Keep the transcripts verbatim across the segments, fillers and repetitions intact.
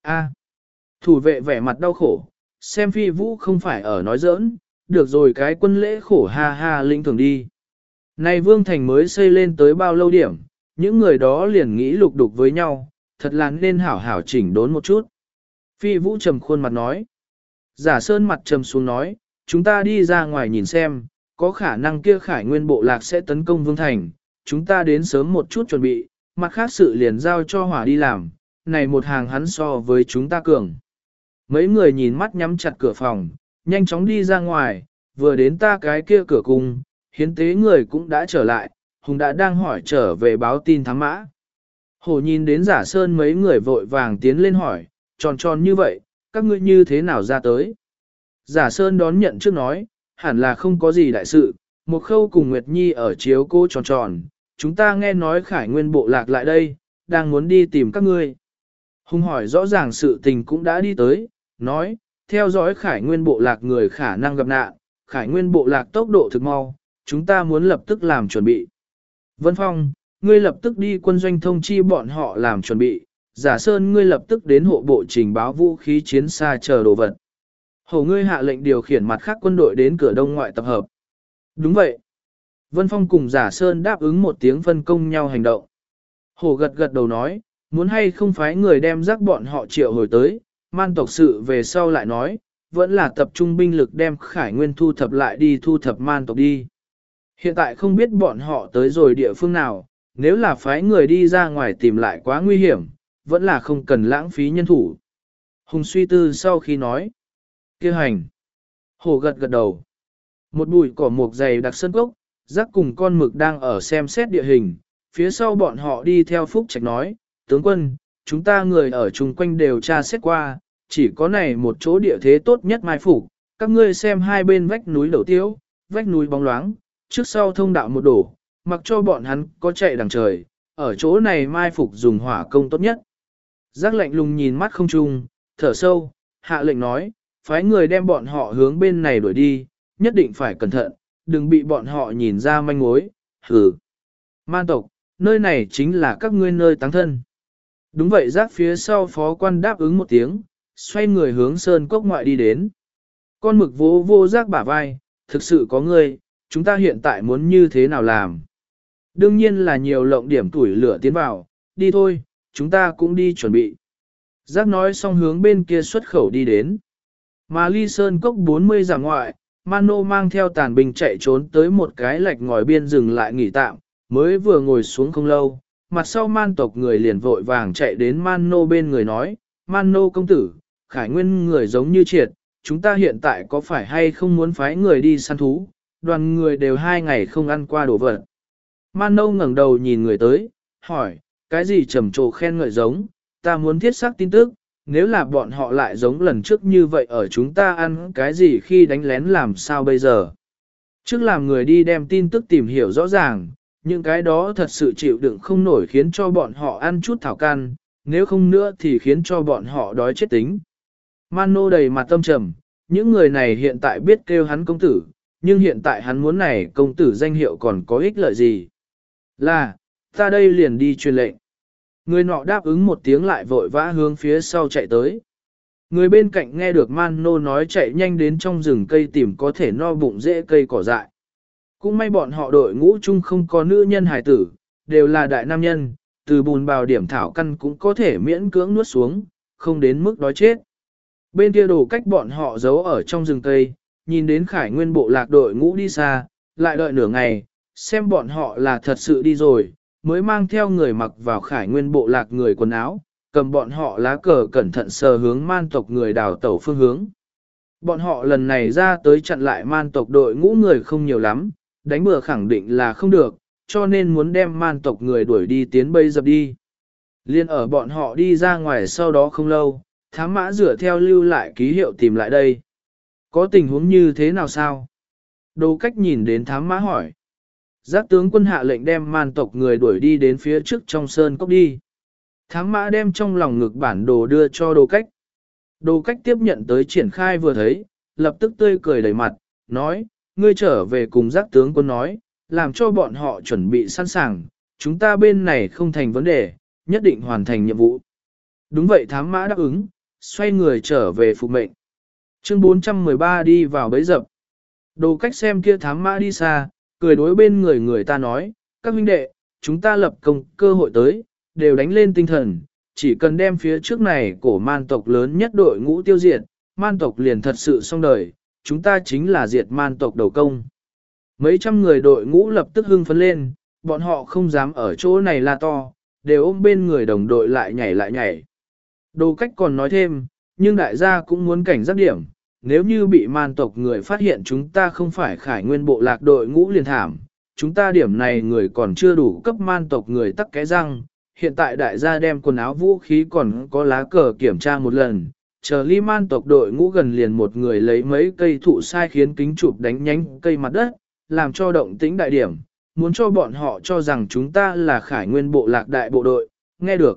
A. Thủ vệ vẻ mặt đau khổ, xem phi vũ không phải ở nói giỡn, được rồi cái quân lễ khổ ha ha lĩnh thường đi. Này Vương Thành mới xây lên tới bao lâu điểm, những người đó liền nghĩ lục đục với nhau, thật là nên hảo hảo chỉnh đốn một chút. Phi vũ trầm khuôn mặt nói. Giả Sơn mặt trầm xuống nói, chúng ta đi ra ngoài nhìn xem, có khả năng kia khải nguyên bộ lạc sẽ tấn công Vương Thành, chúng ta đến sớm một chút chuẩn bị, mặt khác sự liền giao cho hỏa đi làm, này một hàng hắn so với chúng ta cường. Mấy người nhìn mắt nhắm chặt cửa phòng, nhanh chóng đi ra ngoài, vừa đến ta cái kia cửa cung, hiến tế người cũng đã trở lại, Hùng đã đang hỏi trở về báo tin thám mã. Hổ nhìn đến Giả Sơn mấy người vội vàng tiến lên hỏi, tròn tròn như vậy, các ngươi như thế nào ra tới? Giả Sơn đón nhận trước nói, hẳn là không có gì đại sự, một khâu cùng Nguyệt Nhi ở chiếu cô tròn tròn, chúng ta nghe nói khải nguyên bộ lạc lại đây, đang muốn đi tìm các ngươi. Hùng hỏi rõ ràng sự tình cũng đã đi tới, nói, theo dõi khải nguyên bộ lạc người khả năng gặp nạn, khải nguyên bộ lạc tốc độ thực mau, chúng ta muốn lập tức làm chuẩn bị. Vân Phong, ngươi lập tức đi quân doanh thông chi bọn họ làm chuẩn bị, Giả Sơn ngươi lập tức đến hộ bộ trình báo vũ khí chiến xa chờ đồ vật. Hổ ngươi hạ lệnh điều khiển mặt khác quân đội đến cửa đông ngoại tập hợp. Đúng vậy. Vân Phong cùng Giả Sơn đáp ứng một tiếng phân công nhau hành động. Hổ gật gật đầu nói, muốn hay không phái người đem rắc bọn họ triệu hồi tới, man tộc sự về sau lại nói, vẫn là tập trung binh lực đem khải nguyên thu thập lại đi thu thập man tộc đi. Hiện tại không biết bọn họ tới rồi địa phương nào, nếu là phái người đi ra ngoài tìm lại quá nguy hiểm, vẫn là không cần lãng phí nhân thủ. Hùng suy tư sau khi nói, kêu hành. Hổ gật gật đầu. Một bụi cỏ mục dày đặc sân cốc, rắc cùng con mực đang ở xem xét địa hình, phía sau bọn họ đi theo Phúc Trạch nói, tướng quân, chúng ta người ở chung quanh đều tra xét qua, chỉ có này một chỗ địa thế tốt nhất mai phục, các ngươi xem hai bên vách núi đầu tiêu, vách núi bóng loáng, trước sau thông đạo một đổ, mặc cho bọn hắn có chạy đằng trời, ở chỗ này mai phục dùng hỏa công tốt nhất. Giác lạnh lùng nhìn mắt không trung, thở sâu, hạ lệnh nói, phái người đem bọn họ hướng bên này đuổi đi, nhất định phải cẩn thận, đừng bị bọn họ nhìn ra manh mối, hừ. Man tộc, nơi này chính là các ngươi nơi táng thân. Đúng vậy, giác phía sau phó quan đáp ứng một tiếng, xoay người hướng sơn cốc ngoại đi đến. Con mực vô vô giác bả vai, thực sự có ngươi, chúng ta hiện tại muốn như thế nào làm? Đương nhiên là nhiều lộng điểm tuổi lửa tiến vào, đi thôi, chúng ta cũng đi chuẩn bị. Giác nói xong hướng bên kia xuất khẩu đi đến. Mà ly sơn cốc bốn mươi dặm ngoại, Mano mang theo tàn binh chạy trốn tới một cái lạch ngòi biên rừng lại nghỉ tạm, mới vừa ngồi xuống không lâu, mặt sau man tộc người liền vội vàng chạy đến Mano bên người nói, Mano công tử, khải nguyên người giống như triệt, chúng ta hiện tại có phải hay không muốn phái người đi săn thú, đoàn người đều hai ngày không ăn qua đồ vật. Mano ngẩng đầu nhìn người tới, hỏi, cái gì trầm trồ khen ngợi giống, ta muốn thiết xác tin tức, nếu là bọn họ lại giống lần trước như vậy ở chúng ta ăn cái gì khi đánh lén làm sao bây giờ. Trước làm người đi đem tin tức tìm hiểu rõ ràng, những cái đó thật sự chịu đựng không nổi khiến cho bọn họ ăn chút thảo can, nếu không nữa thì khiến cho bọn họ đói chết tính. Mano đầy mặt tâm trầm, những người này hiện tại biết kêu hắn công tử, nhưng hiện tại hắn muốn này công tử danh hiệu còn có ích lợi gì. Là, ta đây liền đi truyền lệnh. Người nọ đáp ứng một tiếng lại vội vã hướng phía sau chạy tới. Người bên cạnh nghe được Mano nói chạy nhanh đến trong rừng cây tìm có thể no bụng dễ cây cỏ dại. Cũng may bọn họ đội ngũ chung không có nữ nhân hài tử, đều là đại nam nhân, từ bùn bào điểm thảo căn cũng có thể miễn cưỡng nuốt xuống, không đến mức đói chết. Bên kia đổ cách bọn họ giấu ở trong rừng cây, nhìn đến khải nguyên bộ lạc đội ngũ đi xa, lại đợi nửa ngày, xem bọn họ là thật sự đi rồi, mới mang theo người mặc vào khải nguyên bộ lạc người quần áo, cầm bọn họ lá cờ cẩn thận sờ hướng man tộc người đào tẩu phương hướng. Bọn họ lần này ra tới chặn lại man tộc đội ngũ người không nhiều lắm, đánh bừa khẳng định là không được, cho nên muốn đem man tộc người đuổi đi tiến bây dập đi. Liên ở bọn họ đi ra ngoài sau đó không lâu, thám mã rửa theo lưu lại ký hiệu tìm lại đây. Có tình huống như thế nào sao? Đồ cách nhìn đến thám mã hỏi. Giác tướng quân hạ lệnh đem man tộc người đuổi đi đến phía trước trong sơn cốc đi. Thám mã đem trong lòng ngực bản đồ đưa cho đồ cách. Đồ cách tiếp nhận tới triển khai vừa thấy, lập tức tươi cười đầy mặt, nói, ngươi trở về cùng giác tướng quân nói, làm cho bọn họ chuẩn bị sẵn sàng, chúng ta bên này không thành vấn đề, nhất định hoàn thành nhiệm vụ. Đúng vậy, thám mã đáp ứng, xoay người trở về phục mệnh. Chương bốn trăm mười ba đi vào bấy dập. Đồ cách xem kia thám mã đi xa, cười đối bên người người ta nói, các huynh đệ, chúng ta lập công cơ hội tới, đều đánh lên tinh thần, chỉ cần đem phía trước này cổ man tộc lớn nhất đội ngũ tiêu diệt, man tộc liền thật sự xong đời, chúng ta chính là diệt man tộc đầu công. Mấy trăm người đội ngũ lập tức hưng phấn lên, bọn họ không dám ở chỗ này la to, đều ôm bên người đồng đội lại nhảy lại nhảy. Đồ cách còn nói thêm, nhưng đại gia cũng muốn cảnh giác điểm, nếu như bị man tộc người phát hiện chúng ta không phải khải nguyên bộ lạc đội ngũ liền thảm, chúng ta điểm này người còn chưa đủ cấp man tộc người tắc cái răng, hiện tại đại gia đem quần áo vũ khí còn có lá cờ kiểm tra một lần, chờ ly man tộc đội ngũ gần liền một người lấy mấy cây thụ sai khiến kính chụp đánh nhánh cây mặt đất, làm cho động tĩnh đại điểm, muốn cho bọn họ cho rằng chúng ta là khải nguyên bộ lạc đại bộ đội, nghe được?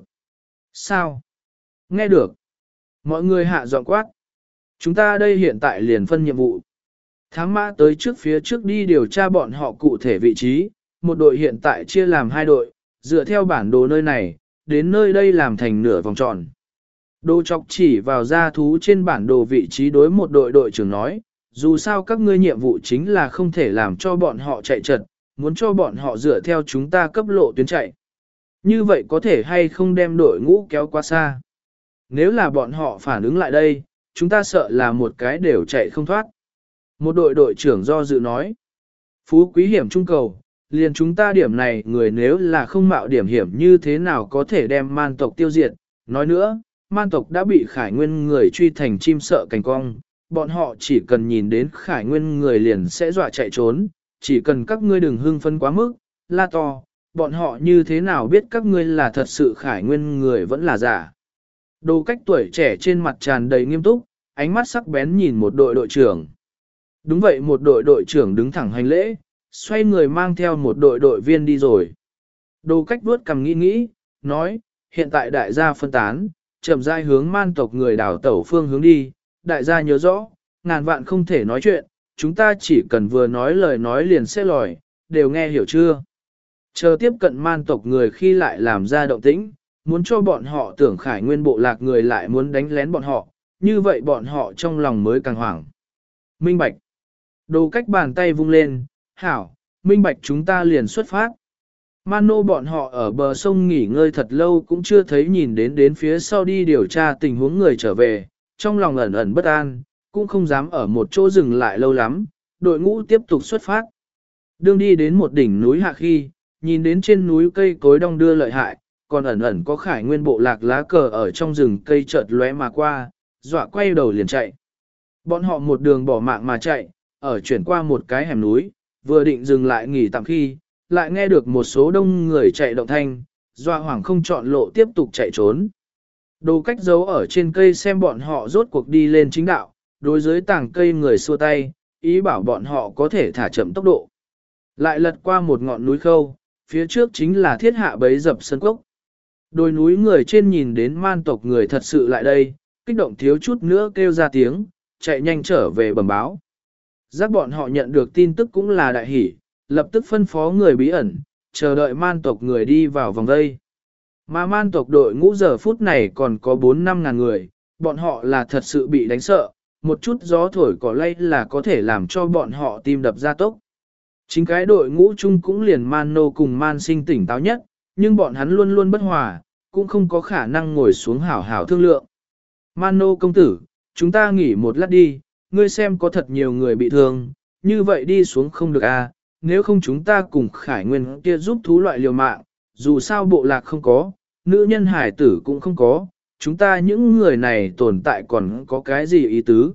Sao? Nghe được. Mọi người hạ giọng quát. Chúng ta đây hiện tại liền phân nhiệm vụ. Thám mã tới trước phía trước đi điều tra bọn họ cụ thể vị trí, một đội hiện tại chia làm hai đội, dựa theo bản đồ nơi này, đến nơi đây làm thành nửa vòng tròn. Đồ chọc chỉ vào ra thú trên bản đồ vị trí đối một đội đội trưởng nói, dù sao các ngươi nhiệm vụ chính là không thể làm cho bọn họ chạy trật, muốn cho bọn họ dựa theo chúng ta cấp lộ tuyến chạy. Như vậy có thể hay không đem đội ngũ kéo quá xa? Nếu là bọn họ phản ứng lại đây, chúng ta sợ là một cái đều chạy không thoát. Một đội đội trưởng do dự nói, phú quý hiểm trung cầu, liền chúng ta điểm này người nếu là không mạo điểm hiểm như thế nào có thể đem man tộc tiêu diệt. Nói nữa, man tộc đã bị khải nguyên người truy thành chim sợ cành cong, bọn họ chỉ cần nhìn đến khải nguyên người liền sẽ dọa chạy trốn, chỉ cần các ngươi đừng hưng phấn quá mức, la to, bọn họ như thế nào biết các ngươi là thật sự khải nguyên người vẫn là giả. Đồ cách tuổi trẻ trên mặt tràn đầy nghiêm túc, ánh mắt sắc bén nhìn một đội đội trưởng. Đúng vậy, một đội đội trưởng đứng thẳng hành lễ, xoay người mang theo một đội đội viên đi rồi. Đồ cách vuốt cầm nghĩ nghĩ, nói, hiện tại đại gia phân tán, chậm rãi hướng man tộc người đảo tẩu phương hướng đi, đại gia nhớ rõ, ngàn vạn không thể nói chuyện, chúng ta chỉ cần vừa nói lời nói liền sẽ lòi, đều nghe hiểu chưa? Chờ tiếp cận man tộc người khi lại làm ra động tĩnh, muốn cho bọn họ tưởng khải nguyên bộ lạc người lại muốn đánh lén bọn họ, như vậy bọn họ trong lòng mới càng hoảng. Minh Bạch. Đồ cách bàn tay vung lên, hảo, Minh Bạch chúng ta liền xuất phát. Mano bọn họ ở bờ sông nghỉ ngơi thật lâu cũng chưa thấy nhìn đến đến phía sau đi điều tra tình huống người trở về, trong lòng ẩn ẩn bất an, cũng không dám ở một chỗ dừng lại lâu lắm, đội ngũ tiếp tục xuất phát. Đương đi đến một đỉnh núi hạ khi, nhìn đến trên núi cây cối đong đưa lợi hại, còn ẩn ẩn có khải nguyên bộ lạc lá cờ ở trong rừng cây chợt lóe mà qua, dọa quay đầu liền chạy. Bọn họ một đường bỏ mạng mà chạy, ở chuyển qua một cái hẻm núi, vừa định dừng lại nghỉ tạm khi, lại nghe được một số đông người chạy động thanh, dọa hoảng không chọn lộ tiếp tục chạy trốn. Đồ cách giấu ở trên cây xem bọn họ rốt cuộc đi lên chính đạo, đối dưới tảng cây người xua tay, ý bảo bọn họ có thể thả chậm tốc độ. Lại lật qua một ngọn núi khâu, phía trước chính là thiết hạ bấy dập sân cốc. Đồi núi người trên nhìn đến man tộc người thật sự lại đây, kích động thiếu chút nữa kêu ra tiếng, chạy nhanh trở về bẩm báo. Giác bọn họ nhận được tin tức cũng là đại hỷ, lập tức phân phó người bí ẩn, chờ đợi man tộc người đi vào vòng vây. Mà man tộc đội ngũ giờ phút này còn có bốn năm ngàn người, bọn họ là thật sự bị đánh sợ, một chút gió thổi cỏ lay là có thể làm cho bọn họ tim đập ra tốc. Chính cái đội ngũ chung cũng liền man nô cùng man sinh tỉnh táo nhất, nhưng bọn hắn luôn luôn bất hòa, cũng không có khả năng ngồi xuống hảo hảo thương lượng. Man nô công tử, chúng ta nghỉ một lát đi, ngươi xem có thật nhiều người bị thương, như vậy đi xuống không được à, nếu không chúng ta cùng khải nguyên kia giúp thú loại liều mạng, dù sao bộ lạc không có, nữ nhân hải tử cũng không có, chúng ta những người này tồn tại còn có cái gì ý tứ.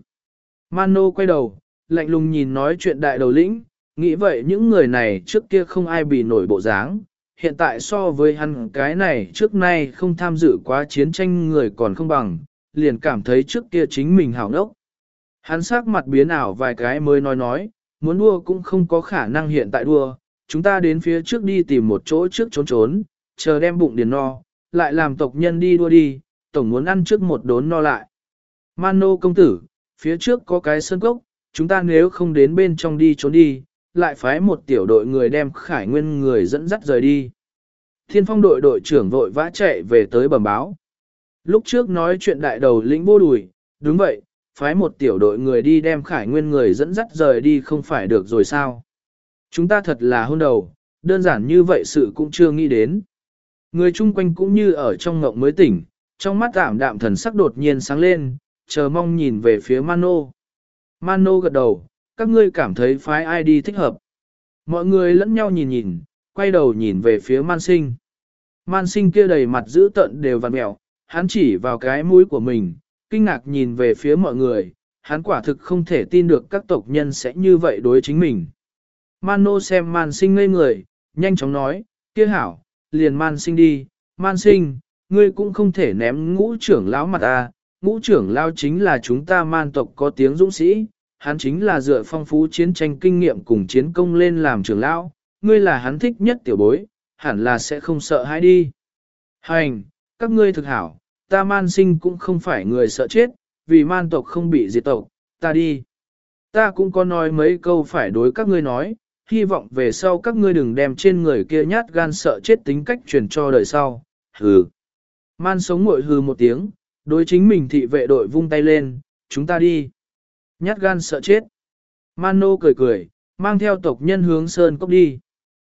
Mano quay đầu, lạnh lùng nhìn nói chuyện đại đầu lĩnh, nghĩ vậy những người này trước kia không ai bị nổi bộ dáng, hiện tại so với hắn cái này trước nay không tham dự quá chiến tranh người còn không bằng, liền cảm thấy trước kia chính mình hảo ngốc. Hắn sắc mặt biến ảo vài cái mới nói nói, muốn đua cũng không có khả năng hiện tại đua, chúng ta đến phía trước đi tìm một chỗ trước trốn trốn, chờ đem bụng điền no, lại làm tộc nhân đi đua đi, tổng muốn ăn trước một đốn no lại. Mano công tử, phía trước có cái sơn cốc, chúng ta nếu không đến bên trong đi trốn đi, lại phái một tiểu đội người đem khải nguyên người dẫn dắt rời đi. Thiên phong đội đội trưởng vội vã chạy về tới bẩm báo. Lúc trước nói chuyện đại đầu lĩnh vô đùi, đúng vậy, phái một tiểu đội người đi đem Khải Nguyên người dẫn dắt rời đi không phải được rồi sao? Chúng ta thật là hôn đầu, đơn giản như vậy sự cũng chưa nghĩ đến. Người chung quanh cũng như ở trong ngộng mới tỉnh, trong mắt ảm đạm thần sắc đột nhiên sáng lên, chờ mong nhìn về phía Mano. Mano gật đầu, các ngươi cảm thấy phái ai đi thích hợp. Mọi người lẫn nhau nhìn nhìn, quay đầu nhìn về phía Man Sinh. Man Sinh kia đầy mặt dữ tợn đều vằn mẹo, hắn chỉ vào cái mũi của mình, kinh ngạc nhìn về phía mọi người, hắn quả thực không thể tin được các tộc nhân sẽ như vậy đối chính mình. Mano xem Man Sinh ngây người, nhanh chóng nói, kia hảo, liền Man Sinh đi, Man Sinh, ngươi cũng không thể ném ngũ trưởng lão mặt à, ngũ trưởng lão chính là chúng ta man tộc có tiếng dũng sĩ, hắn chính là dựa phong phú chiến tranh kinh nghiệm cùng chiến công lên làm trưởng lão, ngươi là hắn thích nhất tiểu bối, hẳn là sẽ không sợ hãi đi. Hành, các ngươi thực hảo, ta Man Sinh cũng không phải người sợ chết, vì man tộc không bị diệt tộc, ta đi. Ta cũng có nói mấy câu phải đối các ngươi nói, hy vọng về sau các ngươi đừng đem trên người kia nhát gan sợ chết tính cách truyền cho đời sau. Hừ. Man sống ngội hừ một tiếng, đối chính mình thị vệ đội vung tay lên, chúng ta đi. Nhát gan sợ chết. Mano cười cười, mang theo tộc nhân hướng sơn cốc đi.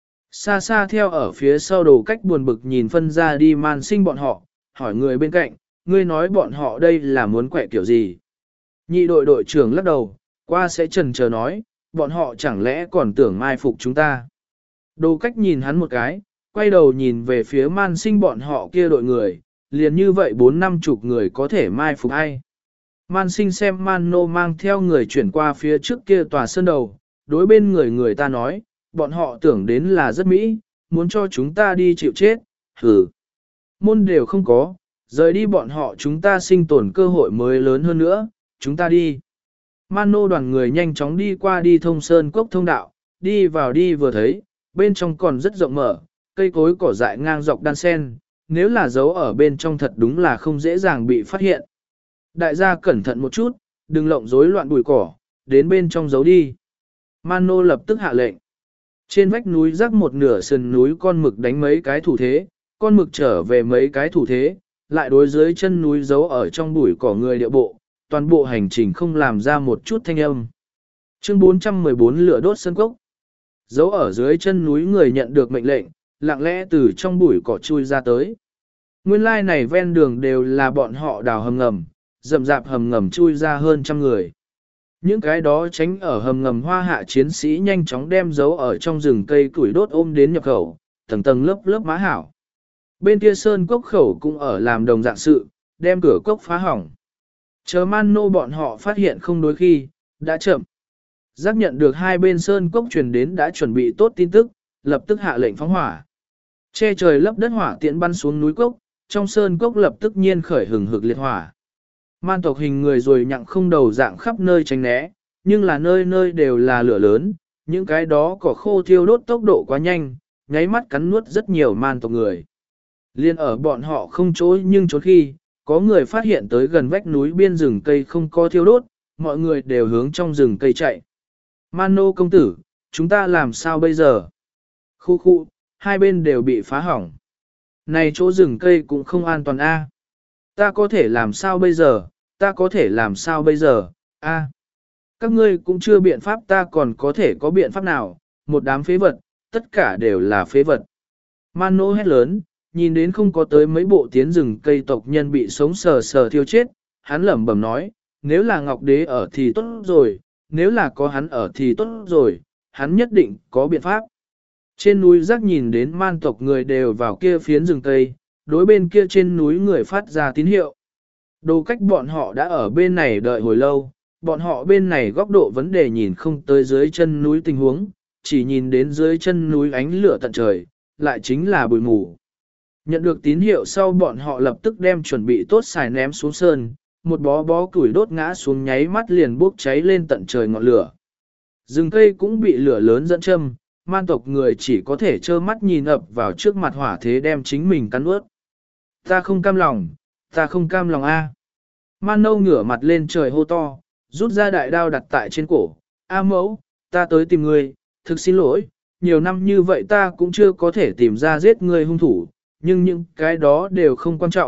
Xa xa theo ở phía sau đồ cách buồn bực nhìn phân ra đi Man Sinh bọn họ, hỏi người bên cạnh, ngươi nói bọn họ đây là muốn quẹ kiểu gì. Nhị đội đội trưởng lắc đầu, qua sẽ chần chờ nói, bọn họ chẳng lẽ còn tưởng mai phục chúng ta. Đồ cách nhìn hắn một cái, quay đầu nhìn về phía Man Sinh bọn họ kia đội người, liền như vậy bốn năm chục người có thể mai phục ai. Man Sinh xem Mano mang theo người chuyển qua phía trước kia tòa sơn đầu, đối bên người người ta nói, bọn họ tưởng đến là rất mỹ, muốn cho chúng ta đi chịu chết, hừ. Môn đều không có, rời đi bọn họ chúng ta sinh tồn cơ hội mới lớn hơn nữa, chúng ta đi. Mano đoàn người nhanh chóng đi qua đi thông sơn cốc thông đạo, đi vào đi vừa thấy, bên trong còn rất rộng mở, cây cối cỏ dại ngang dọc đan sen, nếu là giấu ở bên trong thật đúng là không dễ dàng bị phát hiện. Đại gia cẩn thận một chút, đừng lộng rối loạn bụi cỏ, đến bên trong giấu đi. Mano lập tức hạ lệnh. Trên vách núi rắc một nửa sườn núi con mực đánh mấy cái thủ thế, con mực trở về mấy cái thủ thế, lại đối dưới chân núi giấu ở trong bụi cỏ người địa bộ, toàn bộ hành trình không làm ra một chút thanh âm. Chương bốn trăm mười bốn lửa đốt sân cốc. Giấu ở dưới chân núi người nhận được mệnh lệnh, lặng lẽ từ trong bụi cỏ chui ra tới. Nguyên lai này ven đường đều là bọn họ đào hầm ngầm, rậm rạp hầm ngầm chui ra hơn trăm người. Những cái đó tránh ở hầm ngầm hoa hạ chiến sĩ nhanh chóng đem giấu ở trong rừng cây củi đốt ôm đến nhập khẩu, tầng tầng lớp lớp má hảo. Bên kia sơn cốc khẩu cũng ở làm đồng dạng sự, đem cửa cốc phá hỏng. Chờ Mano bọn họ phát hiện không đối khi, đã chậm. Giác nhận được hai bên sơn cốc truyền đến đã chuẩn bị tốt tin tức, lập tức hạ lệnh phóng hỏa. Che trời lấp đất hỏa tiện bắn xuống núi cốc, trong sơn cốc lập tức nhiên khởi hừng hực liệt hỏa. Man tộc hình người rồi nhặng không đầu dạng khắp nơi tránh né, nhưng là nơi nơi đều là lửa lớn, những cái đó cỏ khô thiêu đốt tốc độ quá nhanh, nháy mắt cắn nuốt rất nhiều man tộc người. Liên ở bọn họ không chối nhưng trốn khi, có người phát hiện tới gần vách núi biên rừng cây không có thiêu đốt, mọi người đều hướng trong rừng cây chạy. Mano công tử, chúng ta làm sao bây giờ? Khu khu, hai bên đều bị phá hỏng. Này chỗ rừng cây cũng không an toàn a. Ta có thể làm sao bây giờ, ta có thể làm sao bây giờ, a. Các ngươi cũng chưa biện pháp ta còn có thể có biện pháp nào, một đám phế vật, tất cả đều là phế vật. Mano hét lớn, nhìn đến không có tới mấy bộ tiến rừng cây tộc nhân bị sống sờ sờ thiêu chết, hắn lẩm bẩm nói, nếu là Ngọc Đế ở thì tốt rồi, nếu là có hắn ở thì tốt rồi, hắn nhất định có biện pháp. Trên núi rác nhìn đến man tộc người đều vào kia phiến rừng cây, đối bên kia trên núi người phát ra tín hiệu. Đồ cách bọn họ đã ở bên này đợi hồi lâu, bọn họ bên này góc độ vấn đề nhìn không tới dưới chân núi tình huống, chỉ nhìn đến dưới chân núi ánh lửa tận trời, lại chính là bụi mù. Nhận được tín hiệu sau bọn họ lập tức đem chuẩn bị tốt xài ném xuống sơn, một bó bó củi đốt ngã xuống nháy mắt liền bốc cháy lên tận trời ngọn lửa. Rừng cây cũng bị lửa lớn dẫn châm, man tộc người chỉ có thể trơ mắt nhìn ập vào trước mặt hỏa thế đem chính mình cắn ướt. Ta không cam lòng, ta không cam lòng a. Man nâu ngửa mặt lên trời hô to, rút ra đại đao đặt tại trên cổ. A mẫu, ta tới tìm ngươi, thực xin lỗi, nhiều năm như vậy ta cũng chưa có thể tìm ra giết ngươi hung thủ, nhưng những cái đó đều không quan trọng,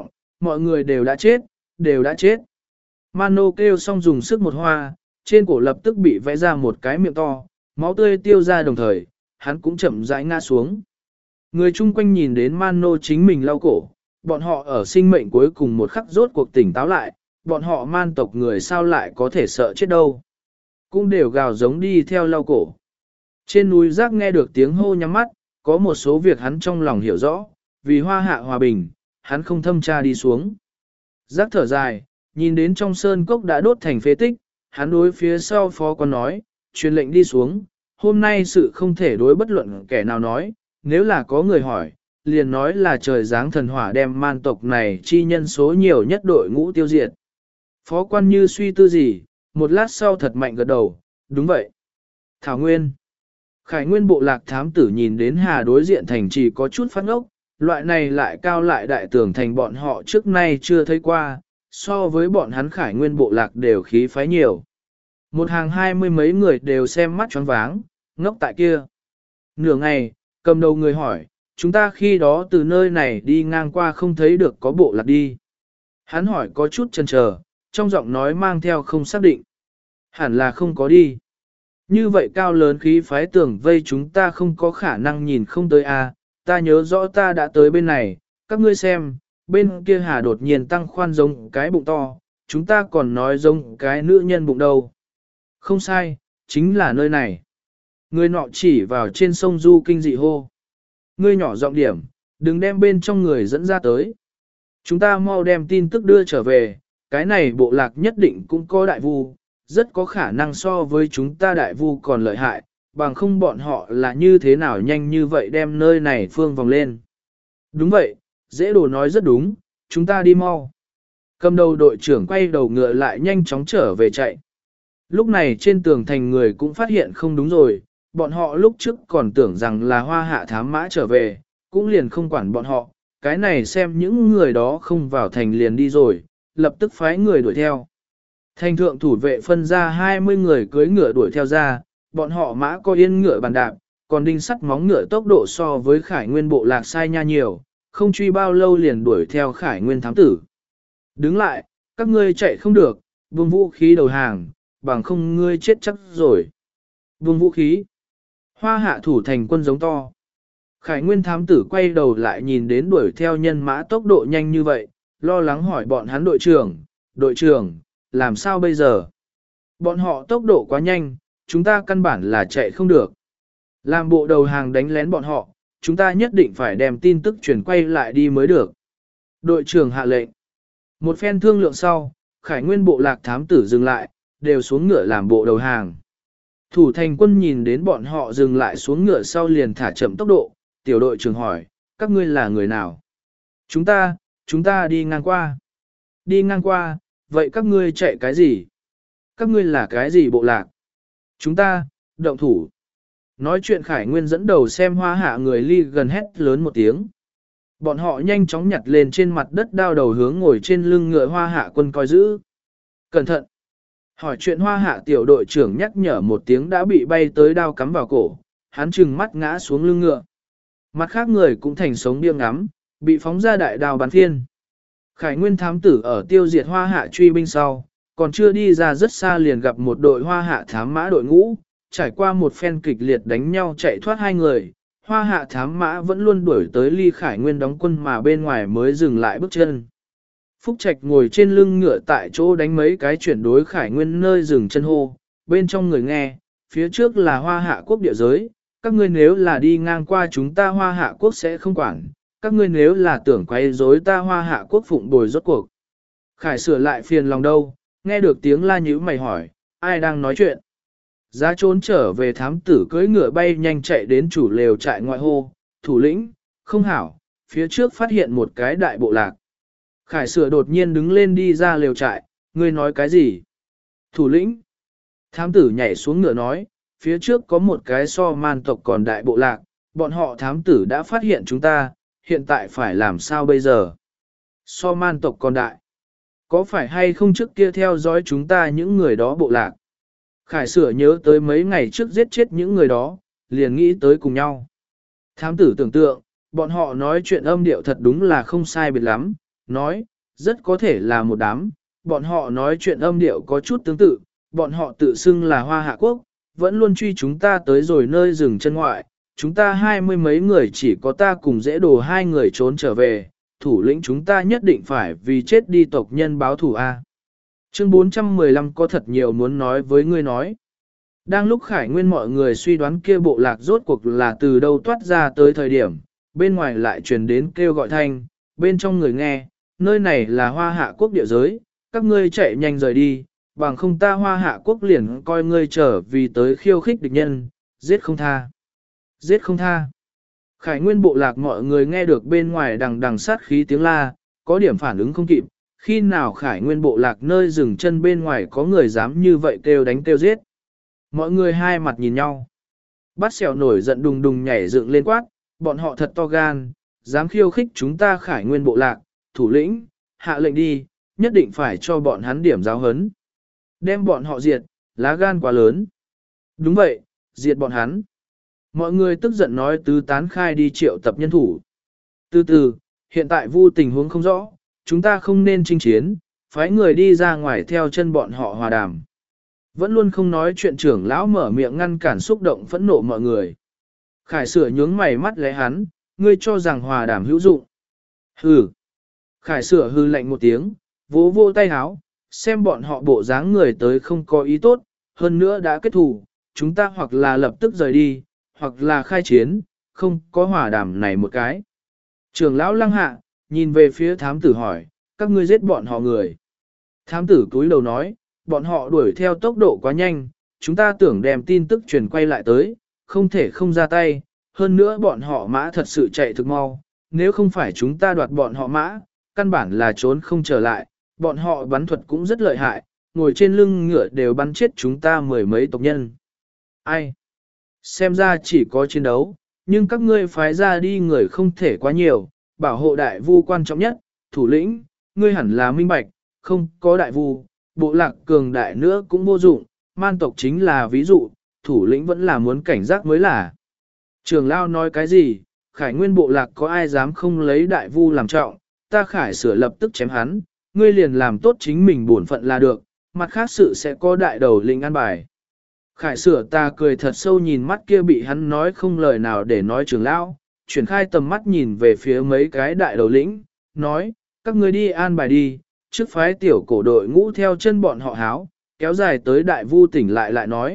mọi người đều đã chết, đều đã chết. Mano kêu xong dùng sức một hoa, trên cổ lập tức bị vẽ ra một cái miệng to, máu tươi tiêu ra đồng thời, hắn cũng chậm rãi ngã xuống. Người chung quanh nhìn đến Mano chính mình lau cổ, bọn họ ở sinh mệnh cuối cùng một khắc rốt cuộc tỉnh táo lại, bọn họ man tộc người sao lại có thể sợ chết đâu. Cũng đều gào giống đi theo lau cổ. Trên núi rác nghe được tiếng hô nhắm mắt, có một số việc hắn trong lòng hiểu rõ, vì hoa hạ hòa bình, hắn không thâm tra đi xuống. Rác thở dài, nhìn đến trong sơn cốc đã đốt thành phế tích, hắn đối phía sau phó quan nói, truyền lệnh đi xuống, hôm nay sự không thể đối bất luận kẻ nào nói, nếu là có người hỏi, liền nói là trời giáng thần hỏa đem man tộc này chi nhân số nhiều nhất đội ngũ tiêu diệt. Phó quan như suy tư gì, một lát sau thật mạnh gật đầu, đúng vậy. Thảo Nguyên. Khải Nguyên bộ lạc thám tử nhìn đến hà đối diện thành trì có chút phát ngốc, loại này lại cao lại đại tường thành bọn họ trước nay chưa thấy qua, so với bọn hắn Khải Nguyên bộ lạc đều khí phái nhiều. Một hàng hai mươi mấy người đều xem mắt choáng váng, ngốc tại kia. Nửa ngày, cầm đầu người hỏi, chúng ta khi đó từ nơi này đi ngang qua không thấy được có bộ lạc đi. Hắn hỏi có chút chần chờ, trong giọng nói mang theo không xác định. Hẳn là không có đi. Như vậy cao lớn khí phái tưởng vây chúng ta không có khả năng nhìn không tới a. Ta nhớ rõ ta đã tới bên này, các ngươi xem, bên kia hà đột nhiên tăng khoan giống cái bụng to, chúng ta còn nói giống cái nữ nhân bụng đâu. Không sai, chính là nơi này. Người nọ chỉ vào trên sông Du kinh dị hô. Ngươi nhỏ giọng điểm, đừng đem bên trong người dẫn ra tới. Chúng ta mau đem tin tức đưa trở về, cái này bộ lạc nhất định cũng có đại vu, rất có khả năng so với chúng ta đại vu còn lợi hại, bằng không bọn họ là như thế nào nhanh như vậy đem nơi này phương vòng lên. Đúng vậy, dễ đồ nói rất đúng, chúng ta đi mau. Cầm đầu đội trưởng quay đầu ngựa lại nhanh chóng trở về chạy. Lúc này trên tường thành người cũng phát hiện không đúng rồi, bọn họ lúc trước còn tưởng rằng là hoa hạ thám mã trở về, cũng liền không quản bọn họ, cái này xem những người đó không vào thành liền đi rồi, lập tức phái người đuổi theo. Thành thượng thủ vệ phân ra hai mươi người cưới ngựa đuổi theo ra, bọn họ mã có yên ngựa bàn đạp, còn đinh sắt móng ngựa tốc độ so với Khải Nguyên bộ lạc sai nha nhiều, không truy bao lâu liền đuổi theo Khải Nguyên thám tử. Đứng lại, các ngươi chạy không được, buông vũ khí đầu hàng, bằng không ngươi chết chắc rồi. Buông vũ khí. Hoa hạ thủ thành quân giống to. Khải Nguyên thám tử quay đầu lại nhìn đến đuổi theo nhân mã tốc độ nhanh như vậy, lo lắng hỏi bọn hắn đội trưởng, đội trưởng, làm sao bây giờ? Bọn họ tốc độ quá nhanh, chúng ta căn bản là chạy không được. Làm bộ đầu hàng đánh lén bọn họ, chúng ta nhất định phải đem tin tức truyền quay lại đi mới được. Đội trưởng hạ lệnh. Một phen thương lượng sau, Khải Nguyên bộ lạc thám tử dừng lại, đều xuống ngựa làm bộ đầu hàng. Thủ thành quân nhìn đến bọn họ dừng lại xuống ngựa sau liền thả chậm tốc độ, tiểu đội trưởng hỏi, các ngươi là người nào? Chúng ta, chúng ta đi ngang qua. Đi ngang qua, vậy các ngươi chạy cái gì? Các ngươi là cái gì bộ lạc? Chúng ta, động thủ. Nói chuyện Khải Nguyên dẫn đầu xem hoa hạ người ly gần hét lớn một tiếng. Bọn họ nhanh chóng nhặt lên trên mặt đất đao đầu hướng ngồi trên lưng ngựa hoa hạ quân coi giữ. Cẩn thận! Hỏi chuyện hoa hạ tiểu đội trưởng nhắc nhở một tiếng đã bị bay tới đao cắm vào cổ, hắn trừng mắt ngã xuống lưng ngựa. Mặt khác người cũng thành sống điên ngắm, bị phóng ra đại đao bắn thiên. Khải Nguyên thám tử ở tiêu diệt hoa hạ truy binh sau, còn chưa đi ra rất xa liền gặp một đội hoa hạ thám mã đội ngũ, trải qua một phen kịch liệt đánh nhau chạy thoát hai người, hoa hạ thám mã vẫn luôn đuổi tới ly Khải Nguyên đóng quân mà bên ngoài mới dừng lại bước chân. Phúc Trạch ngồi trên lưng ngựa tại chỗ đánh mấy cái chuyển đối Khải Nguyên nơi dừng chân hô, bên trong người nghe, phía trước là hoa hạ quốc địa giới, các ngươi nếu là đi ngang qua chúng ta hoa hạ quốc sẽ không quản, các ngươi nếu là tưởng quay rối ta hoa hạ quốc phụng bồi rốt cuộc. Khải sửa lại phiền lòng đâu, nghe được tiếng la nhíu mày hỏi, ai đang nói chuyện. Giá trốn trở về thám tử cưỡi ngựa bay nhanh chạy đến chủ lều trại ngoại hô, thủ lĩnh, không hảo, phía trước phát hiện một cái đại bộ lạc. Khải sửa đột nhiên đứng lên đi ra lều trại, ngươi nói cái gì? Thủ lĩnh. Thám tử nhảy xuống ngựa nói, phía trước có một cái so man tộc còn đại bộ lạc, bọn họ thám tử đã phát hiện chúng ta, hiện tại phải làm sao bây giờ? So man tộc còn đại. Có phải hay không trước kia theo dõi chúng ta những người đó bộ lạc? Khải sửa nhớ tới mấy ngày trước giết chết những người đó, liền nghĩ tới cùng nhau. Thám tử tưởng tượng, bọn họ nói chuyện âm điệu thật đúng là không sai biệt lắm, nói, rất có thể là một đám, bọn họ nói chuyện âm điệu có chút tương tự, bọn họ tự xưng là Hoa Hạ Quốc, vẫn luôn truy chúng ta tới rồi nơi rừng chân ngoại, chúng ta hai mươi mấy người chỉ có ta cùng dễ đồ hai người trốn trở về, thủ lĩnh chúng ta nhất định phải vì chết đi tộc nhân báo thù A. Chương bốn trăm mười lăm có thật nhiều muốn nói với ngươi nói. Đang lúc Khải Nguyên mọi người suy đoán kia bộ lạc rốt cuộc là từ đâu toát ra tới thời điểm, bên ngoài lại truyền đến kêu gọi thanh, bên trong người nghe, nơi này là Hoa Hạ Quốc địa giới, các ngươi chạy nhanh rời đi, bằng không ta Hoa Hạ Quốc liền coi ngươi trở vì tới khiêu khích địch nhân, giết không tha. Giết không tha. Khải Nguyên bộ lạc mọi người nghe được bên ngoài đằng đằng sát khí tiếng la, có điểm phản ứng không kịp, khi nào Khải Nguyên bộ lạc nơi dừng chân bên ngoài có người dám như vậy kêu đánh kêu giết. Mọi người hai mặt nhìn nhau. Bát Sẹo nổi giận đùng đùng nhảy dựng lên quát, bọn họ thật to gan, dám khiêu khích chúng ta Khải Nguyên bộ lạc, thủ lĩnh, hạ lệnh đi, nhất định phải cho bọn hắn điểm giáo hấn. Đem bọn họ diệt, lá gan quá lớn. Đúng vậy, diệt bọn hắn. Mọi người tức giận nói tứ tán khai đi triệu tập nhân thủ. Từ từ, hiện tại vu tình huống không rõ, chúng ta không nên chinh chiến, phái người đi ra ngoài theo chân bọn họ hòa đàm. Vẫn luôn không nói chuyện trưởng lão mở miệng ngăn cản xúc động phẫn nộ mọi người. Khải sửa nhướng mày mắt lẽ hắn, ngươi cho rằng hòa đàm hữu dụng. Hừ. Khải sửa hư lạnh một tiếng, vỗ vô tay háo, xem bọn họ bộ dáng người tới không có ý tốt, hơn nữa đã kết thù, chúng ta hoặc là lập tức rời đi, hoặc là khai chiến, không có hòa đàm này một cái. Trưởng lão lăng hạ, nhìn về phía thám tử hỏi, các ngươi giết bọn họ người. Thám tử cúi đầu nói, bọn họ đuổi theo tốc độ quá nhanh, chúng ta tưởng đem tin tức truyền quay lại tới, không thể không ra tay, hơn nữa bọn họ mã thật sự chạy thực mau, nếu không phải chúng ta đoạt bọn họ mã, căn bản là trốn không trở lại, bọn họ bắn thuật cũng rất lợi hại, ngồi trên lưng ngựa đều bắn chết chúng ta mười mấy tộc nhân. Ai? Xem ra chỉ có chiến đấu, nhưng các ngươi phái ra đi người không thể quá nhiều, bảo hộ đại vu quan trọng nhất, thủ lĩnh, ngươi hẳn là minh bạch, không có đại vu, bộ lạc cường đại nữa cũng vô dụng, man tộc chính là ví dụ, thủ lĩnh vẫn là muốn cảnh giác mới là. Trường Lao nói cái gì, Khải Nguyên bộ lạc có ai dám không lấy đại vu làm trọng, ta Khải sửa lập tức chém hắn, ngươi liền làm tốt chính mình bổn phận là được, mặt khác sự sẽ có đại đầu lĩnh an bài. Khải sửa ta cười thật sâu nhìn mắt kia bị hắn nói không lời nào để nói Trường Lao, chuyển khai tầm mắt nhìn về phía mấy cái đại đầu lĩnh, nói, các ngươi đi an bài đi, trước phái tiểu cổ đội ngũ theo chân bọn họ háo, kéo dài tới đại vu tỉnh lại lại nói,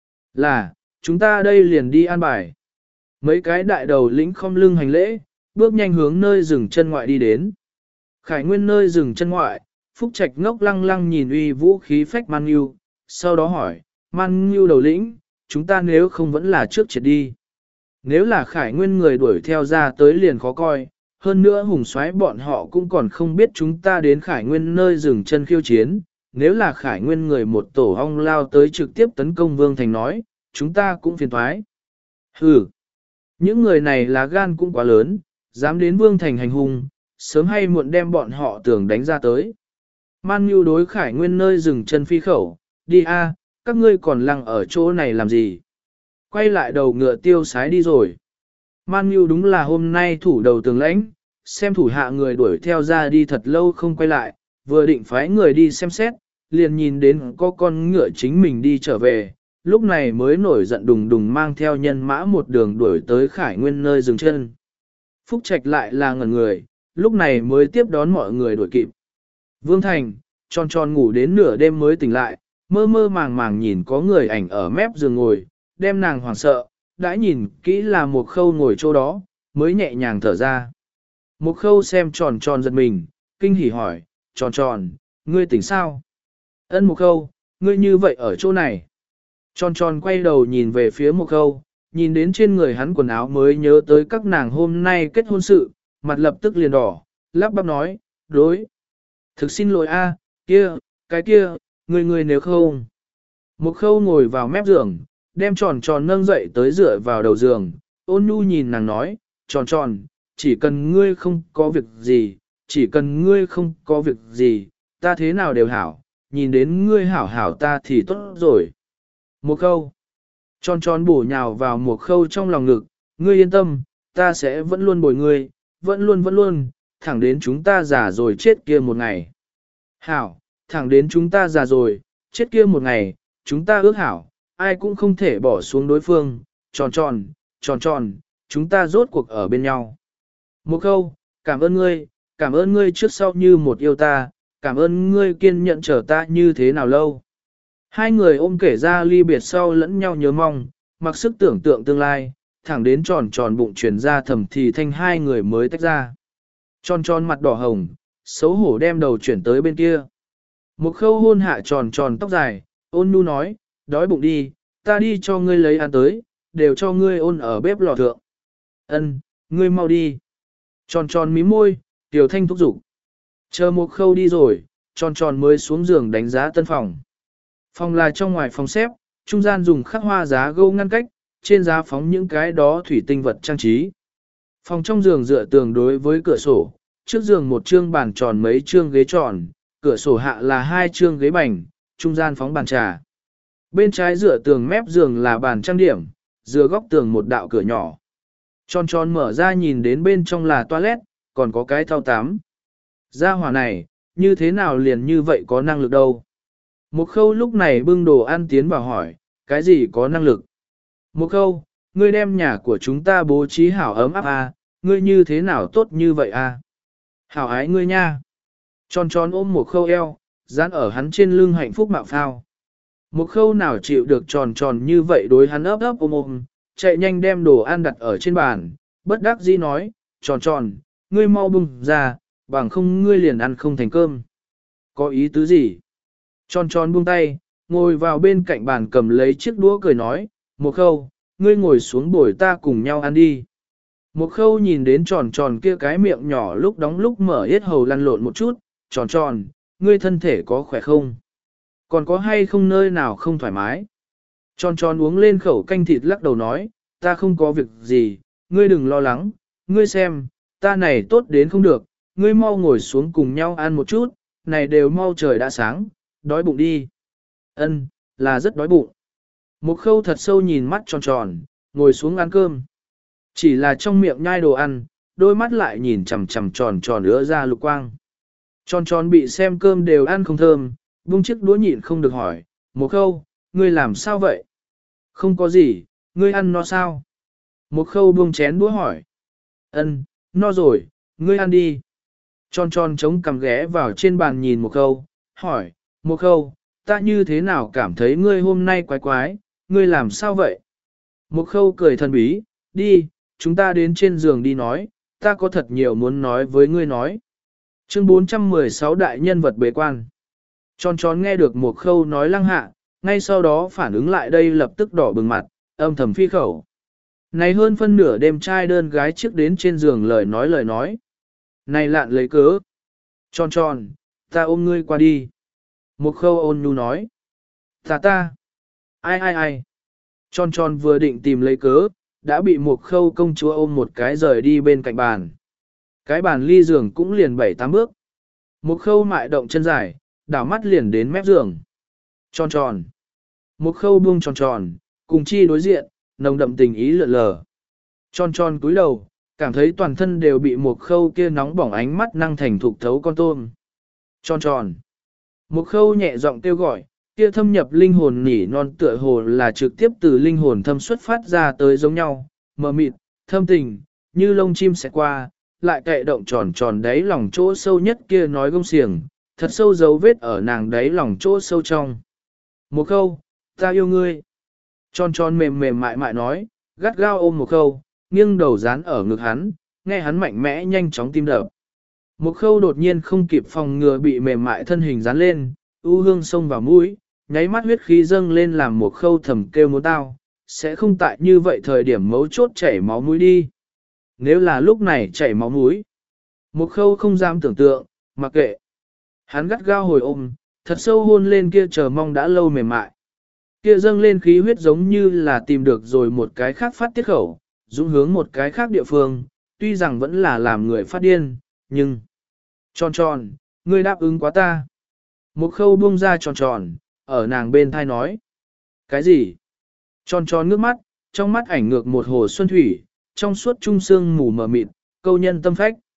là, chúng ta đây liền đi an bài. Mấy cái đại đầu lĩnh không lưng hành lễ, bước nhanh hướng nơi rừng chân ngoại đi đến. Khải Nguyên nơi rừng chân ngoại, Phúc Trạch ngốc lăng lăng nhìn uy vũ khí phách Man Nghiêu, sau đó hỏi, Man Nghiêu đầu lĩnh, chúng ta nếu không vẫn là trước triệt đi. Nếu là Khải Nguyên người đuổi theo ra tới liền khó coi, hơn nữa hùng xoáy bọn họ cũng còn không biết chúng ta đến Khải Nguyên nơi rừng chân khiêu chiến, nếu là Khải Nguyên người một tổ ong lao tới trực tiếp tấn công Vương Thành nói, chúng ta cũng phiền thoái. Hừ, những người này là gan cũng quá lớn, dám đến Vương Thành hành hung, sớm hay muộn đem bọn họ tưởng đánh ra tới. Man Nhu đối Khải Nguyên nơi rừng chân phi khẩu, đi a, các ngươi còn lăng ở chỗ này làm gì? Quay lại đầu ngựa tiêu sái đi rồi. Man Nhu đúng là hôm nay thủ đầu tường lãnh, xem thủ hạ người đuổi theo ra đi thật lâu không quay lại, vừa định phái người đi xem xét, liền nhìn đến có con ngựa chính mình đi trở về, lúc này mới nổi giận đùng đùng mang theo nhân mã một đường đuổi tới Khải Nguyên nơi dừng chân. Phúc Trạch lại là ngẩn người, lúc này mới tiếp đón mọi người đuổi kịp. Vương Thành, tròn tròn ngủ đến nửa đêm mới tỉnh lại, mơ mơ màng màng nhìn có người ảnh ở mép giường ngồi, đem nàng hoảng sợ, đã nhìn kỹ là một khâu ngồi chỗ đó, mới nhẹ nhàng thở ra. Một khâu xem tròn tròn giật mình, kinh hỉ hỏi, tròn tròn, ngươi tỉnh sao? Ân một khâu, ngươi như vậy ở chỗ này. Tròn tròn quay đầu nhìn về phía một khâu, nhìn đến trên người hắn quần áo mới nhớ tới các nàng hôm nay kết hôn sự, mặt lập tức liền đỏ, lắp bắp nói, đối. Thực xin lỗi a, kia, cái kia, người người nếu không. Một khâu ngồi vào mép giường, đem tròn tròn nâng dậy tới dựa vào đầu giường, ôn nhu nhìn nàng nói, tròn tròn, chỉ cần ngươi không có việc gì, chỉ cần ngươi không có việc gì, ta thế nào đều hảo, nhìn đến ngươi hảo hảo ta thì tốt rồi. Một khâu, tròn tròn bổ nhào vào một khâu trong lòng ngực, ngươi yên tâm, ta sẽ vẫn luôn bồi ngươi, vẫn luôn vẫn luôn, thẳng đến chúng ta già rồi chết kia một ngày. Hảo, thẳng đến chúng ta già rồi, chết kia một ngày, chúng ta ước hảo, ai cũng không thể bỏ xuống đối phương, tròn tròn, tròn tròn, chúng ta rốt cuộc ở bên nhau. Một câu, cảm ơn ngươi, cảm ơn ngươi trước sau như một yêu ta, cảm ơn ngươi kiên nhẫn chờ ta như thế nào lâu. Hai người ôm kể ra ly biệt sau lẫn nhau nhớ mong, mặc sức tưởng tượng tương lai, thẳng đến tròn tròn bụng chuyển ra thầm thì thanh hai người mới tách ra. Tròn tròn mặt đỏ hồng, xấu hổ đem đầu chuyển tới bên kia. Một khâu hôn hạ tròn tròn tóc dài, ôn nhu nói, đói bụng đi, ta đi cho ngươi lấy ăn tới, đều cho ngươi ôn ở bếp lò thượng. Ân, ngươi mau đi. Tròn tròn mí môi, tiểu thanh thúc giục. Chờ một khâu đi rồi, tròn tròn mới xuống giường đánh giá tân phòng. Phòng là trong ngoài phòng xếp, trung gian dùng khắc hoa giá gâu ngăn cách, trên giá phóng những cái đó thủy tinh vật trang trí. Phòng trong giường dựa tường đối với cửa sổ, trước giường một trương bàn tròn mấy trương ghế tròn, cửa sổ hạ là hai trương ghế bành, trung gian phóng bàn trà. Bên trái dựa tường mép giường là bàn trang điểm, dựa góc tường một đạo cửa nhỏ. Tròn tròn mở ra nhìn đến bên trong là toilet, còn có cái thau tắm. Gia hỏa này, như thế nào liền như vậy có năng lực đâu. Một khâu lúc này bưng đồ ăn tiến vào hỏi, cái gì có năng lực? Một khâu, ngươi đem nhà của chúng ta bố trí hảo ấm áp à, ngươi như thế nào tốt như vậy à? Hảo ái ngươi nha. Tròn tròn ôm một khâu eo, dán ở hắn trên lưng hạnh phúc mạo phao. Một khâu nào chịu được tròn tròn như vậy đối hắn ấp ấp ôm ôm, chạy nhanh đem đồ ăn đặt ở trên bàn, bất đắc dĩ nói, tròn tròn, ngươi mau bưng ra, bằng không ngươi liền ăn không thành cơm. Có ý tứ gì? Tròn tròn buông tay, ngồi vào bên cạnh bàn cầm lấy chiếc đũa cười nói, một khâu, ngươi ngồi xuống bồi ta cùng nhau ăn đi. Một khâu nhìn đến tròn tròn kia cái miệng nhỏ lúc đóng lúc mở yết hầu lăn lộn một chút, tròn tròn, ngươi thân thể có khỏe không? Còn có hay không nơi nào không thoải mái? Tròn tròn uống lên khẩu canh thịt lắc đầu nói, ta không có việc gì, ngươi đừng lo lắng, ngươi xem, ta này tốt đến không được, ngươi mau ngồi xuống cùng nhau ăn một chút, này đều mau trời đã sáng, đói bụng đi. Ân, là rất đói bụng. Một khâu thật sâu nhìn mắt tròn tròn, ngồi xuống ăn cơm. Chỉ là trong miệng nhai đồ ăn, đôi mắt lại nhìn chằm chằm tròn tròn ứa ra lục quang. Tròn tròn bị xem cơm đều ăn không thơm, vung chiếc đũa nhịn không được hỏi, một khâu, ngươi làm sao vậy? Không có gì, ngươi ăn no sao? Một khâu buông chén đũa hỏi. Ân, no rồi, ngươi ăn đi. Tròn tròn chống cằm ghé vào trên bàn nhìn một khâu, hỏi, một khâu, ta như thế nào cảm thấy ngươi hôm nay quái quái, ngươi làm sao vậy? Một khâu cười thần bí, đi, chúng ta đến trên giường đi nói, ta có thật nhiều muốn nói với ngươi nói. Chương bốn trăm mười sáu đại nhân vật bế quan. Tròn tròn nghe được một khâu nói lăng hạ, ngay sau đó phản ứng lại đây lập tức đỏ bừng mặt, âm thầm phi khẩu. Này hơn phân nửa đêm trai đơn gái trước đến trên giường lời nói lời nói. Này lạn lấy cớ. Tròn tròn, ta ôm ngươi qua đi. Một khâu ôn nhu nói. Ta ta. Ai ai ai. Tròn tròn vừa định tìm lấy cớ, đã bị một khâu công chúa ôm một cái rời đi bên cạnh bàn. Cái bàn ly giường cũng liền bảy tám bước. Một khâu mại động chân dài, đảo mắt liền đến mép giường. Tròn tròn. Một khâu buông tròn tròn, cùng chi đối diện, nồng đậm tình ý lượn lờ. Tròn tròn cúi đầu, cảm thấy toàn thân đều bị một khâu kia nóng bỏng ánh mắt năng thành thục thấu con tôm. Tròn tròn. Một khâu nhẹ giọng kêu gọi, kia thâm nhập linh hồn nỉ non tựa hồ là trực tiếp từ linh hồn thâm xuất phát ra tới giống nhau, mờ mịt, thâm tình, như lông chim sẽ qua, lại kệ động tròn tròn đáy lòng chỗ sâu nhất kia nói gông xiềng, thật sâu dấu vết ở nàng đáy lòng chỗ sâu trong. Một khâu, ta yêu ngươi. Tròn tròn mềm mềm mại mại nói, gắt gao ôm một khâu, nghiêng đầu dán ở ngực hắn, nghe hắn mạnh mẽ nhanh chóng tim đập. Một khâu đột nhiên không kịp phòng ngừa bị mềm mại thân hình dán lên, u hương xông vào mũi, nháy mắt huyết khí dâng lên làm một khâu thầm kêu muốn tao, sẽ không tại như vậy thời điểm mấu chốt chảy máu mũi đi. Nếu là lúc này chảy máu mũi, một khâu không dám tưởng tượng, mặc kệ. Hắn gắt gao hồi ôm, thật sâu hôn lên kia chờ mong đã lâu mềm mại. Kia dâng lên khí huyết giống như là tìm được rồi một cái khác phát tiết khẩu, dũng hướng một cái khác địa phương, tuy rằng vẫn là làm người phát điên, nhưng... Tròn tròn, ngươi đáp ứng quá ta. Một khâu buông ra tròn tròn, ở nàng bên thai nói. Cái gì? Tròn tròn nước mắt, trong mắt ảnh ngược một hồ xuân thủy, trong suốt trung sương mù mờ mịt, câu nhân tâm phách.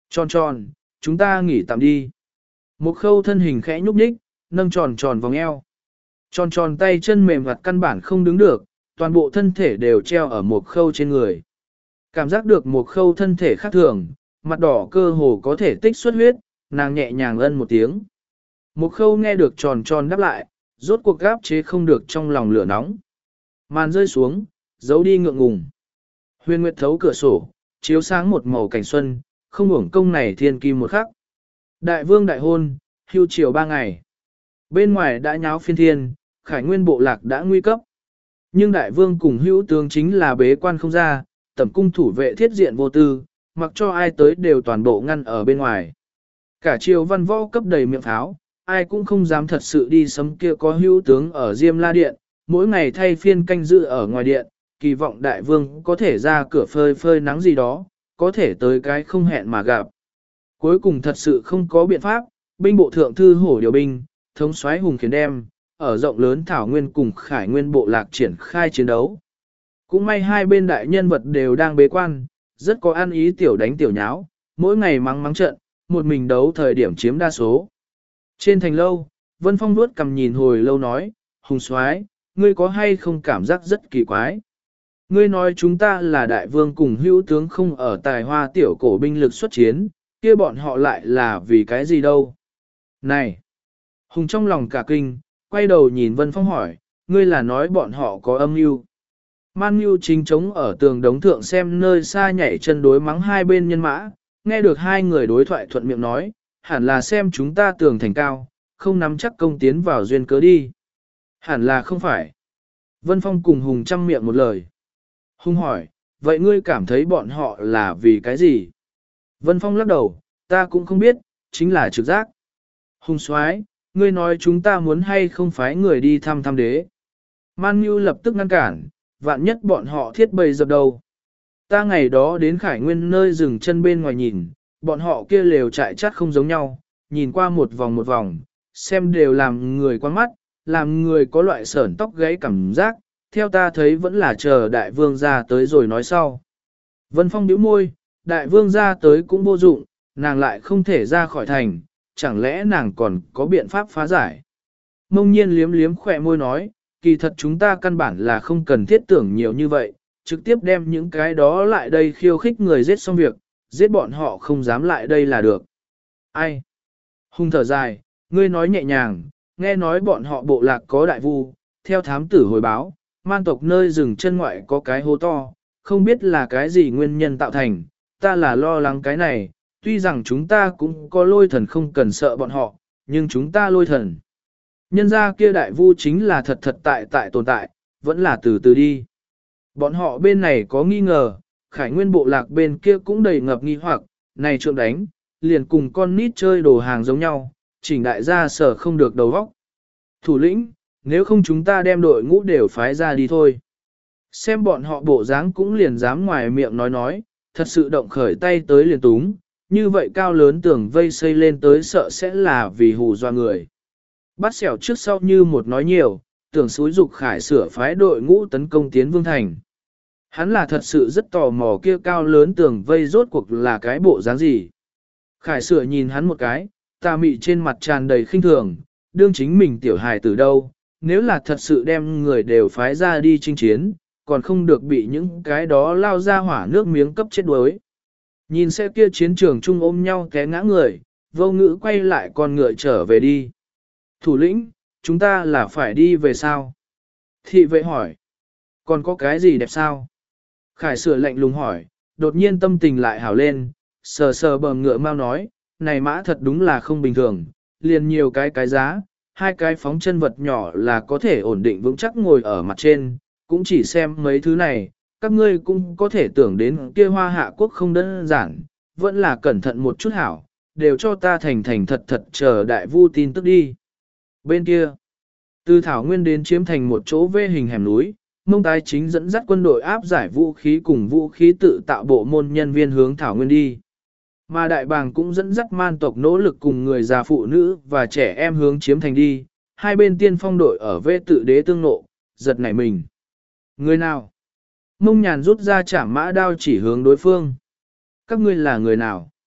Tròn tròn, chúng ta nghỉ tạm đi. Một khâu thân hình khẽ nhúc nhích, nâng tròn tròn vòng eo. Tròn tròn tay chân mềm vặt căn bản không đứng được, toàn bộ thân thể đều treo ở một khâu trên người. Cảm giác được một khâu thân thể khác thường, mặt đỏ cơ hồ có thể tích xuất huyết, nàng nhẹ nhàng ân một tiếng. Một khâu nghe được tròn tròn đáp lại, rốt cuộc gáp chế không được trong lòng lửa nóng. Màn rơi xuống, giấu đi ngượng ngùng. Huyền Nguyệt thấu cửa sổ, chiếu sáng một màu cảnh xuân, không uổng công này thiên kim một khắc. Đại vương đại hôn, hưu chiều ba ngày. Bên ngoài đã nháo phiên thiên, khải nguyên bộ lạc đã nguy cấp. Nhưng đại vương cùng hữu tướng chính là bế quan không ra, tẩm cung thủ vệ thiết diện vô tư, mặc cho ai tới đều toàn bộ ngăn ở bên ngoài. Cả triều văn võ cấp đầy miệng pháo, ai cũng không dám thật sự đi sấm kia có hữu tướng ở Diêm La Điện, mỗi ngày thay phiên canh dự ở ngoài điện, kỳ vọng đại vương có thể ra cửa phơi phơi nắng gì đó, có thể tới cái không hẹn mà gặp. Cuối cùng thật sự không có biện pháp, binh bộ thượng thư hổ điều binh, thống soái hùng khiến đem, ở rộng lớn thảo nguyên cùng khải nguyên bộ lạc triển khai chiến đấu. Cũng may hai bên đại nhân vật đều đang bế quan, rất có ăn ý tiểu đánh tiểu nháo, mỗi ngày mắng mắng trận, một mình đấu thời điểm chiếm đa số. Trên thành lâu, Vân Phong nuốt cầm nhìn hồi lâu nói, hùng soái, ngươi có hay không cảm giác rất kỳ quái? Ngươi nói chúng ta là đại vương cùng hữu tướng không ở tài hoa tiểu cổ binh lực xuất chiến, kia bọn họ lại là vì cái gì đâu? Này! Hùng trong lòng cả kinh, quay đầu nhìn Vân Phong hỏi, ngươi là nói bọn họ có âm mưu? Man Nhu chính trống ở tường đống thượng xem nơi xa nhảy chân đối mắng hai bên nhân mã, nghe được hai người đối thoại thuận miệng nói, hẳn là xem chúng ta tường thành cao, không nắm chắc công tiến vào duyên cớ đi. Hẳn là không phải. Vân Phong cùng Hùng chăm miệng một lời. Hùng hỏi, vậy ngươi cảm thấy bọn họ là vì cái gì? Vân Phong lắc đầu, ta cũng không biết, chính là trực giác. Hùng soái, ngươi nói chúng ta muốn hay không phái người đi thăm thăm đế. Man Nhu lập tức ngăn cản, vạn nhất bọn họ thiết bầy dập đầu. Ta ngày đó đến Khải Nguyên nơi dừng chân bên ngoài nhìn, bọn họ kia lều trại chắt không giống nhau, nhìn qua một vòng một vòng, xem đều làm người quan mắt, làm người có loại sởn tóc gáy cảm giác, theo ta thấy vẫn là chờ đại vương ra tới rồi nói sau. Vân Phong nhíu môi, đại vương ra tới cũng vô dụng, nàng lại không thể ra khỏi thành, chẳng lẽ nàng còn có biện pháp phá giải. Mông nhiên liếm liếm khỏe môi nói, kỳ thật chúng ta căn bản là không cần thiết tưởng nhiều như vậy, trực tiếp đem những cái đó lại đây khiêu khích người giết xong việc, giết bọn họ không dám lại đây là được. Ai? Hùng thở dài, ngươi nói nhẹ nhàng, nghe nói bọn họ bộ lạc có đại vu, theo thám tử hồi báo, man tộc nơi rừng chân ngoại có cái hố to, không biết là cái gì nguyên nhân tạo thành, ta là lo lắng cái này, tuy rằng chúng ta cũng có lôi thần không cần sợ bọn họ, nhưng chúng ta lôi thần. Nhân ra kia đại vu chính là thật thật tại tại tồn tại, vẫn là từ từ đi. Bọn họ bên này có nghi ngờ, khải nguyên bộ lạc bên kia cũng đầy ngập nghi hoặc, này trượng đánh, liền cùng con nít chơi đồ hàng giống nhau, chỉnh đại gia sở không được đầu óc. Thủ lĩnh, nếu không chúng ta đem đội ngũ đều phái ra đi thôi. Xem bọn họ bộ dáng cũng liền dám ngoài miệng nói nói, thật sự động khởi tay tới liền túng, như vậy cao lớn tưởng vây xây lên tới sợ sẽ là vì hù doa người. Bắt xẻo trước sau như một nói nhiều, tưởng xúi dục khải sửa phái đội ngũ tấn công tiến vương thành. Hắn là thật sự rất tò mò kia cao lớn tưởng vây rốt cuộc là cái bộ dáng gì. Khải sửa nhìn hắn một cái, tà mị trên mặt tràn đầy khinh thường, đương chính mình tiểu hài từ đâu, nếu là thật sự đem người đều phái ra đi chinh chiến, còn không được bị những cái đó lao ra hỏa nước miếng cấp chết đuối. Nhìn xe kia chiến trường chung ôm nhau té ngã người, vô ngữ quay lại con ngựa trở về đi. Thủ lĩnh, chúng ta là phải đi về sao? Thị vệ hỏi. Còn có cái gì đẹp sao? Khải sửa lạnh lùng hỏi, đột nhiên tâm tình lại hảo lên, sờ sờ bờ ngựa mau nói, này mã thật đúng là không bình thường, liền nhiều cái cái giá, hai cái phóng chân vật nhỏ là có thể ổn định vững chắc ngồi ở mặt trên, cũng chỉ xem mấy thứ này, các ngươi cũng có thể tưởng đến kia hoa hạ quốc không đơn giản, vẫn là cẩn thận một chút hảo, đều cho ta thành thành thật thật chờ đại vu tin tức đi. Bên kia, từ Thảo Nguyên đến chiếm thành một chỗ vê hình hẻm núi, Mông Tái chính dẫn dắt quân đội áp giải vũ khí cùng vũ khí tự tạo bộ môn nhân viên hướng Thảo Nguyên đi. Mà đại bàng cũng dẫn dắt man tộc nỗ lực cùng người già phụ nữ và trẻ em hướng chiếm thành đi, hai bên tiên phong đội ở vê tự đế tương nộ, giật nảy mình. Người nào? Mông Nhàn rút ra chảm mã đao chỉ hướng đối phương. Các ngươi là người nào?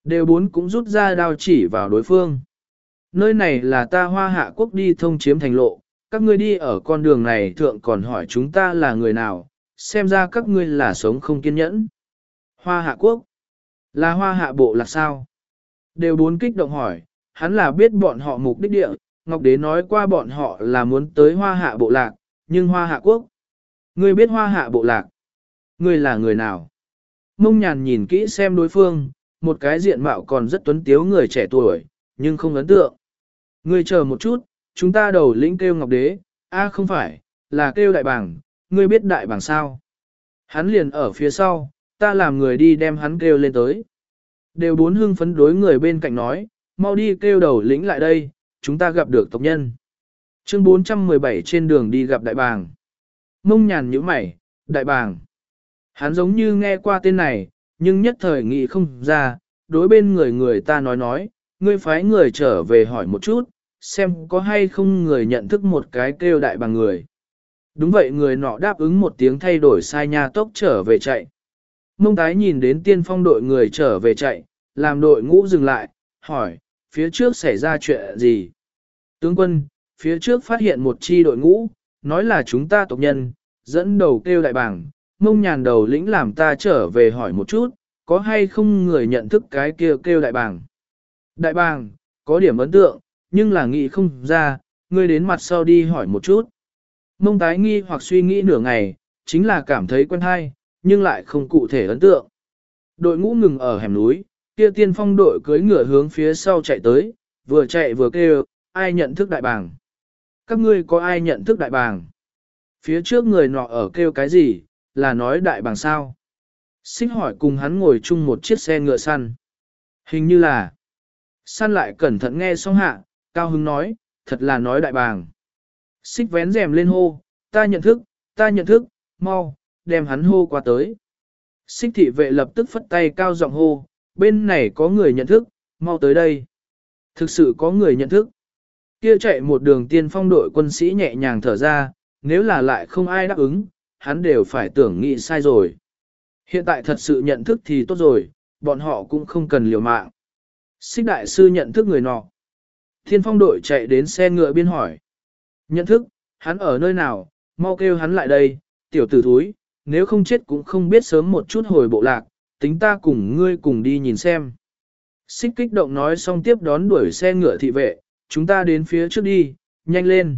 Đều bốn cũng rút ra đao chỉ vào đối phương. Nơi này là ta Hoa Hạ quốc đi thông chiếm thành lộ, các ngươi đi ở con đường này thượng còn hỏi chúng ta là người nào, xem ra các ngươi là sống không kiên nhẫn. Hoa Hạ quốc, là Hoa Hạ bộ lạc sao? Đều bốn kích động hỏi, hắn là biết bọn họ mục đích địa, Ngọc Đế nói qua bọn họ là muốn tới Hoa Hạ bộ lạc, nhưng Hoa Hạ quốc. Ngươi biết Hoa Hạ bộ lạc? Ngươi là người nào? Mông Nhàn nhìn kỹ xem đối phương, một cái diện mạo còn rất tuấn tiếu người trẻ tuổi, nhưng không ấn tượng. Ngươi chờ một chút, chúng ta đầu lĩnh kêu Ngọc Đế, a không phải, là kêu Đại Bàng, ngươi biết Đại Bàng sao? Hắn liền ở phía sau, ta làm người đi đem hắn kêu lên tới. Đều bốn hưng phấn đối người bên cạnh nói, mau đi kêu đầu lĩnh lại đây, chúng ta gặp được tộc nhân. Chương bốn trăm mười bảy trên đường đi gặp Đại Bàng. Mông Nhàn nhíu mày, Đại Bàng. Hắn giống như nghe qua tên này, nhưng nhất thời nghĩ không ra, đối bên người người ta nói nói, ngươi phái người trở về hỏi một chút, xem có hay không người nhận thức một cái kêu Đại Bàng người. Đúng vậy, người nọ đáp ứng một tiếng thay đổi sai nha tốc trở về chạy. Mông Tái nhìn đến tiên phong đội người trở về chạy, làm đội ngũ dừng lại, hỏi, phía trước xảy ra chuyện gì? Tướng quân, phía trước phát hiện một chi đội ngũ, nói là chúng ta tộc nhân, dẫn đầu kêu Đại Bàng, Mông Nhàn đầu lĩnh làm ta trở về hỏi một chút, có hay không người nhận thức cái kia kêu, kêu Đại Bàng. Đại Bàng, có điểm ấn tượng, nhưng là nghĩ không ra, ngươi đến mặt sau đi hỏi một chút. Mông Tái nghi hoặc suy nghĩ nửa ngày, chính là cảm thấy quen hay, nhưng lại không cụ thể ấn tượng. Đội ngũ ngừng ở hẻm núi, kia tiên phong đội cưỡi ngựa hướng phía sau chạy tới, vừa chạy vừa kêu, ai nhận thức Đại Bàng? Các ngươi có ai nhận thức Đại Bàng? Phía trước người nọ ở kêu cái gì, là nói Đại Bàng sao? Xích hỏi cùng hắn ngồi chung một chiếc xe ngựa săn. Hình như là, săn lại cẩn thận nghe xong hạ, cao hứng nói, thật là nói Đại Bàng. Xích vén rèm lên hô, ta nhận thức, ta nhận thức, mau, đem hắn hô qua tới. Xích thị vệ lập tức phất tay cao giọng hô, bên này có người nhận thức, mau tới đây. Thực sự có người nhận thức. Kia chạy một đường tiên phong đội quân sĩ nhẹ nhàng thở ra, nếu là lại không ai đáp ứng, hắn đều phải tưởng nghĩ sai rồi. Hiện tại thật sự nhận thức thì tốt rồi, bọn họ cũng không cần liều mạng. Xích đại sư nhận thức người nọ. Tiên phong đội chạy đến xe ngựa biên hỏi. Nhận thức, hắn ở nơi nào, mau kêu hắn lại đây, tiểu tử thúi, nếu không chết cũng không biết sớm một chút hồi bộ lạc, tính ta cùng ngươi cùng đi nhìn xem. Xích kích động nói xong tiếp đón đuổi xe ngựa thị vệ, chúng ta đến phía trước đi, nhanh lên.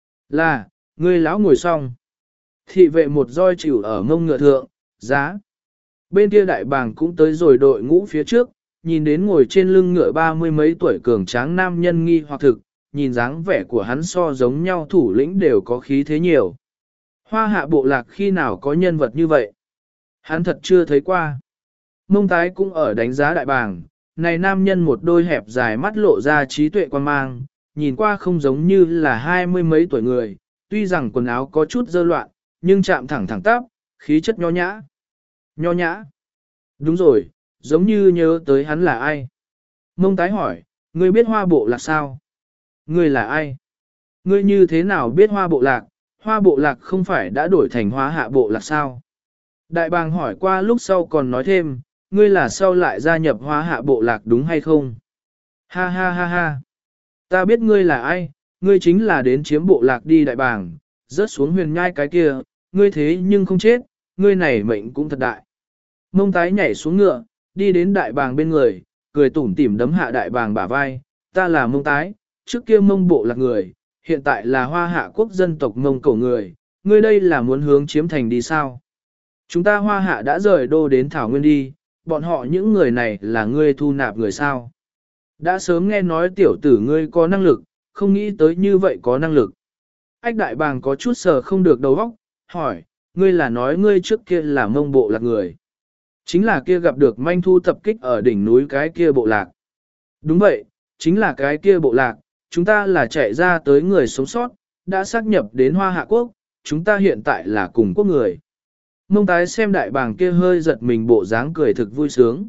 Là, ngươi lão ngồi xong. Thị vệ một roi chịu ở ngông ngựa thượng, giá. Bên kia Đại Bàng cũng tới rồi đội ngũ phía trước, nhìn đến ngồi trên lưng ngựa ba mươi mấy tuổi cường tráng nam nhân nghi hoặc thực, nhìn dáng vẻ của hắn so giống nhau thủ lĩnh đều có khí thế nhiều. Hoa Hạ bộ lạc khi nào có nhân vật như vậy? Hắn thật chưa thấy qua. Mông Tái cũng ở đánh giá Đại Bàng, này nam nhân một đôi hẹp dài mắt lộ ra trí tuệ quan mang, nhìn qua không giống như là hai mươi mấy tuổi người, tuy rằng quần áo có chút dơ loạn, nhưng chạm thẳng thẳng tắp, khí chất nho nhã. Nho nhã. Đúng rồi, giống như nhớ tới hắn là ai. Mông Tái hỏi, ngươi biết Hoa bộ lạc sao? Ngươi là ai? Ngươi như thế nào biết Hoa bộ lạc? Hoa bộ lạc không phải đã đổi thành Hoa Hạ bộ lạc sao? Đại Bàng hỏi qua lúc sau còn nói thêm, ngươi là sau lại gia nhập Hoa Hạ bộ lạc đúng hay không? Ha ha ha ha. Ta biết ngươi là ai, ngươi chính là đến chiếm bộ lạc đi. Đại Bàng, rớt xuống huyền nhai cái kia, ngươi thế nhưng không chết, ngươi này mệnh cũng thật đại. Mông Tái nhảy xuống ngựa, đi đến Đại Bàng bên người, cười tủm tỉm đấm hạ Đại Bàng bả vai, ta là Mông Tái, trước kia Mông bộ lạc người, hiện tại là Hoa Hạ quốc dân tộc Mông Cổ người, ngươi đây là muốn hướng chiếm thành đi sao? Chúng ta Hoa Hạ đã rời đô đến Thảo Nguyên đi, bọn họ những người này là ngươi thu nạp người sao? Đã sớm nghe nói tiểu tử ngươi có năng lực, không nghĩ tới như vậy có năng lực. Ách Đại Bàng có chút sờ không được đầu óc, hỏi, ngươi là nói ngươi trước kia là Mông bộ lạc người. Chính là kia gặp được manh thu tập kích ở đỉnh núi cái kia bộ lạc. Đúng vậy, chính là cái kia bộ lạc, chúng ta là chạy ra tới người sống sót, đã xác nhập đến Hoa Hạ quốc, chúng ta hiện tại là cùng quốc người. Mông Tái xem Đại Bàng kia hơi giật mình bộ dáng cười thực vui sướng.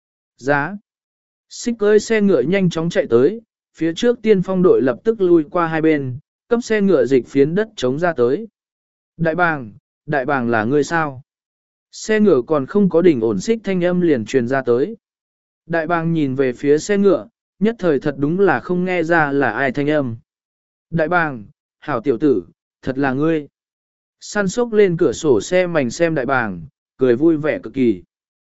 Giá. Xích cưỡi xe ngựa nhanh chóng chạy tới, phía trước tiên phong đội lập tức lui qua hai bên, cấp xe ngựa dịch phiến đất chống ra tới. Đại Bàng, Đại Bàng là ngươi sao? Xe ngựa còn không có đỉnh ổn xích thanh âm liền truyền ra tới. Đại bàng nhìn về phía xe ngựa, nhất thời thật đúng là không nghe ra là ai thanh âm. Đại bàng, hảo tiểu tử, thật là ngươi. San sốc lên cửa sổ xe mảnh xem đại bàng, cười vui vẻ cực kỳ.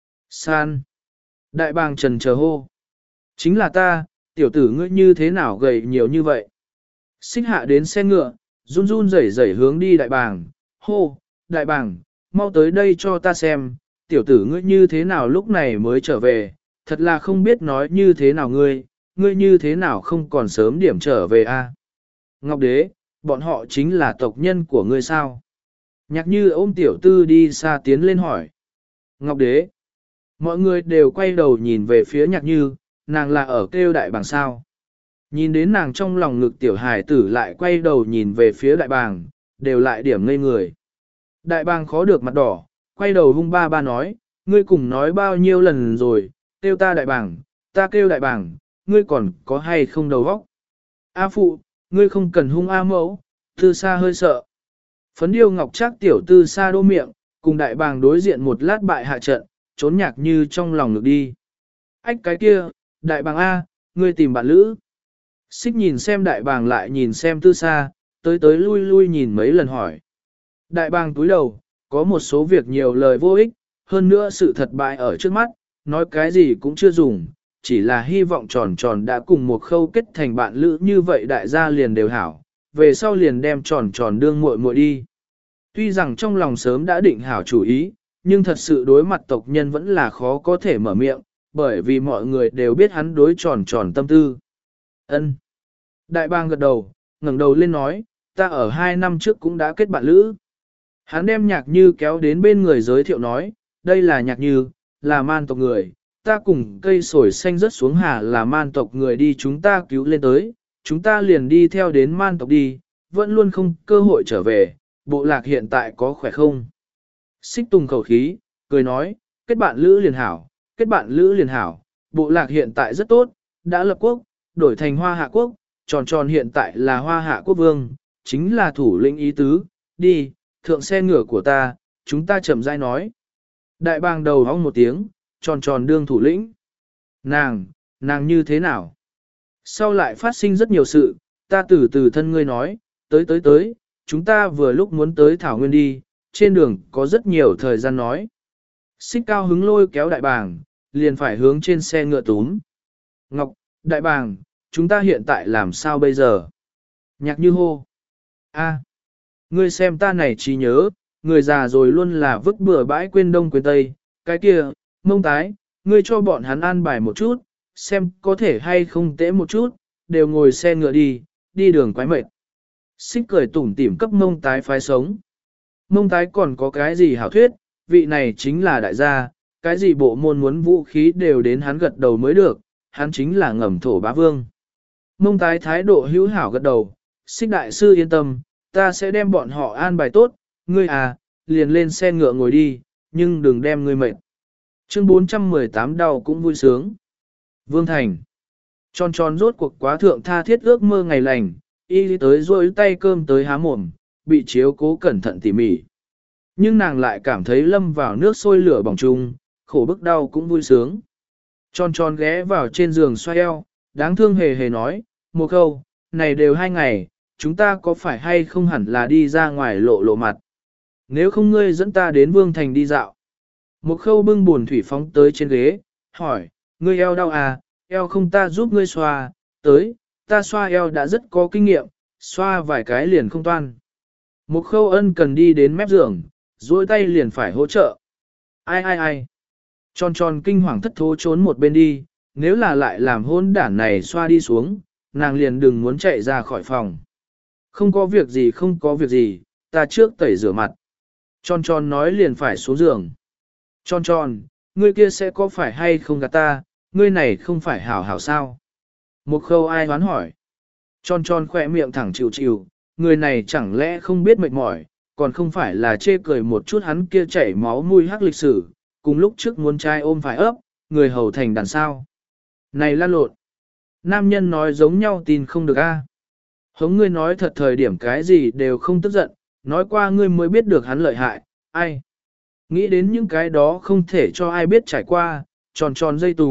San. Đại bàng trần chờ hô. Chính là ta, tiểu tử ngươi như thế nào gầy nhiều như vậy. Xích hạ đến xe ngựa, run run rẩy rẩy hướng đi đại bàng. Hô, đại bàng, mau tới đây cho ta xem, tiểu tử ngươi như thế nào lúc này mới trở về, thật là không biết nói như thế nào ngươi, ngươi như thế nào không còn sớm điểm trở về a? Ngọc đế, bọn họ chính là tộc nhân của ngươi sao? Nhạc như ôm tiểu tư đi xa tiến lên hỏi. Ngọc đế, mọi người đều quay đầu nhìn về phía nhạc như, nàng là ở kêu đại bàng sao. Nhìn đến nàng trong lòng ngực tiểu hài tử lại quay đầu nhìn về phía đại bàng, đều lại điểm ngây người. Đại bàng khó được mặt đỏ, quay đầu hung ba ba nói, ngươi cùng nói bao nhiêu lần rồi, kêu ta đại bàng, ta kêu đại bàng, ngươi còn có hay không đầu óc? A phụ, ngươi không cần hung A mẫu, tư sa hơi sợ. Phấn điêu ngọc trác tiểu tư sa đô miệng, cùng đại bàng đối diện một lát bại hạ trận, trốn nhạc như trong lòng ngực đi. Ách cái kia, đại bàng A, ngươi tìm bạn lữ. Xích nhìn xem đại bàng lại nhìn xem tư sa, tới tới lui lui nhìn mấy lần hỏi. Đại bàng túi đầu, có một số việc nhiều lời vô ích, hơn nữa sự thật bại ở trước mắt, nói cái gì cũng chưa dùng, chỉ là hy vọng tròn tròn đã cùng một khâu kết thành bạn lữ như vậy đại gia liền đều hảo, về sau liền đem tròn tròn đương muội muội đi. Tuy rằng trong lòng sớm đã định hảo chủ ý, nhưng thật sự đối mặt tộc nhân vẫn là khó có thể mở miệng, bởi vì mọi người đều biết hắn đối tròn tròn tâm tư. Ân. Đại bàng gật đầu, ngẩng đầu lên nói, ta ở hai năm trước cũng đã kết bạn lữ. Hắn đem nhạc như kéo đến bên người giới thiệu nói, đây là nhạc như, là man tộc người, ta cùng cây sồi xanh rớt xuống hà là man tộc người đi chúng ta cứu lên tới, chúng ta liền đi theo đến man tộc đi, vẫn luôn không cơ hội trở về, bộ lạc hiện tại có khỏe không? Xích tùng khẩu khí, cười nói, kết bạn lữ liền hảo, kết bạn lữ liền hảo, bộ lạc hiện tại rất tốt, đã lập quốc, đổi thành hoa hạ quốc, tròn tròn hiện tại là hoa hạ quốc vương, chính là thủ lĩnh ý tứ, đi, thượng xe ngựa của ta, chúng ta chậm rãi nói. Đại bàng đầu hong một tiếng, tròn tròn đương thủ lĩnh. Nàng, nàng như thế nào? Sau lại phát sinh rất nhiều sự, ta từ từ thân ngươi nói, tới tới tới, chúng ta vừa lúc muốn tới Thảo Nguyên đi, trên đường có rất nhiều thời gian nói. Xích cao hứng lôi kéo đại bàng, liền phải hướng trên xe ngựa túm. Ngọc, đại bàng, chúng ta hiện tại làm sao bây giờ? Nhạc như hô. A, ngươi xem ta này trí nhớ, người già rồi luôn là vứt bừa bãi quên đông quên tây, cái kia, mông tái, ngươi cho bọn hắn an bài một chút, xem có thể hay không tễ một chút, đều ngồi xe ngựa đi, đi đường quái mệt. Xích cười tủm tỉm cấp mông tái phái sống. Mông tái còn có cái gì hảo thuyết, vị này chính là đại gia, cái gì bộ môn muốn vũ khí đều đến hắn gật đầu mới được, hắn chính là ngầm thổ bá vương. Mông tái thái độ hữu hảo gật đầu, xích đại sư yên tâm, ta sẽ đem bọn họ an bài tốt, ngươi à, liền lên xe ngựa ngồi đi, nhưng đừng đem ngươi mệt. Chương bốn trăm mười tám đau cũng vui sướng. Vương Thành. Tròn tròn rốt cuộc quá thượng tha thiết ước mơ ngày lành, y tới rôi tay cơm tới há mồm, bị chiếu cố cẩn thận tỉ mỉ. Nhưng nàng lại cảm thấy lâm vào nước sôi lửa bỏng chung, khổ bức đau cũng vui sướng. Tròn tròn ghé vào trên giường xoay eo, đáng thương hề hề nói, một câu, này đều hai ngày, chúng ta có phải hay không hẳn là đi ra ngoài lộ lộ mặt. Nếu không ngươi dẫn ta đến Vương Thành đi dạo. Một khâu bưng buồn thủy phóng tới trên ghế, hỏi, ngươi eo đau à, eo không ta giúp ngươi xoa, tới, ta xoa eo đã rất có kinh nghiệm, xoa vài cái liền không toan. Một khâu ân cần đi đến mép giường, duỗi tay liền phải hỗ trợ. Ai ai ai. Tròn tròn kinh hoàng thất thố trốn một bên đi, nếu là lại làm hôn đản này xoa đi xuống, nàng liền đừng muốn chạy ra khỏi phòng. Không có việc gì không có việc gì, ta trước tẩy rửa mặt. Tròn tròn nói liền phải xuống giường. Tròn tròn, ngươi kia sẽ có phải hay không gạt ta, ngươi này không phải hảo hảo sao? Một khâu ai hoán hỏi. Tròn tròn khỏe miệng thẳng chịu chịu, người này chẳng lẽ không biết mệt mỏi, còn không phải là chê cười một chút hắn kia chảy máu mùi hắc lịch sử, cùng lúc trước muốn trai ôm phải ấp, người hầu thành đàn sao. Này lan lộn. Nam nhân nói giống nhau tin không được a. Hống ngươi nói thật thời điểm cái gì đều không tức giận, nói qua ngươi mới biết được hắn lợi hại, ai. Nghĩ đến những cái đó không thể cho ai biết trải qua, tròn tròn dây túng,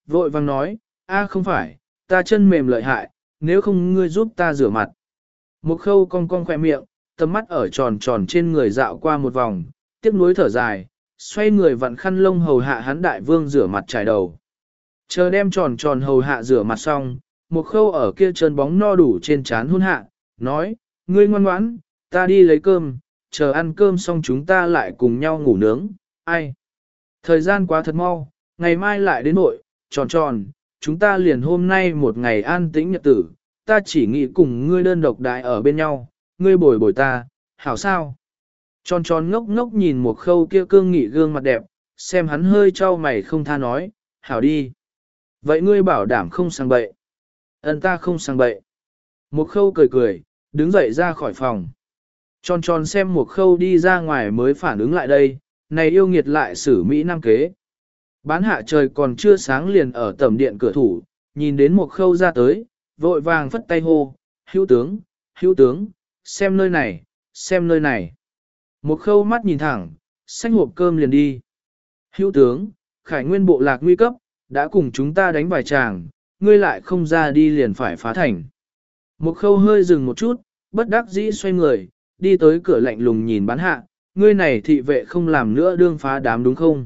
vội vang nói, a không phải, ta chân mềm lợi hại, nếu không ngươi giúp ta rửa mặt. Một khâu cong cong khỏe miệng, tầm mắt ở tròn tròn trên người dạo qua một vòng, tiếc nuối thở dài, xoay người vặn khăn lông hầu hạ hắn đại vương rửa mặt trải đầu. Chờ đem tròn tròn hầu hạ rửa mặt xong, một khâu ở kia chân bóng no đủ trên trán hôn hạ, nói, ngươi ngoan ngoãn, ta đi lấy cơm, chờ ăn cơm xong chúng ta lại cùng nhau ngủ nướng, ai. Thời gian quá thật mau, ngày mai lại đến nội, tròn tròn, chúng ta liền hôm nay một ngày an tĩnh nhật tử, ta chỉ nghĩ cùng ngươi đơn độc đại ở bên nhau, ngươi bồi bồi ta, hảo sao? Tròn tròn ngốc ngốc nhìn một khâu kia cương nghị gương mặt đẹp, xem hắn hơi trao mày không tha nói, hảo đi. Vậy ngươi bảo đảm không sang bậy. Ấn ta không sang bậy. Một khâu cười cười, đứng dậy ra khỏi phòng. Tròn tròn xem một khâu đi ra ngoài mới phản ứng lại đây, này yêu nghiệt lại xử Mỹ Nam kế. Bán hạ trời còn chưa sáng liền ở tầm điện cửa thủ, nhìn đến một khâu ra tới, vội vàng phất tay hô, hữu tướng, hữu tướng, xem nơi này, xem nơi này. Một khâu mắt nhìn thẳng, xách hộp cơm liền đi. Hữu tướng, khải nguyên bộ lạc nguy cấp, đã cùng chúng ta đánh vài tràng, ngươi lại không ra đi liền phải phá thành. Một khâu hơi dừng một chút, bất đắc dĩ xoay người, đi tới cửa lạnh lùng nhìn bán hạ, ngươi này thị vệ không làm nữa đương phá đám đúng không?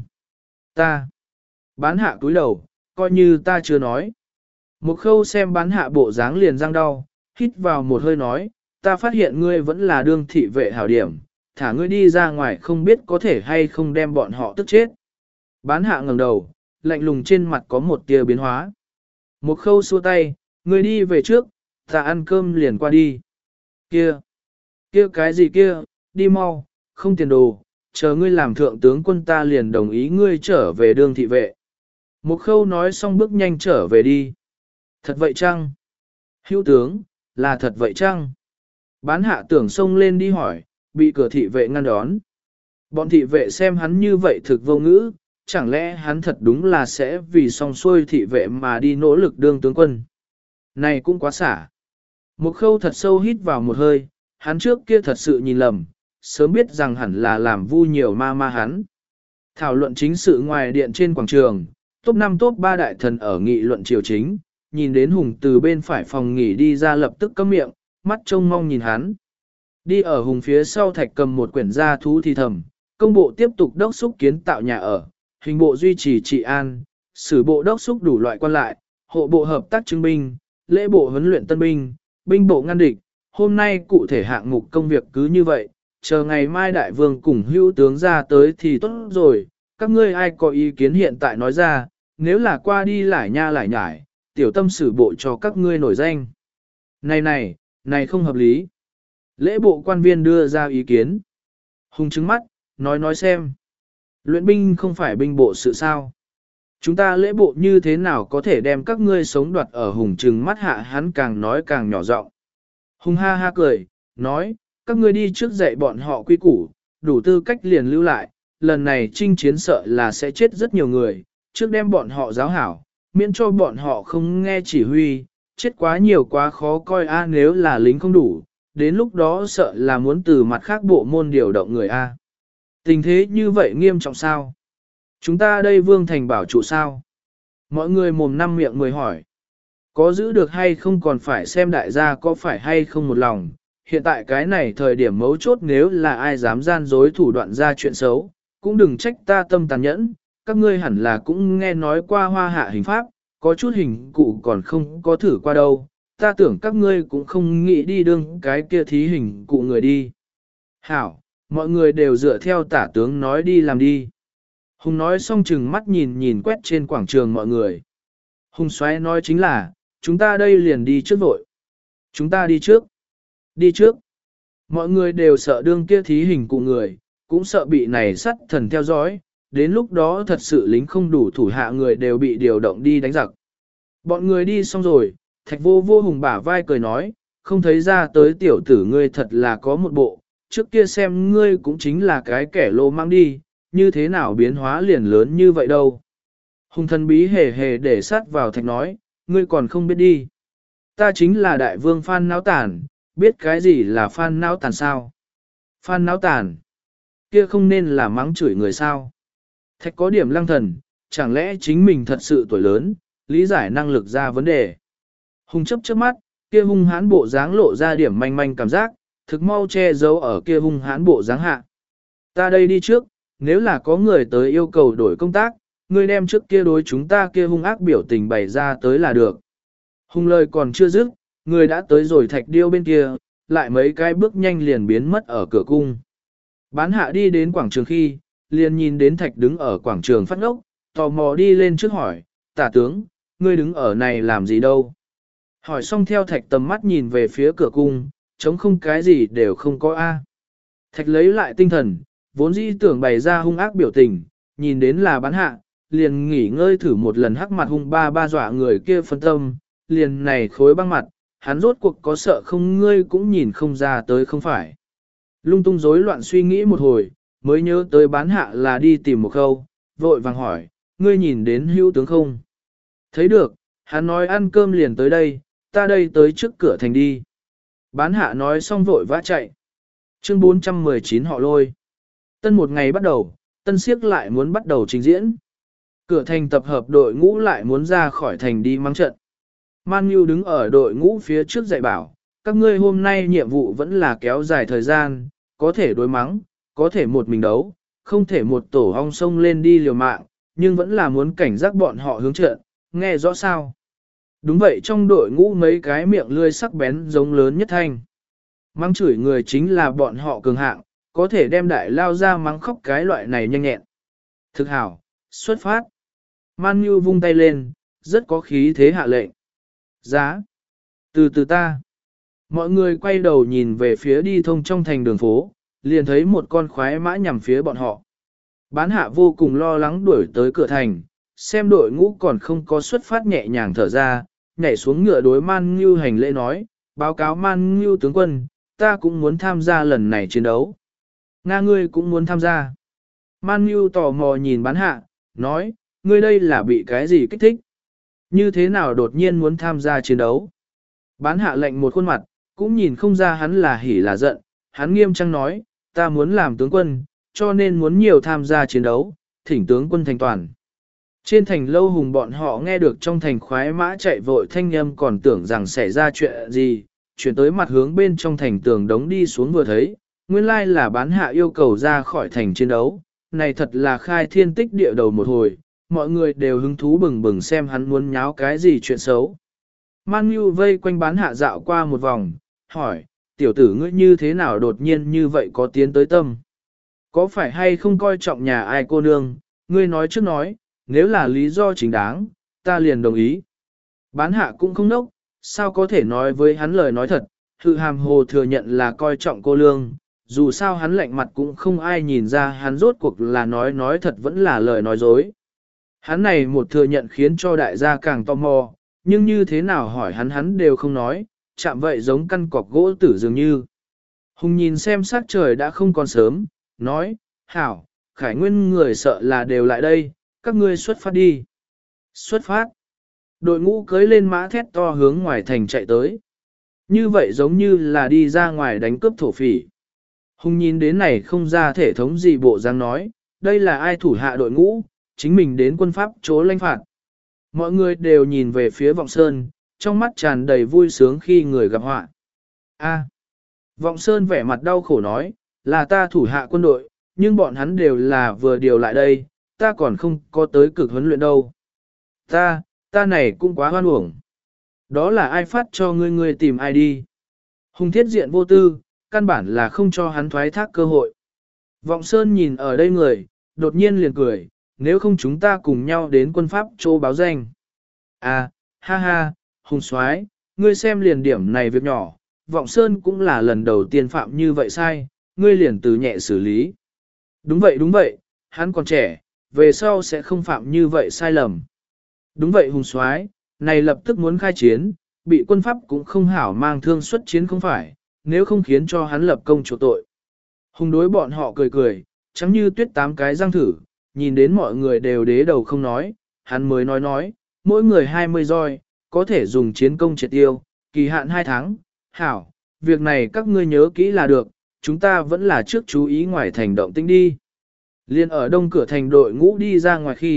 Ta. Bán hạ cúi đầu, coi như ta chưa nói. Một khâu xem bán hạ bộ dáng liền răng đau, hít vào một hơi nói, ta phát hiện ngươi vẫn là đương thị vệ hảo điểm, thả ngươi đi ra ngoài không biết có thể hay không đem bọn họ tức chết. Bán hạ ngẩng đầu, lạnh lùng trên mặt có một tia biến hóa. Một khâu xua tay, ngươi đi về trước, ta ăn cơm liền qua đi. Kia, kia cái gì kia, đi mau, không tiền đồ, chờ ngươi làm thượng tướng quân ta liền đồng ý ngươi trở về đương thị vệ. Một khâu nói xong bước nhanh trở về đi. Thật vậy chăng? Hữu tướng, là thật vậy chăng? Bán hạ tưởng xông lên đi hỏi, bị cửa thị vệ ngăn đón. Bọn thị vệ xem hắn như vậy thực vô ngữ, chẳng lẽ hắn thật đúng là sẽ vì song xuôi thị vệ mà đi nỗ lực đương tướng quân. Này cũng quá xả. Một khâu thật sâu hít vào một hơi, hắn trước kia thật sự nhìn lầm, sớm biết rằng hẳn là làm vu nhiều ma ma hắn. Thảo luận chính sự ngoài điện trên quảng trường, top năm top ba đại thần ở nghị luận triều chính, nhìn đến Hùng từ bên phải phòng nghỉ đi ra lập tức cấm miệng, mắt trông mong nhìn hắn. Đi ở Hùng phía sau Thạch cầm một quyển gia thú thì thầm, công bộ tiếp tục đốc xúc kiến tạo nhà ở, hình bộ duy trì trị an, sử bộ đốc xúc đủ loại quan lại, hộ bộ hợp tác chứng binh, lễ bộ huấn luyện tân binh, binh bộ ngăn địch. Hôm nay cụ thể hạng mục công việc cứ như vậy, chờ ngày mai đại vương cùng hữu tướng ra tới thì tốt rồi, các ngươi ai có ý kiến hiện tại nói ra, nếu là qua đi lại nha lại nhải, tiểu tâm sử bộ cho các ngươi nổi danh. Này này, này không hợp lý. Lễ bộ quan viên đưa ra ý kiến. Hùng trứng mắt, nói nói xem. Luyện binh không phải binh bộ sự sao. Chúng ta lễ bộ như thế nào có thể đem các ngươi sống đoạt ở Hùng trừng mắt hạ hắn càng nói càng nhỏ giọng. Hùng ha ha cười, nói, các ngươi đi trước dạy bọn họ quy củ, đủ tư cách liền lưu lại, lần này chinh chiến sợ là sẽ chết rất nhiều người, trước đem bọn họ giáo hảo, miễn cho bọn họ không nghe chỉ huy, chết quá nhiều quá khó coi a nếu là lính không đủ, đến lúc đó sợ là muốn từ mặt khác bộ môn điều động người a. Tình thế như vậy nghiêm trọng sao? Chúng ta đây vương thành bảo trụ sao? Mọi người mồm năm miệng mười hỏi. Có giữ được hay không còn phải xem đại gia có phải hay không một lòng. Hiện tại cái này thời điểm mấu chốt nếu là ai dám gian dối thủ đoạn ra chuyện xấu, cũng đừng trách ta tâm tàn nhẫn, các ngươi hẳn là cũng nghe nói qua hoa hạ hình pháp, có chút hình cụ còn không có thử qua đâu, ta tưởng các ngươi cũng không nghĩ đi đương cái kia thí hình cụ người đi. Hảo, mọi người đều dựa theo tả tướng nói đi làm đi. Hùng nói xong chừng mắt nhìn nhìn quét trên quảng trường mọi người. Hùng xoáy nói chính là, chúng ta đây liền đi trước vội. Chúng ta đi trước. Đi trước. Mọi người đều sợ đương kia thí hình cụ người, cũng sợ bị này sắt thần theo dõi, đến lúc đó thật sự lính không đủ thủ hạ người đều bị điều động đi đánh giặc. Bọn người đi xong rồi, Thạch vô vô Hùng bả vai cười nói, không thấy ra tới tiểu tử ngươi thật là có một bộ, trước kia xem ngươi cũng chính là cái kẻ lô mang đi, như thế nào biến hóa liền lớn như vậy đâu. Hùng thần bí hề hề để sát vào Thạch nói, ngươi còn không biết đi. Ta chính là đại vương Phan Náo Tản, biết cái gì là Phan Náo Tản sao? Phan Náo Tản, kia không nên là mắng chửi người sao? Thạch có điểm lăng thần, chẳng lẽ chính mình thật sự tuổi lớn, lý giải năng lực ra vấn đề. Hùng chấp chớp mắt, kia hung hãn bộ dáng lộ ra điểm manh manh cảm giác, thực mau che giấu ở kia hung hãn bộ dáng hạ. Ta đây đi trước, nếu là có người tới yêu cầu đổi công tác, ngươi đem trước kia đối chúng ta kia hung ác biểu tình bày ra tới là được. Hùng lời còn chưa dứt, người đã tới rồi thạch điêu bên kia, lại mấy cái bước nhanh liền biến mất ở cửa cung. Bán hạ đi đến quảng trường khi, liền nhìn đến thạch đứng ở quảng trường phát ngốc, tò mò đi lên trước hỏi, tả tướng, ngươi đứng ở này làm gì đâu? Hỏi xong theo thạch tầm mắt nhìn về phía cửa cung, chống không cái gì đều không có a. Thạch lấy lại tinh thần, vốn dĩ tưởng bày ra hung ác biểu tình, nhìn đến là bán hạ, liền nghỉ ngơi thử một lần hắc mặt hung ba ba dọa người kia phân tâm, liền này khối băng mặt, hắn rốt cuộc có sợ không ngươi cũng nhìn không ra tới không phải. Lung tung rối loạn suy nghĩ một hồi, mới nhớ tới bán hạ là đi tìm một khâu, vội vàng hỏi, ngươi nhìn đến hữu tướng không? Thấy được, hắn nói ăn cơm liền tới đây, ta đây tới trước cửa thành đi. Bán hạ nói xong vội vã chạy. Chương bốn trăm mười chín họ lôi. Tân một ngày bắt đầu, tân siếc lại muốn bắt đầu trình diễn. Cửa thành tập hợp đội ngũ lại muốn ra khỏi thành đi mang trận. Man Nhu đứng ở đội ngũ phía trước dạy bảo, các ngươi hôm nay nhiệm vụ vẫn là kéo dài thời gian, có thể đối mắng, có thể một mình đấu, không thể một tổ ong sông lên đi liều mạng, nhưng vẫn là muốn cảnh giác bọn họ hướng trận, nghe rõ sao? Đúng vậy, trong đội ngũ mấy cái miệng lươi sắc bén giống lớn nhất thanh. Mắng chửi người chính là bọn họ cường hạng, có thể đem đại lao ra mắng khóc cái loại này nhanh nhẹn. Thực hảo, xuất phát. Man Nhu vung tay lên, rất có khí thế hạ lệnh. Giá. Từ từ ta. Mọi người quay đầu nhìn về phía đi thông trong thành đường phố, liền thấy một con khoái mã nhằm phía bọn họ. Bán hạ vô cùng lo lắng đuổi tới cửa thành, xem đội ngũ còn không có xuất phát nhẹ nhàng thở ra, nhảy xuống ngựa đối Man Ngưu hành lễ nói, báo cáo Man Ngưu tướng quân, ta cũng muốn tham gia lần này chiến đấu. Nga ngươi cũng muốn tham gia. Man Ngưu tò mò nhìn bán hạ, nói, ngươi đây là bị cái gì kích thích? Như thế nào đột nhiên muốn tham gia chiến đấu? Bán hạ lệnh một khuôn mặt, cũng nhìn không ra hắn là hỉ là giận, hắn nghiêm trang nói, ta muốn làm tướng quân, cho nên muốn nhiều tham gia chiến đấu, thỉnh tướng quân thành toàn. Trên thành lâu hùng bọn họ nghe được trong thành khoái mã chạy vội thanh âm còn tưởng rằng xảy ra chuyện gì, chuyển tới mặt hướng bên trong thành tường đống đi xuống vừa thấy, nguyên lai là bán hạ yêu cầu ra khỏi thành chiến đấu, này thật là khai thiên tích địa đầu một hồi, mọi người đều hứng thú bừng bừng xem hắn muốn nháo cái gì chuyện xấu. Man Nhu vây quanh bán hạ dạo qua một vòng, hỏi, tiểu tử ngươi như thế nào đột nhiên như vậy có tiến tới tâm? Có phải hay không coi trọng nhà ai cô nương, ngươi nói trước nói, nếu là lý do chính đáng, ta liền đồng ý. Bán hạ cũng không nốc, sao có thể nói với hắn lời nói thật, hự hàm hồ thừa nhận là coi trọng cô nương, dù sao hắn lạnh mặt cũng không ai nhìn ra hắn rốt cuộc là nói nói thật vẫn là lời nói dối. Hắn này một thừa nhận khiến cho đại gia càng tò mò, nhưng như thế nào hỏi hắn hắn đều không nói, chạm vậy giống căn cọc gỗ tử dường như. Hùng nhìn xem sắc trời đã không còn sớm, nói, hảo, khải nguyên người sợ là đều lại đây, các ngươi xuất phát đi. Xuất phát. Đội ngũ cưới lên mã thét to hướng ngoài thành chạy tới. Như vậy giống như là đi ra ngoài đánh cướp thổ phỉ. Hùng nhìn đến này không ra thể thống gì bộ dáng nói, đây là ai thủ hạ đội ngũ, chính mình đến quân pháp chỗ lãnh phạt. Mọi người đều nhìn về phía Vọng Sơn, trong mắt tràn đầy vui sướng khi người gặp họa. A. Vọng Sơn vẻ mặt đau khổ nói, là ta thủ hạ quân đội, nhưng bọn hắn đều là vừa điều lại đây, ta còn không có tới cực huấn luyện đâu. Ta, ta này cũng quá hoan uổng. Đó là ai phát cho ngươi ngươi tìm ai đi. Hùng thiết diện vô tư, căn bản là không cho hắn thoái thác cơ hội. Vọng Sơn nhìn ở đây người, đột nhiên liền cười, nếu không chúng ta cùng nhau đến quân pháp chỗ báo danh. À, ha ha, Hùng soái, ngươi xem liền điểm này việc nhỏ, Vọng Sơn cũng là lần đầu tiên phạm như vậy sai, ngươi liền từ nhẹ xử lý. Đúng vậy đúng vậy, hắn còn trẻ, về sau sẽ không phạm như vậy sai lầm. Đúng vậy Hùng soái, này lập tức muốn khai chiến, bị quân pháp cũng không hảo mang thương xuất chiến không phải, nếu không khiến cho hắn lập công chỗ tội. Hùng đối bọn họ cười cười, chẳng như tuyết tám cái răng thử, nhìn đến mọi người đều đế đầu không nói, hắn mới nói nói, mỗi người hai mươi roi, có thể dùng chiến công triệt tiêu, kỳ hạn hai tháng, hảo, việc này các ngươi nhớ kỹ là được, chúng ta vẫn là trước chú ý ngoài thành động tĩnh đi. Liên ở đông cửa thành đội ngũ đi ra ngoài khi,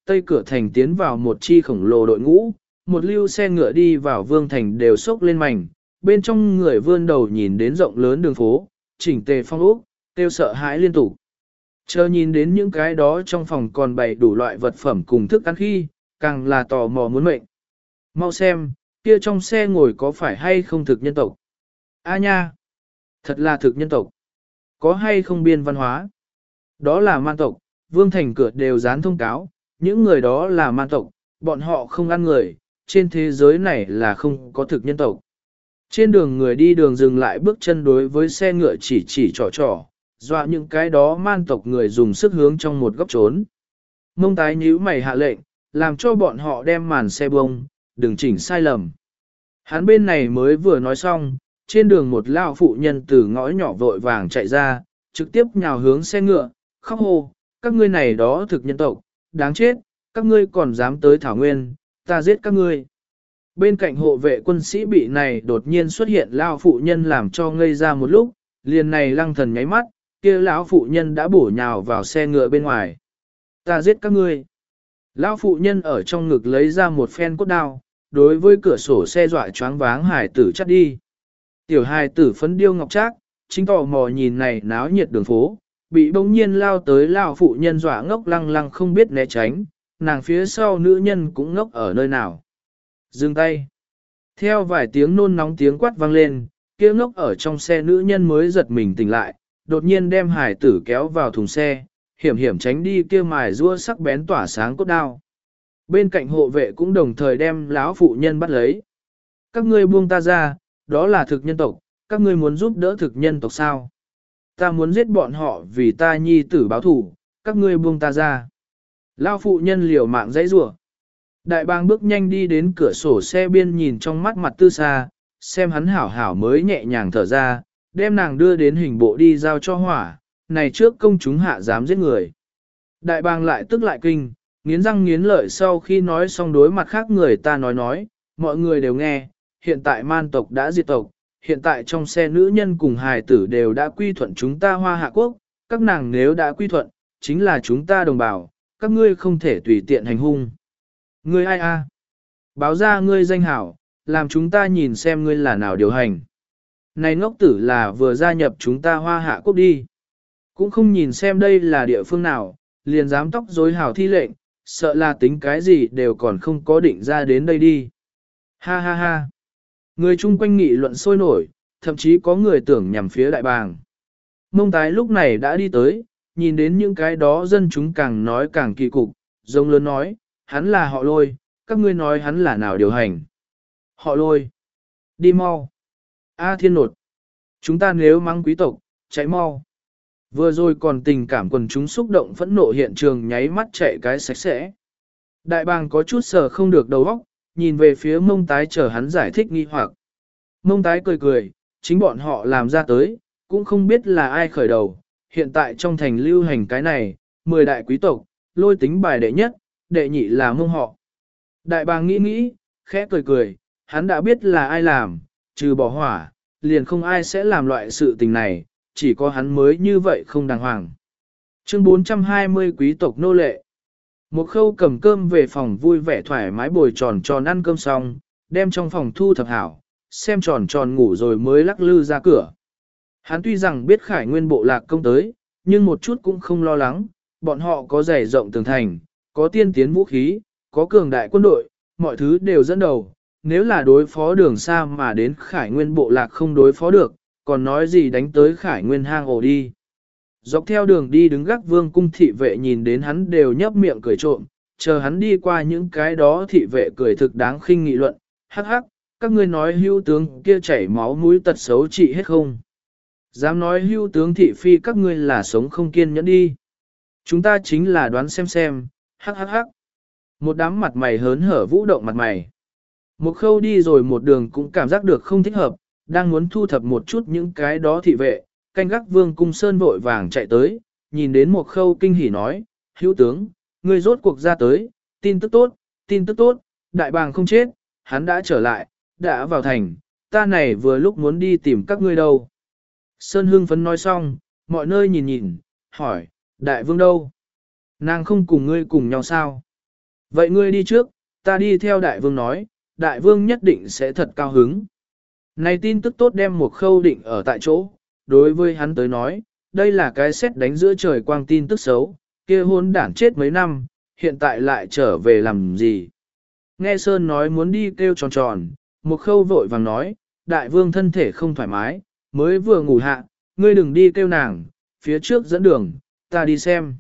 tây cửa thành tiến vào một chi khổng lồ đội ngũ, một lưu xe ngựa đi vào vương thành đều sốc lên mảnh, bên trong người vươn đầu nhìn đến rộng lớn đường phố, chỉnh tề phong ốc, tiêu sợ hãi liên tục. Chờ nhìn đến những cái đó trong phòng còn bày đủ loại vật phẩm cùng thức ăn khi, càng là tò mò muốn mệnh. Mau xem, kia trong xe ngồi có phải hay không thực nhân tộc? A nha! Thật là thực nhân tộc. Có hay không biên văn hóa? Đó là man tộc, vương thành cửa đều dán thông cáo, những người đó là man tộc, bọn họ không ăn người, trên thế giới này là không có thực nhân tộc. Trên đường người đi đường dừng lại bước chân đối với xe ngựa chỉ chỉ trò trò, dọa những cái đó man tộc người dùng sức hướng trong một góc trốn. Mông tái nhíu mày hạ lệnh, làm cho bọn họ đem màn xe bông, đừng chỉnh sai lầm. Hắn bên này mới vừa nói xong, trên đường một lao phụ nhân từ ngõ nhỏ vội vàng chạy ra, trực tiếp nhào hướng xe ngựa, khóc hô, các ngươi này đó thực nhân tộc, đáng chết, các ngươi còn dám tới Thảo Nguyên, ta giết các ngươi. Bên cạnh hộ vệ quân sĩ bị này đột nhiên xuất hiện lao phụ nhân làm cho ngây ra một lúc, liền này lăng thần nháy mắt, kia lão phụ nhân đã bổ nhào vào xe ngựa bên ngoài. Ta giết các ngươi. Lão phụ nhân ở trong ngực lấy ra một phen cốt đao, đối với cửa sổ xe dọa choáng váng hải tử chắt đi. Tiểu hài tử phấn điêu ngọc trác, chính tò mò nhìn này náo nhiệt đường phố, bị bỗng nhiên lao tới lão phụ nhân dọa ngốc lăng lăng không biết né tránh, nàng phía sau nữ nhân cũng ngốc ở nơi nào. Dừng tay. Theo vài tiếng nôn nóng tiếng quát vang lên, kia ngốc ở trong xe nữ nhân mới giật mình tỉnh lại, đột nhiên đem hải tử kéo vào thùng xe, hiểm hiểm tránh đi kia mài rua sắc bén tỏa sáng cốt đao. Bên cạnh hộ vệ cũng đồng thời đem lão phụ nhân bắt lấy. Các ngươi buông ta ra, đó là thực nhân tộc, các ngươi muốn giúp đỡ thực nhân tộc sao? Ta muốn giết bọn họ vì ta nhi tử báo thủ, các ngươi buông ta ra. Lão phụ nhân liều mạng dãy rủa. Đại bàng bước nhanh đi đến cửa sổ xe biên nhìn trong mắt mặt tư xa, xem hắn hảo hảo mới nhẹ nhàng thở ra, đem nàng đưa đến hình bộ đi giao cho hỏa, này trước công chúng hạ dám giết người. Đại bàng lại tức lại kinh, nghiến răng nghiến lợi sau khi nói xong đối mặt khác người ta nói nói, mọi người đều nghe, hiện tại man tộc đã diệt tộc, hiện tại trong xe nữ nhân cùng hài tử đều đã quy thuận chúng ta Hoa Hạ Quốc, các nàng nếu đã quy thuận, chính là chúng ta đồng bào, các ngươi không thể tùy tiện hành hung. Ngươi ai a? Báo ra ngươi danh hảo, làm chúng ta nhìn xem ngươi là nào điều hành. Này ngốc tử là vừa gia nhập chúng ta Hoa Hạ Quốc đi. Cũng không nhìn xem đây là địa phương nào, liền dám tóc rối hảo thi lệnh, sợ là tính cái gì đều còn không có định ra đến đây đi. Ha ha ha. Người chung quanh nghị luận sôi nổi, thậm chí có người tưởng nhằm phía đại bàng. Mông tái lúc này đã đi tới, nhìn đến những cái đó dân chúng càng nói càng kỳ cục, giống lớn nói, hắn là họ Lôi, các ngươi nói hắn là nào điều hành. Họ Lôi. Đi mau. A thiên nột. Chúng ta nếu mắng quý tộc, chạy mau. Vừa rồi còn tình cảm quần chúng xúc động phẫn nộ hiện trường nháy mắt chạy cái sạch sẽ. Đại bàng có chút sờ không được đầu óc, nhìn về phía mông tái chờ hắn giải thích nghi hoặc. Mông tái cười cười, chính bọn họ làm ra tới, cũng không biết là ai khởi đầu. Hiện tại trong thành lưu hành cái này, mười đại quý tộc, Lôi tính bài đệ nhất, đệ nhị là mông họ. Đại bàng nghĩ nghĩ, khẽ cười cười, hắn đã biết là ai làm, trừ bỏ hỏa, liền không ai sẽ làm loại sự tình này, chỉ có hắn mới như vậy không đàng hoàng. Chương bốn trăm hai mươi quý tộc nô lệ. Một khâu cầm cơm về phòng vui vẻ thoải mái bồi tròn tròn ăn cơm xong, đem trong phòng thu thập hảo, xem tròn tròn ngủ rồi mới lắc lư ra cửa. Hắn tuy rằng biết Khải Nguyên bộ lạc công tới, nhưng một chút cũng không lo lắng, bọn họ có dày rộng tường thành, có tiên tiến vũ khí, có cường đại quân đội, mọi thứ đều dẫn đầu. Nếu là đối phó đường xa mà đến Khải Nguyên bộ lạc không đối phó được, còn nói gì đánh tới Khải Nguyên hang ổ đi. Dọc theo đường đi đứng gác vương cung thị vệ nhìn đến hắn đều nhấp miệng cười trộm, chờ hắn đi qua những cái đó thị vệ cười thực đáng khinh nghị luận, hắc hắc, các ngươi nói hưu tướng kia chảy máu mũi tật xấu trị hết không. Dám nói hưu tướng thị phi các ngươi là sống không kiên nhẫn đi. Chúng ta chính là đoán xem xem, hắc hắc hắc. Một đám mặt mày hớn hở vũ động mặt mày. Một khâu đi rồi một đường cũng cảm giác được không thích hợp, đang muốn thu thập một chút những cái đó thị vệ, canh gác vương cung sơn vội vàng chạy tới, nhìn đến một khâu kinh hỉ nói, hữu tướng, ngươi rốt cuộc ra tới, tin tức tốt, tin tức tốt, đại bàng không chết, hắn đã trở lại, đã vào thành, ta này vừa lúc muốn đi tìm các ngươi đâu. Sơn hưng phấn nói xong, mọi nơi nhìn nhìn, hỏi, đại vương đâu? Nàng không cùng ngươi cùng nhau sao? Vậy ngươi đi trước, ta đi theo đại vương nói, đại vương nhất định sẽ thật cao hứng. Này tin tức tốt đem một khâu định ở tại chỗ, đối với hắn tới nói, đây là cái xét đánh giữa trời quang tin tức xấu, kia hôn đản chết mấy năm, hiện tại lại trở về làm gì. Nghe Sơn nói muốn đi kêu tròn tròn, một khâu vội vàng nói, đại vương thân thể không thoải mái, mới vừa ngủ hạ, ngươi đừng đi kêu nàng, phía trước dẫn đường, ta đi xem.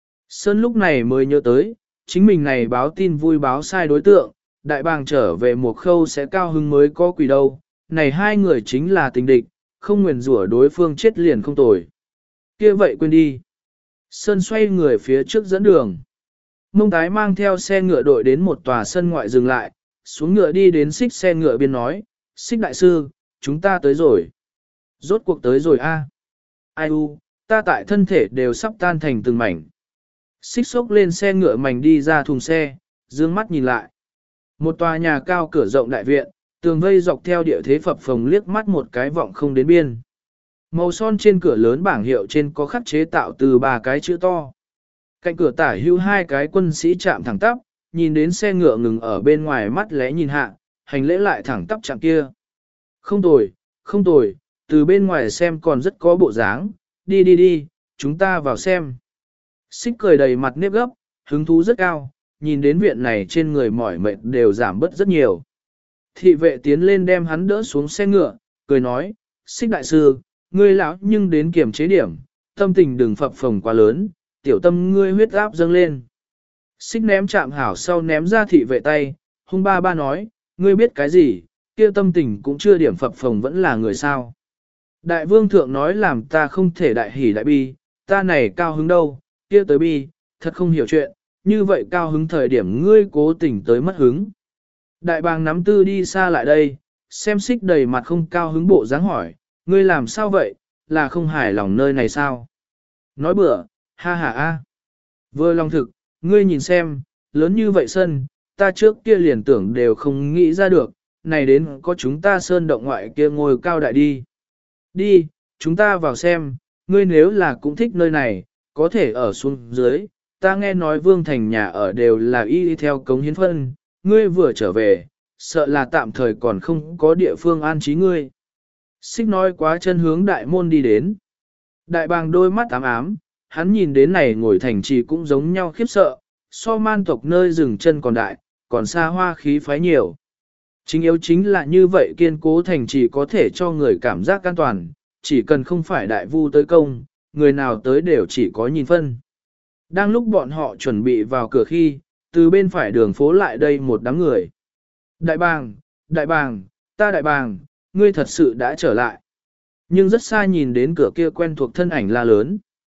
Sơn lúc này mới nhớ tới, chính mình này báo tin vui báo sai đối tượng, đại bàng trở về một khâu sẽ cao hứng mới có quỷ đâu, này hai người chính là tình địch, không nguyền rủa đối phương chết liền không tồi. Kia vậy quên đi. Sơn xoay người phía trước dẫn đường. Mông tái mang theo xe ngựa đội đến một tòa sân ngoại dừng lại, xuống ngựa đi đến xích xe ngựa biên nói, xích đại sư, chúng ta tới rồi. Rốt cuộc tới rồi a. Ai u, ta tại thân thể đều sắp tan thành từng mảnh. Xích xốc lên xe ngựa mảnh đi ra thùng xe, dương mắt nhìn lại. Một tòa nhà cao cửa rộng đại viện, tường vây dọc theo địa thế phập phồng liếc mắt một cái vọng không đến biên. Màu son trên cửa lớn bảng hiệu trên có khắc chế tạo từ ba cái chữ to. Cạnh cửa tả hữu hai cái quân sĩ chạm thẳng tắp, nhìn đến xe ngựa ngừng ở bên ngoài mắt lẽ nhìn hạ, hành lễ lại thẳng tắp chạm kia. Không tồi, không tồi, từ bên ngoài xem còn rất có bộ dáng, đi đi đi, chúng ta vào xem. Xích cười đầy mặt nếp gấp, hứng thú rất cao, nhìn đến viện này trên người mỏi mệt đều giảm bớt rất nhiều. Thị vệ tiến lên đem hắn đỡ xuống xe ngựa, cười nói, xích đại sư, ngươi lão nhưng đến kiểm chế điểm, tâm tình đừng phập phồng quá lớn, tiểu tâm ngươi huyết áp dâng lên. Xích ném chạm hảo sau ném ra thị vệ tay, hung ba ba nói, ngươi biết cái gì, kia tâm tình cũng chưa điểm phập phồng vẫn là người sao. Đại vương thượng nói làm ta không thể đại hỉ đại bi, ta này cao hứng đâu, kia tới bi, thật không hiểu chuyện, như vậy cao hứng thời điểm ngươi cố tình tới mất hứng. Đại bàng nắm tư đi xa lại đây, xem xích đầy mặt không cao hứng bộ dáng hỏi, ngươi làm sao vậy, là không hài lòng nơi này sao? Nói bừa, ha ha a. Vừa lòng thực, ngươi nhìn xem, lớn như vậy sân, ta trước kia liền tưởng đều không nghĩ ra được, này đến có chúng ta sơn động ngoại kia ngồi cao đại đi. Đi, chúng ta vào xem, ngươi nếu là cũng thích nơi này, có thể ở xuống dưới, ta nghe nói vương thành nhà ở đều là y theo cống hiến phân, ngươi vừa trở về, sợ là tạm thời còn không có địa phương an trí ngươi. Xích nói quá chân hướng đại môn đi đến. Đại bàng đôi mắt ám ám, hắn nhìn đến này ngồi thành trì cũng giống nhau khiếp sợ, so man tộc nơi dừng chân còn đại, còn xa hoa khí phái nhiều. Chính yếu chính là như vậy kiên cố thành trì có thể cho người cảm giác an toàn, chỉ cần không phải đại vu tới công, người nào tới đều chỉ có nhìn phân. Đang lúc bọn họ chuẩn bị vào cửa khi, từ bên phải đường phố lại đây một đám người. Đại bàng, đại bàng, ta đại bàng, ngươi thật sự đã trở lại. Nhưng rất xa nhìn đến cửa kia quen thuộc thân ảnh la lớn.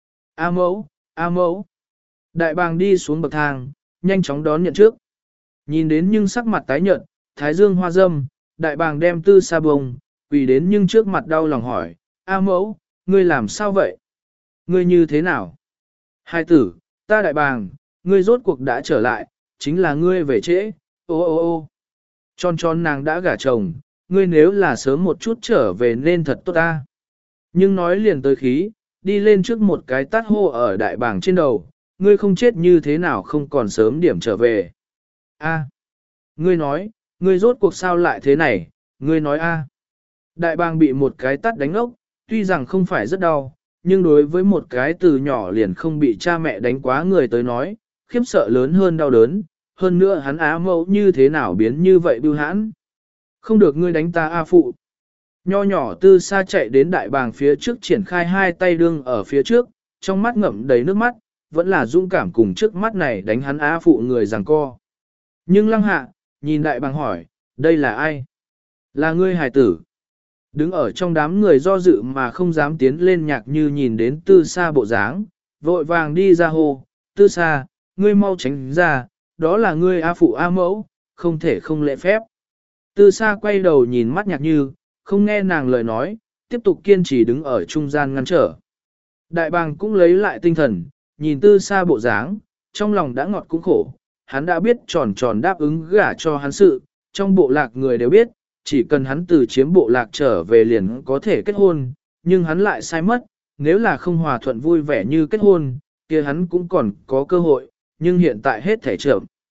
A mẫu, A mẫu. Đại bàng đi xuống bậc thang, nhanh chóng đón nhận trước. Nhìn đến nhưng sắc mặt tái nhợt, thái dương hoa dâm, đại bàng đem tư sa bông, quỳ đến nhưng trước mặt đau lòng hỏi, A mẫu, ngươi làm sao vậy? Ngươi như thế nào? Hai tử, ta đại bàng, ngươi rốt cuộc đã trở lại, chính là ngươi về trễ, ô ô ô. Tròn tròn nàng đã gả chồng, ngươi nếu là sớm một chút trở về nên thật tốt ta. Nhưng nói liền tới khí, đi lên trước một cái tát hô ở đại bàng trên đầu, ngươi không chết như thế nào không còn sớm điểm trở về. A, ngươi nói, ngươi rốt cuộc sao lại thế này, ngươi nói a. Đại bàng bị một cái tát đánh ốc, tuy rằng không phải rất đau, nhưng đối với một cái từ nhỏ liền không bị cha mẹ đánh quá người tới nói, khiếp sợ lớn hơn đau đớn, hơn nữa hắn á mẫu như thế nào biến như vậy bưu hãn. Không được ngươi đánh ta a phụ. Nho nhỏ tư xa chạy đến đại bàng phía trước triển khai hai tay đương ở phía trước, trong mắt ngậm đầy nước mắt, vẫn là dũng cảm cùng trước mắt này đánh hắn á phụ người giằng co. Nhưng lăng hạ, nhìn đại bàng hỏi, đây là ai? Là ngươi hài tử. Đứng ở trong đám người do dự mà không dám tiến lên nhạc như nhìn đến tư xa bộ dáng, vội vàng đi ra hồ, tư xa, ngươi mau tránh ra, đó là ngươi A phụ A mẫu, không thể không lễ phép. Tư xa quay đầu nhìn mắt nhạc như, không nghe nàng lời nói, tiếp tục kiên trì đứng ở trung gian ngăn trở. Đại bàng cũng lấy lại tinh thần, nhìn tư xa bộ dáng, trong lòng đã ngọt cũng khổ, hắn đã biết tròn tròn đáp ứng gả cho hắn sự, trong bộ lạc người đều biết, chỉ cần hắn từ chiếm bộ lạc trở về liền có thể kết hôn, nhưng hắn lại sai mất, nếu là không hòa thuận vui vẻ như kết hôn, kia hắn cũng còn có cơ hội, nhưng hiện tại hết thể trưởng.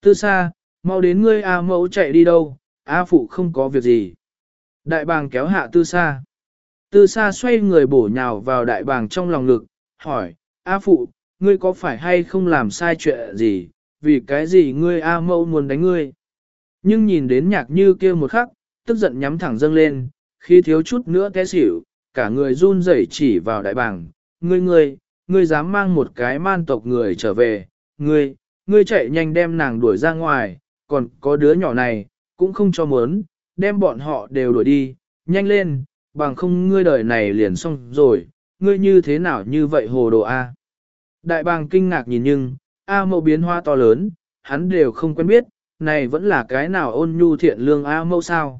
Tư Sa, mau đến ngươi A mẫu chạy đi đâu, A phụ không có việc gì. Đại bàng kéo hạ Tư Sa. Tư Sa xoay người bổ nhào vào đại bàng trong lòng ngực, hỏi, A phụ, ngươi có phải hay không làm sai chuyện gì, vì cái gì ngươi A mẫu muốn đánh ngươi. Nhưng nhìn đến nhạc như kia một khắc, tức giận nhắm thẳng dâng lên, khi thiếu chút nữa té xỉu, cả người run rẩy chỉ vào đại bàng, ngươi ngươi, ngươi dám mang một cái man tộc người trở về, ngươi, ngươi chạy nhanh đem nàng đuổi ra ngoài, còn có đứa nhỏ này, cũng không cho muốn, đem bọn họ đều đuổi đi, nhanh lên, bằng không ngươi đời này liền xong rồi, ngươi như thế nào như vậy hồ đồ A. Đại bàng kinh ngạc nhìn nhưng, A mẫu biến hoa to lớn, hắn đều không quen biết, này vẫn là cái nào ôn nhu thiện lương A mẫu sao.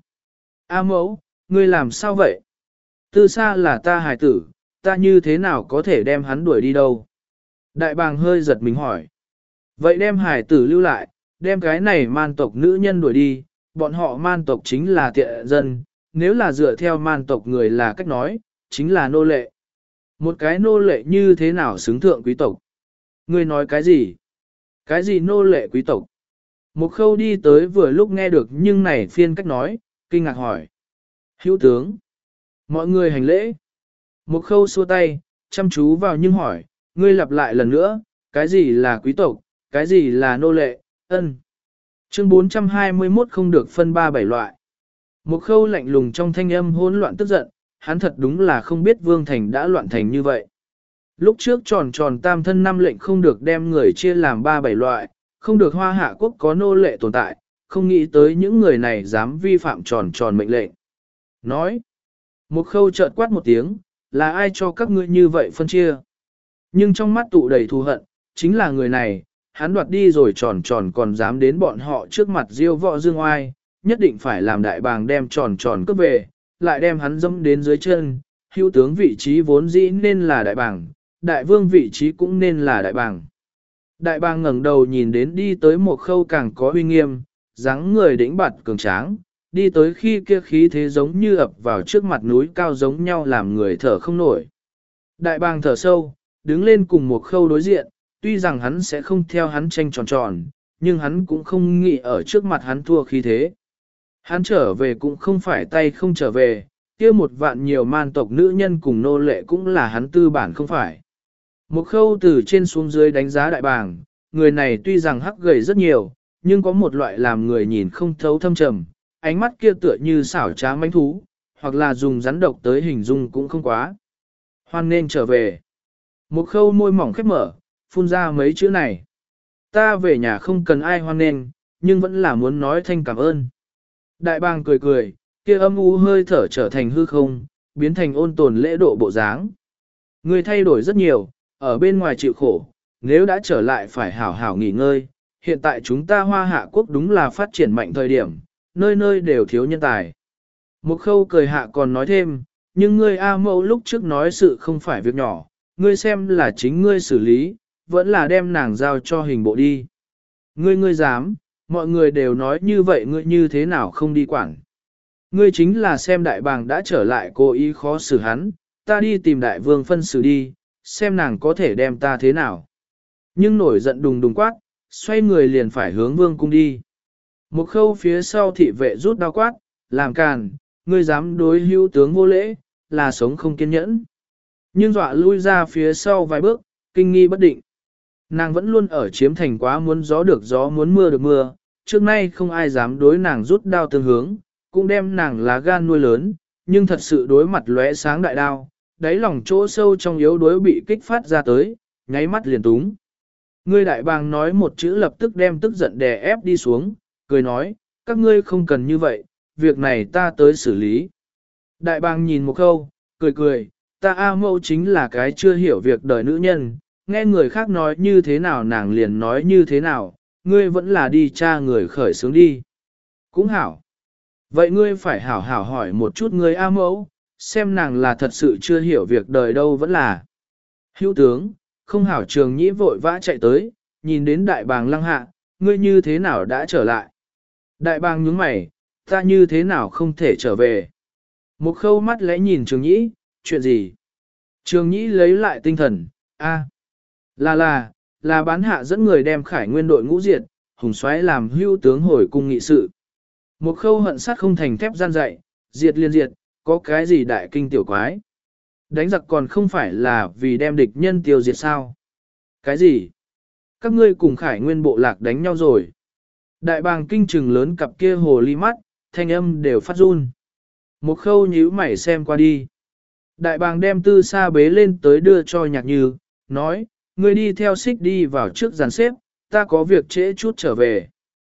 A mẫu, ngươi làm sao vậy? Tư Sa là ta hài tử, ta như thế nào có thể đem hắn đuổi đi đâu? Đại bàng hơi giật mình hỏi. Vậy đem hài tử lưu lại, đem cái này man tộc nữ nhân đuổi đi, bọn họ man tộc chính là tiện dân, nếu là dựa theo man tộc người là cách nói, chính là nô lệ. Một cái nô lệ như thế nào xứng thượng quý tộc? Ngươi nói cái gì? Cái gì nô lệ quý tộc? Một khâu đi tới vừa lúc nghe được nhưng này phiên cách nói, kinh ngạc hỏi. Hữu tướng. Mọi người hành lễ. Một khâu xua tay, chăm chú vào nhưng hỏi, ngươi lặp lại lần nữa, cái gì là quý tộc, cái gì là nô lệ, ân. Chương bốn trăm hai mươi mốt không được phân ba bảy loại. Một khâu lạnh lùng trong thanh âm hỗn loạn tức giận, hắn thật đúng là không biết Vương Thành đã loạn thành như vậy. Lúc trước tròn tròn tam thân năm lệnh không được đem người chia làm ba bảy loại, không được hoa hạ quốc có nô lệ tồn tại, không nghĩ tới những người này dám vi phạm tròn tròn mệnh lệnh. Nói, một khâu chợt quát một tiếng, là ai cho các ngươi như vậy phân chia? Nhưng trong mắt tụ đầy thù hận, chính là người này, hắn đoạt đi rồi tròn tròn còn dám đến bọn họ trước mặt diêu võ dương oai, nhất định phải làm đại bàng đem tròn tròn cướp về, lại đem hắn dẫm đến dưới chân, hữu tướng vị trí vốn dĩ nên là đại bàng, đại vương vị trí cũng nên là đại bàng. Đại bàng ngẩng đầu nhìn đến đi tới một khâu càng có uy nghiêm, dáng người đĩnh bạt cường tráng, đi tới khi kia khí thế giống như ập vào trước mặt núi cao giống nhau làm người thở không nổi. Đại bàng thở sâu, đứng lên cùng một khâu đối diện, tuy rằng hắn sẽ không theo hắn tranh tròn tròn, nhưng hắn cũng không nghĩ ở trước mặt hắn thua khí thế. Hắn trở về cũng không phải tay không trở về, kia một vạn nhiều man tộc nữ nhân cùng nô lệ cũng là hắn tư bản không phải. Một khâu từ trên xuống dưới đánh giá đại bàng, người này tuy rằng hắc gầy rất nhiều, nhưng có một loại làm người nhìn không thấu thâm trầm, ánh mắt kia tựa như xảo trá mãnh thú, hoặc là dùng rắn độc tới hình dung cũng không quá. Hoan nên trở về. Một khâu môi mỏng khép mở, phun ra mấy chữ này. Ta về nhà không cần ai hoan nên, nhưng vẫn là muốn nói thanh cảm ơn. Đại bàng cười cười, kia âm u hơi thở trở thành hư không, biến thành ôn tồn lễ độ bộ dáng. Người thay đổi rất nhiều, ở bên ngoài chịu khổ, nếu đã trở lại phải hảo hảo nghỉ ngơi. Hiện tại chúng ta Hoa Hạ Quốc đúng là phát triển mạnh thời điểm, nơi nơi đều thiếu nhân tài. Một khâu cười hạ còn nói thêm, nhưng ngươi A mẫu lúc trước nói sự không phải việc nhỏ, ngươi xem là chính ngươi xử lý, vẫn là đem nàng giao cho hình bộ đi. Ngươi ngươi dám, mọi người đều nói như vậy ngươi như thế nào không đi quản. Ngươi chính là xem đại bàng đã trở lại cố ý khó xử hắn, ta đi tìm đại vương phân xử đi, xem nàng có thể đem ta thế nào. Nhưng nổi giận đùng đùng quát, xoay người liền phải hướng vương cung đi. Một khâu phía sau thị vệ rút đao quát, làm càn, ngươi dám đối hữu tướng vô lễ, là sống không kiên nhẫn. Nhưng dọa lui ra phía sau vài bước, kinh nghi bất định. Nàng vẫn luôn ở chiếm thành quá muốn gió được gió muốn mưa được mưa, trước nay không ai dám đối nàng rút đao tương hướng, cũng đem nàng lá gan nuôi lớn, nhưng thật sự đối mặt lóe sáng đại đao, đáy lòng chỗ sâu trong yếu đuối bị kích phát ra tới, nháy mắt liền túng. Ngươi đại bàng nói một chữ lập tức đem tức giận đè ép đi xuống, cười nói, các ngươi không cần như vậy, việc này ta tới xử lý. Đại bàng nhìn một câu, cười cười, ta A mẫu chính là cái chưa hiểu việc đời nữ nhân, nghe người khác nói như thế nào nàng liền nói như thế nào, ngươi vẫn là đi tra người khởi sướng đi. Cũng hảo. Vậy ngươi phải hảo hảo hỏi một chút ngươi A mẫu, xem nàng là thật sự chưa hiểu việc đời đâu vẫn là. Hữu tướng, không hảo trường nhĩ vội vã chạy tới, nhìn đến đại bàng lăng hạ, ngươi như thế nào đã trở lại. Đại bàng nhướng mày, ta như thế nào không thể trở về. Một khâu mắt lẽ nhìn trường nhĩ, chuyện gì? Trường nhĩ lấy lại tinh thần, a, là là, là bán hạ dẫn người đem khải nguyên đội ngũ diệt, hùng soái làm hưu tướng hồi cung nghị sự. Một khâu hận sát không thành thép gian dạy, diệt liên diệt, có cái gì đại kinh tiểu quái. Đánh giặc còn không phải là vì đem địch nhân tiêu diệt sao. Cái gì? Các ngươi cùng Khải Nguyên bộ lạc đánh nhau rồi. Đại bàng kinh trừng lớn cặp kia hồ ly mắt, thanh âm đều phát run. Một khâu nhíu mày xem qua đi. Đại bàng đem tư sa bế lên tới đưa cho nhạc như, nói, ngươi đi theo xích đi vào trước dàn xếp, ta có việc trễ chút trở về.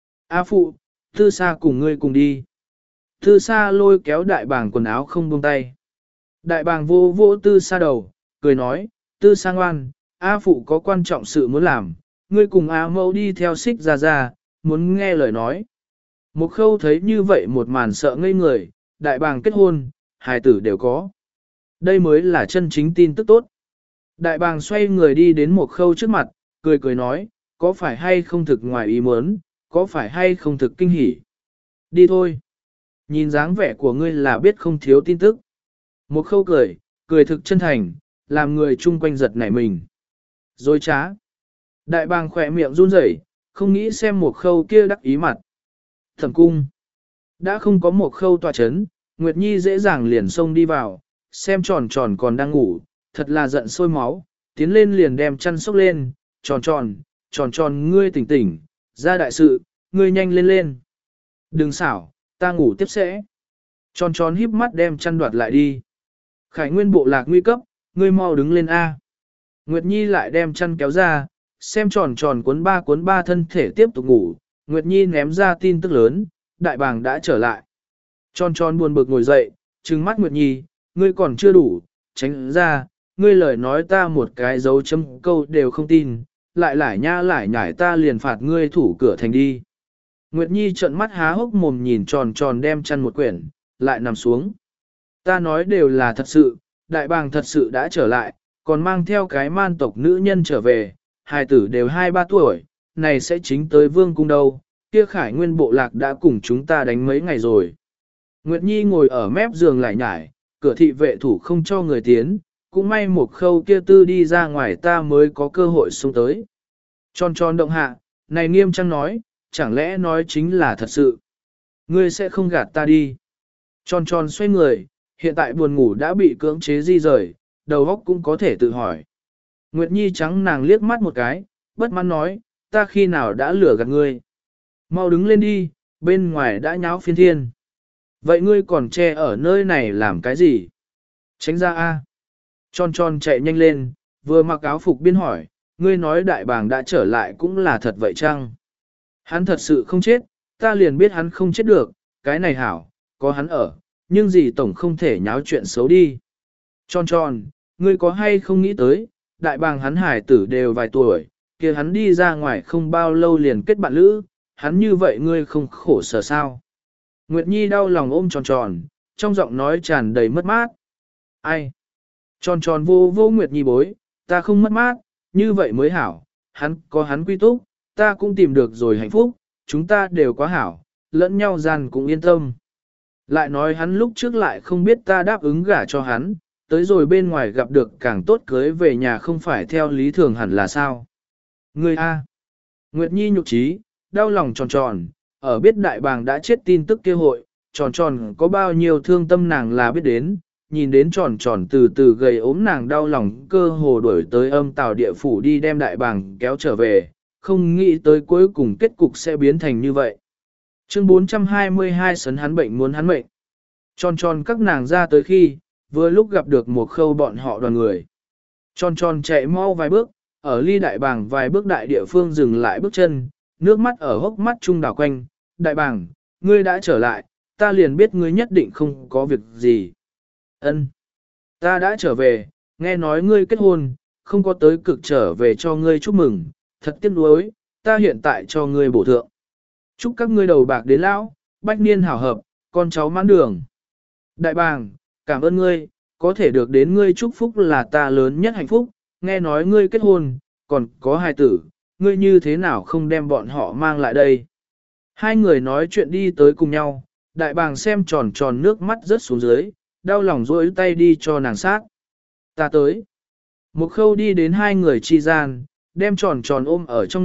A phụ, tư sa cùng ngươi cùng đi. Tư sa lôi kéo đại bàng quần áo không buông tay. Đại bàng vô vô tư sa đầu, cười nói, tư sa ngoan, A phụ có quan trọng sự muốn làm, ngươi cùng A mẫu đi theo xích ra ra, muốn nghe lời nói. Một khâu thấy như vậy một màn sợ ngây người, đại bàng kết hôn, hài tử đều có. Đây mới là chân chính tin tức tốt. Đại bàng xoay người đi đến một khâu trước mặt, cười cười nói, có phải hay không thực ngoài ý muốn, có phải hay không thực kinh hỉ. Đi thôi. Nhìn dáng vẻ của ngươi là biết không thiếu tin tức. Một khâu cười, cười thực chân thành, làm người chung quanh giật nảy mình. Dối trá. Đại bàng khỏe miệng run rẩy, không nghĩ xem một khâu kia đắc ý mặt. Thẩm cung. Đã không có một khâu tòa chấn, Nguyệt Nhi dễ dàng liền xông đi vào, xem tròn tròn còn đang ngủ, thật là giận sôi máu, tiến lên liền đem chăn sốc lên, tròn tròn, tròn tròn ngươi tỉnh tỉnh, ra đại sự, ngươi nhanh lên lên. Đừng xảo, ta ngủ tiếp sẽ. Tròn tròn híp mắt đem chăn đoạt lại đi. Khải Nguyên bộ lạc nguy cấp, ngươi mau đứng lên A. Nguyệt Nhi lại đem chăn kéo ra, xem tròn tròn cuốn ba cuốn ba thân thể tiếp tục ngủ. Nguyệt Nhi ném ra tin tức lớn, đại bàng đã trở lại. Tròn tròn buồn bực ngồi dậy, trừng mắt Nguyệt Nhi, ngươi còn chưa đủ, tránh ra, ngươi lời nói ta một cái dấu chấm câu đều không tin, lại lại nha lại nhải ta liền phạt ngươi thủ cửa thành đi. Nguyệt Nhi trợn mắt há hốc mồm nhìn tròn tròn đem chăn một quyển, lại nằm xuống. Ta nói đều là thật sự, đại bàng thật sự đã trở lại, còn mang theo cái man tộc nữ nhân trở về, hai tử đều hai ba tuổi, này sẽ chính tới vương cung đâu, kia Khải Nguyên bộ lạc đã cùng chúng ta đánh mấy ngày rồi. Nguyệt Nhi ngồi ở mép giường lại nhải, cửa thị vệ thủ không cho người tiến, cũng may một khâu kia tư đi ra ngoài ta mới có cơ hội xuống tới. Tròn tròn động hạ, này nghiêm trang nói, chẳng lẽ nói chính là thật sự. Ngươi sẽ không gạt ta đi. Tròn tròn xoay người, hiện tại buồn ngủ đã bị cưỡng chế di rời, đầu óc cũng có thể tự hỏi. Nguyệt Nhi trắng nàng liếc mắt một cái, bất mãn nói, ta khi nào đã lừa gạt ngươi. Mau đứng lên đi, bên ngoài đã nháo phiên thiên. Vậy ngươi còn che ở nơi này làm cái gì? Tránh ra a. Tròn tròn chạy nhanh lên, vừa mặc áo phục biên hỏi, ngươi nói đại bàng đã trở lại cũng là thật vậy chăng? Hắn thật sự không chết, ta liền biết hắn không chết được, cái này hảo, có hắn ở, nhưng gì tổng không thể nháo chuyện xấu đi. Tròn tròn, ngươi có hay không nghĩ tới, đại bàng hắn hải tử đều vài tuổi, kia hắn đi ra ngoài không bao lâu liền kết bạn lữ, hắn như vậy ngươi không khổ sở sao? Nguyệt Nhi đau lòng ôm tròn tròn, trong giọng nói tràn đầy mất mát. Ai? Tròn tròn vô vô Nguyệt Nhi bối, ta không mất mát, như vậy mới hảo, hắn có hắn quy túc, ta cũng tìm được rồi hạnh phúc, chúng ta đều quá hảo, lẫn nhau gian cũng yên tâm. Lại nói hắn lúc trước lại không biết ta đáp ứng gả cho hắn, tới rồi bên ngoài gặp được càng tốt cưới về nhà không phải theo lý thường hẳn là sao. Ngươi A. Nguyệt Nhi nhục trí, đau lòng tròn tròn, ở biết đại bàng đã chết tin tức kia hội, tròn tròn có bao nhiêu thương tâm nàng là biết đến, nhìn đến tròn tròn từ từ gầy ốm nàng đau lòng cơ hồ đuổi tới âm tào địa phủ đi đem đại bàng kéo trở về, không nghĩ tới cuối cùng kết cục sẽ biến thành như vậy. Chương bốn trăm hai mươi hai sấn hắn bệnh muốn hắn mệnh. Tròn tròn các nàng ra tới khi, vừa lúc gặp được một khâu bọn họ đoàn người. Tròn tròn chạy mau vài bước, ở ly đại bàng vài bước đại địa phương dừng lại bước chân, nước mắt ở hốc mắt trung đảo quanh. Đại bàng, ngươi đã trở lại, ta liền biết ngươi nhất định không có việc gì. Ân, ta đã trở về, nghe nói ngươi kết hôn, không có tới cực trở về cho ngươi chúc mừng, thật tiếc nuối, ta hiện tại cho ngươi bổ thượng. Chúc các ngươi đầu bạc đến lão, bách niên hảo hợp, con cháu mãn đường. Đại bàng, cảm ơn ngươi, có thể được đến ngươi chúc phúc là ta lớn nhất hạnh phúc, nghe nói ngươi kết hôn, còn có hài tử, ngươi như thế nào không đem bọn họ mang lại đây. Hai người nói chuyện đi tới cùng nhau, đại bàng xem tròn tròn nước mắt rớt xuống dưới, đau lòng rối tay đi cho nàng sát. Ta tới. Một khâu đi đến hai người chi gian, đem tròn tròn ôm ở trong ngực,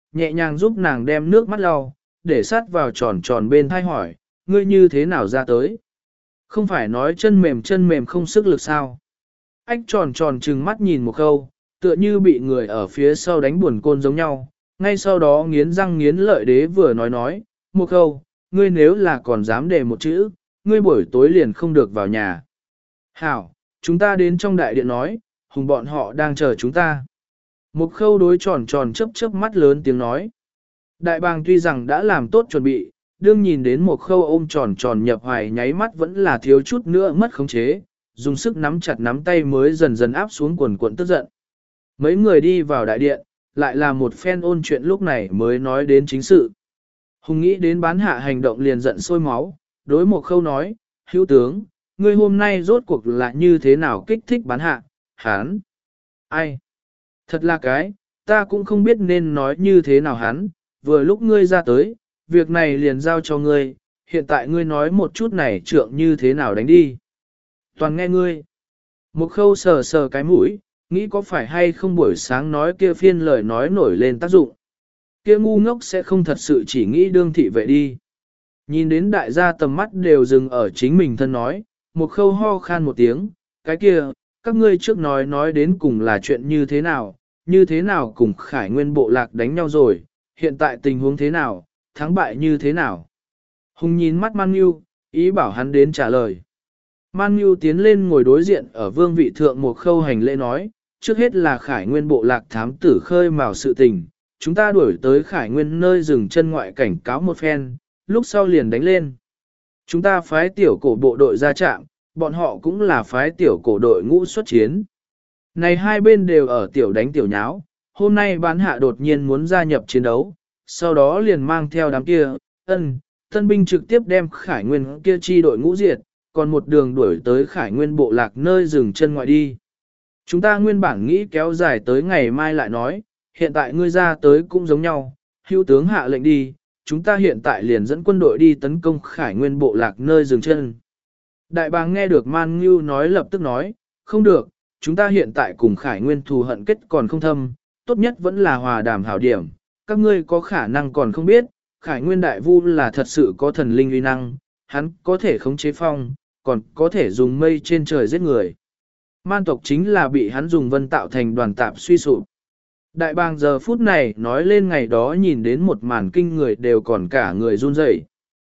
nhẹ nhàng giúp nàng đem nước mắt lau, để sát vào tròn tròn bên thai hỏi, ngươi như thế nào ra tới? Không phải nói chân mềm chân mềm không sức lực sao? Ách tròn tròn trừng mắt nhìn một khâu, tựa như bị người ở phía sau đánh buồn côn giống nhau, ngay sau đó nghiến răng nghiến lợi đế vừa nói nói, một khâu, ngươi nếu là còn dám đề một chữ, ngươi buổi tối liền không được vào nhà. Hảo, chúng ta đến trong đại điện nói, hùng bọn họ đang chờ chúng ta. Một khâu đối tròn tròn chớp chớp mắt lớn tiếng nói. Đại bàng tuy rằng đã làm tốt chuẩn bị, đương nhìn đến một khâu ôm tròn tròn nhập hoài nháy mắt vẫn là thiếu chút nữa mất khống chế, dùng sức nắm chặt nắm tay mới dần dần áp xuống quần cuộn tức giận. Mấy người đi vào đại điện, lại là một phen ôn chuyện lúc này mới nói đến chính sự. Hùng nghĩ đến bán hạ hành động liền giận sôi máu, đối một khâu nói, hữu tướng, ngươi hôm nay rốt cuộc là như thế nào kích thích bán hạ, hắn. Ai? Thật là cái, ta cũng không biết nên nói như thế nào hắn, vừa lúc ngươi ra tới, việc này liền giao cho ngươi, hiện tại ngươi nói một chút này trượng như thế nào đánh đi. Toàn nghe ngươi. Một khâu sờ sờ cái mũi, nghĩ có phải hay không buổi sáng nói kia phiên lời nói nổi lên tác dụng. Kia ngu ngốc sẽ không thật sự chỉ nghĩ đương thị vệ đi. Nhìn đến đại gia tầm mắt đều dừng ở chính mình thân nói, một khâu ho khan một tiếng, cái kia, các ngươi trước nói nói đến cùng là chuyện như thế nào, như thế nào cùng Khải Nguyên bộ lạc đánh nhau rồi, hiện tại tình huống thế nào, thắng bại như thế nào. Hùng nhìn mắt Man Nhu, ý bảo hắn đến trả lời. Man Nhu tiến lên ngồi đối diện ở vương vị thượng một khâu hành lễ nói, trước hết là Khải Nguyên bộ lạc thám tử khơi mào sự tình, chúng ta đuổi tới Khải Nguyên nơi dừng chân ngoại cảnh cáo một phen, lúc sau liền đánh lên. Chúng ta phái tiểu cổ bộ đội ra trạm, bọn họ cũng là phái tiểu cổ đội ngũ xuất chiến. Này hai bên đều ở tiểu đánh tiểu nháo, hôm nay bán hạ đột nhiên muốn gia nhập chiến đấu, sau đó liền mang theo đám kia, ân, tân binh trực tiếp đem Khải Nguyên kia chi đội ngũ diệt, còn một đường đuổi tới Khải Nguyên bộ lạc nơi dừng chân ngoại đi. Chúng ta nguyên bản nghĩ kéo dài tới ngày mai lại nói, hiện tại ngươi ra tới cũng giống nhau, hữu tướng hạ lệnh đi, chúng ta hiện tại liền dẫn quân đội đi tấn công Khải Nguyên bộ lạc nơi dừng chân. Đại bàng nghe được Man Ngưu nói lập tức nói, không được, chúng ta hiện tại cùng Khải Nguyên thù hận kết còn không thâm, tốt nhất vẫn là hòa đàm hảo điểm, các ngươi có khả năng còn không biết, Khải Nguyên đại vu là thật sự có thần linh uy năng, hắn có thể khống chế phong, còn có thể dùng mây trên trời giết người. Man tộc chính là bị hắn dùng vân tạo thành đoàn tạp suy sụp. Đại bàng giờ phút này nói lên ngày đó nhìn đến một màn kinh người đều còn cả người run rẩy.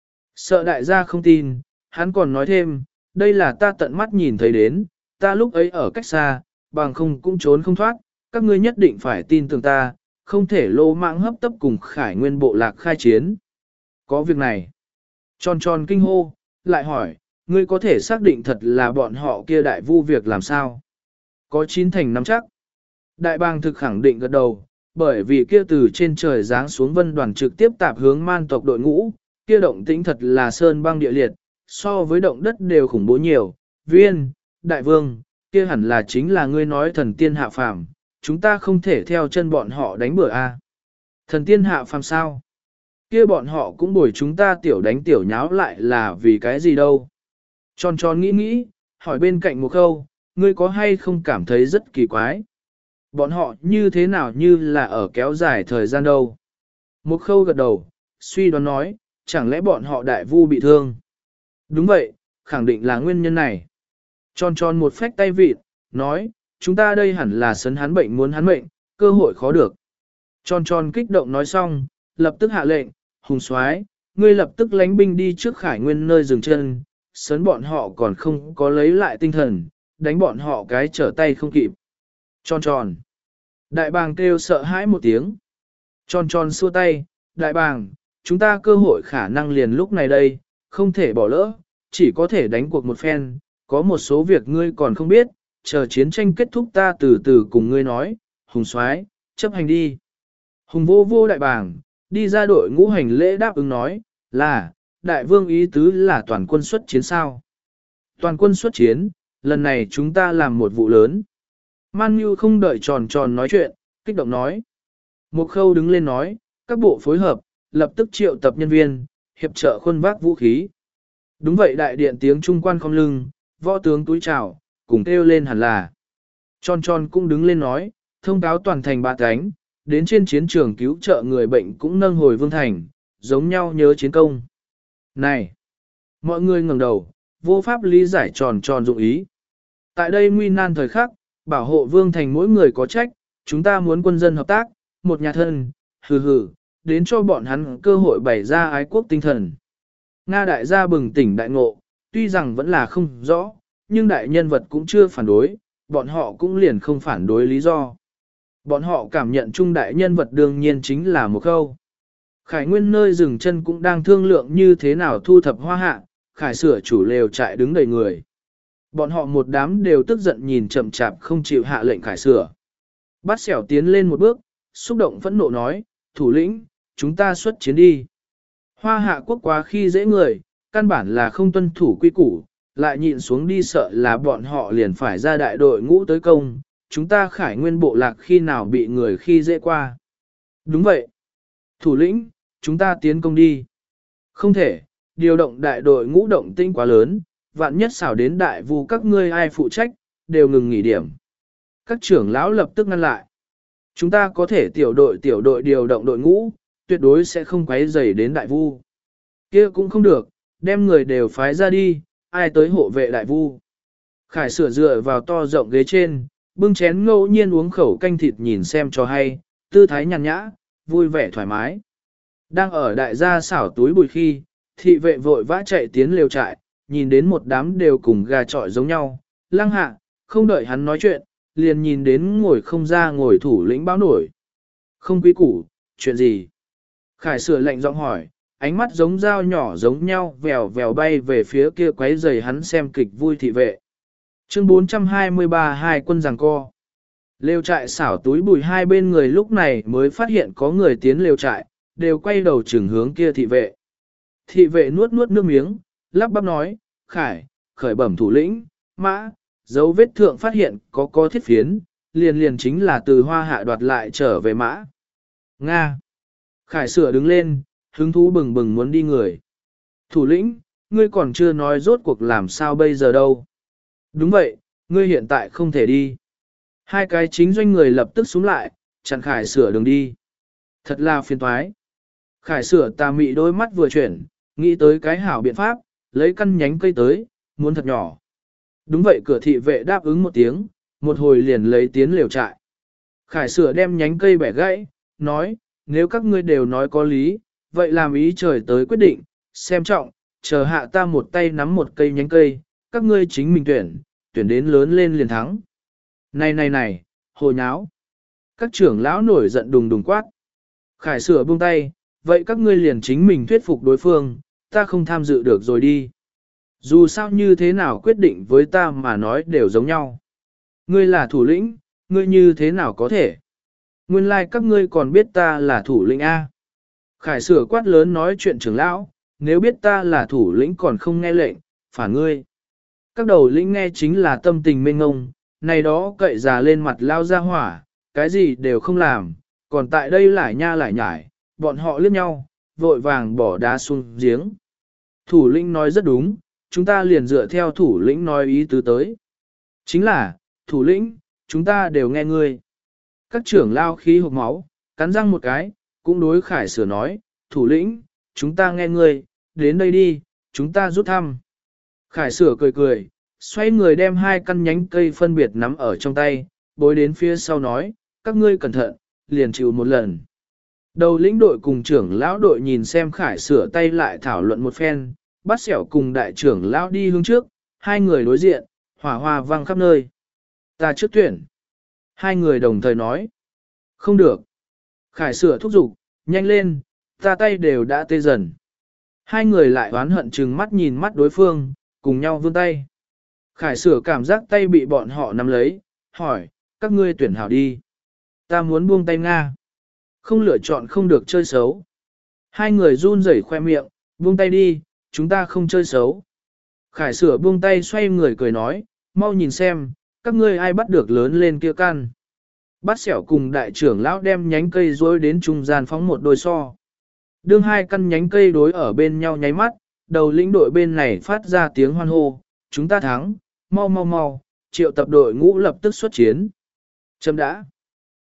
Sợ đại gia không tin, hắn còn nói thêm, đây là ta tận mắt nhìn thấy đến, ta lúc ấy ở cách xa, bằng không cũng trốn không thoát, các ngươi nhất định phải tin tưởng ta, không thể lô mạng hấp tấp cùng Khải Nguyên bộ lạc khai chiến. Có việc này. Tròn tròn kinh hô, lại hỏi, ngươi có thể xác định thật là bọn họ kia đại vu việc làm sao? Có chín thành nắm chắc. Đại bàng thực khẳng định gật đầu, bởi vì kia từ trên trời giáng xuống vân đoàn trực tiếp tạp hướng man tộc đội ngũ, kia động tĩnh thật là sơn băng địa liệt, so với động đất đều khủng bố nhiều. Viên, đại vương, kia hẳn là chính là ngươi nói thần tiên hạ phàm, chúng ta không thể theo chân bọn họ đánh bừa a. Thần tiên hạ phàm sao? Kia bọn họ cũng bồi chúng ta tiểu đánh tiểu nháo lại là vì cái gì đâu? Tròn tròn nghĩ nghĩ, hỏi bên cạnh một câu, ngươi có hay không cảm thấy rất kỳ quái? Bọn họ như thế nào như là ở kéo dài thời gian đâu? Một khâu gật đầu, suy đoán nói, chẳng lẽ bọn họ đại vu bị thương? Đúng vậy, khẳng định là nguyên nhân này. Tròn tròn một phách tay vịt, nói, chúng ta đây hẳn là sấn hắn bệnh muốn hắn mệnh, cơ hội khó được. Tròn tròn kích động nói xong, lập tức hạ lệnh, hùng soái, ngươi lập tức lánh binh đi trước Khải Nguyên nơi dừng chân, sấn bọn họ còn không có lấy lại tinh thần, đánh bọn họ cái trở tay không kịp. Tròn tròn. Đại bàng kêu sợ hãi một tiếng. Tròn tròn xua tay, đại bàng, chúng ta cơ hội khả năng liền lúc này đây, không thể bỏ lỡ, chỉ có thể đánh cuộc một phen, có một số việc ngươi còn không biết, chờ chiến tranh kết thúc ta từ từ cùng ngươi nói, hùng soái, chấp hành đi. Hùng vô vô đại bàng, đi ra đội ngũ hành lễ đáp ứng nói, là, đại vương ý tứ là toàn quân xuất chiến sao. Toàn quân xuất chiến, lần này chúng ta làm một vụ lớn. Man Nhu không đợi tròn tròn nói chuyện, kích động nói. Một khâu đứng lên nói, các bộ phối hợp, lập tức triệu tập nhân viên, hiệp trợ khuân vác vũ khí. Đúng vậy đại điện tiếng trung quan không lưng, võ tướng túi chào, cùng kêu lên hẳn là. Tròn tròn cũng đứng lên nói, thông cáo toàn thành ba cánh, đến trên chiến trường cứu trợ người bệnh cũng nâng hồi Vương Thành, giống nhau nhớ chiến công. Này! Mọi người ngẩng đầu, vô pháp lý giải tròn tròn dụng ý. Tại đây nguy nan thời khắc, bảo hộ Vương Thành mỗi người có trách, chúng ta muốn quân dân hợp tác, một nhà thân, hừ hừ, đến cho bọn hắn cơ hội bày ra ái quốc tinh thần. Nga đại gia bừng tỉnh đại ngộ, tuy rằng vẫn là không rõ, nhưng đại nhân vật cũng chưa phản đối, bọn họ cũng liền không phản đối lý do. Bọn họ cảm nhận chung đại nhân vật đương nhiên chính là một câu. Khải Nguyên nơi dừng chân cũng đang thương lượng như thế nào thu thập hoa hạ, Khải sửa chủ lều trại đứng đầy người. Bọn họ một đám đều tức giận nhìn chậm chạp không chịu hạ lệnh Khải sửa. Bát xẻo tiến lên một bước, xúc động phẫn nộ nói, thủ lĩnh, chúng ta xuất chiến đi. Hoa hạ quốc quá khi dễ người, căn bản là không tuân thủ quy củ, lại nhịn xuống đi sợ là bọn họ liền phải ra đại đội ngũ tới công, chúng ta Khải Nguyên bộ lạc khi nào bị người khi dễ qua. Đúng vậy. Thủ lĩnh, chúng ta tiến công đi. Không thể, điều động đại đội ngũ động tinh quá lớn, vạn nhất xảo đến đại vu các ngươi ai phụ trách, đều ngừng nghỉ điểm. Các trưởng lão lập tức ngăn lại. Chúng ta có thể tiểu đội tiểu đội điều động đội ngũ, tuyệt đối sẽ không quấy rầy đến đại vu. Kia cũng không được, đem người đều phái ra đi, ai tới hộ vệ đại vu. Khải sửa dựa vào to rộng ghế trên, bưng chén ngẫu nhiên uống khẩu canh thịt nhìn xem cho hay, tư thái nhàn nhã, vui vẻ thoải mái. Đang ở đại gia xảo túi bùi khi, thị vệ vội vã chạy tiến lều trại, nhìn đến một đám đều cùng gà trọi giống nhau, lăng hạ, không đợi hắn nói chuyện, liền nhìn đến ngồi không ra ngồi thủ lĩnh báo nổi. Không quý củ, chuyện gì? Khải sửa lệnh giọng hỏi, ánh mắt giống dao nhỏ giống nhau vèo vèo bay về phía kia quấy giày hắn xem kịch vui thị vệ. Chương bốn trăm hai mươi ba hai quân giằng co. Lều trại xảo túi bùi hai bên người lúc này mới phát hiện có người tiến lều trại, đều quay đầu chừng hướng kia thị vệ. Thị vệ nuốt nuốt nước miếng, lắp bắp nói, Khải, khởi bẩm thủ lĩnh, mã, dấu vết thượng phát hiện có có thiết phiến, liền liền chính là từ hoa hạ đoạt lại trở về mã. Nga. Khải sửa đứng lên, hứng thú bừng bừng muốn đi người. Thủ lĩnh, ngươi còn chưa nói rốt cuộc làm sao bây giờ đâu. Đúng vậy, ngươi hiện tại không thể đi. Hai cái chính doanh người lập tức xuống lại, chặn Khải sửa đường đi. Thật là phiền toái. Khải sửa tà mị đôi mắt vừa chuyển, nghĩ tới cái hảo biện pháp, lấy căn nhánh cây tới, muốn thật nhỏ. Đúng vậy, cửa thị vệ đáp ứng một tiếng, một hồi liền lấy tiến liều trại. Khải sửa đem nhánh cây bẻ gãy, nói, nếu các ngươi đều nói có lý, vậy làm ý trời tới quyết định, xem trọng, chờ hạ ta một tay nắm một cây nhánh cây, các ngươi chính mình tuyển, tuyển đến lớn lên liền thắng. Này này này, hồ nháo. Các trưởng lão nổi giận đùng đùng quát. Khải sửa buông tay, vậy các ngươi liền chính mình thuyết phục đối phương, ta không tham dự được rồi đi. Dù sao như thế nào quyết định với ta mà nói đều giống nhau. Ngươi là thủ lĩnh, ngươi như thế nào có thể? Nguyên lai like các ngươi còn biết ta là thủ lĩnh A. Khải sửa quát lớn nói chuyện trưởng lão, nếu biết ta là thủ lĩnh còn không nghe lệnh, phản ngươi. Các đầu lĩnh nghe chính là tâm tình mênh ngông, này đó cậy già lên mặt lao ra hỏa, cái gì đều không làm, còn tại đây lại nha lại nhải, bọn họ liếc nhau, vội vàng bỏ đá xuống giếng. Thủ lĩnh nói rất đúng, chúng ta liền dựa theo thủ lĩnh nói ý tứ tới. Chính là, thủ lĩnh, chúng ta đều nghe ngươi. Các trưởng lao khí hộp máu, cắn răng một cái, cũng đối Khải sửa nói, thủ lĩnh, chúng ta nghe ngươi, đến đây đi, chúng ta rút thăm. Khải sửa cười cười, xoay người đem hai căn nhánh cây phân biệt nắm ở trong tay, bối đến phía sau nói, các ngươi cẩn thận, liền chịu một lần. Đầu lĩnh đội cùng trưởng lão đội nhìn xem Khải sửa tay lại thảo luận một phen, bắt xẻo cùng đại trưởng lão đi hướng trước, hai người đối diện, hỏa hoa vang khắp nơi. Ta trước tuyển. Hai người đồng thời nói. Không được. Khải sửa thúc giục, nhanh lên, ta tay đều đã tê dần. Hai người lại oán hận chừng mắt nhìn mắt đối phương, cùng nhau vươn tay. Khải sửa cảm giác tay bị bọn họ nắm lấy, hỏi, các ngươi tuyển hảo đi. Ta muốn buông tay Nga. Không lựa chọn không được chơi xấu. Hai người run rẩy khoe miệng, buông tay đi, chúng ta không chơi xấu. Khải sửa buông tay xoay người cười nói, mau nhìn xem, các ngươi ai bắt được lớn lên kia căn. Bắt xẻo cùng đại trưởng lão đem nhánh cây rối đến trung gian phóng một đôi so. Đương hai căn nhánh cây đối ở bên nhau nháy mắt, đầu lĩnh đội bên này phát ra tiếng hoan hô, chúng ta thắng, mau mau mau, triệu tập đội ngũ lập tức xuất chiến. Chấm đã.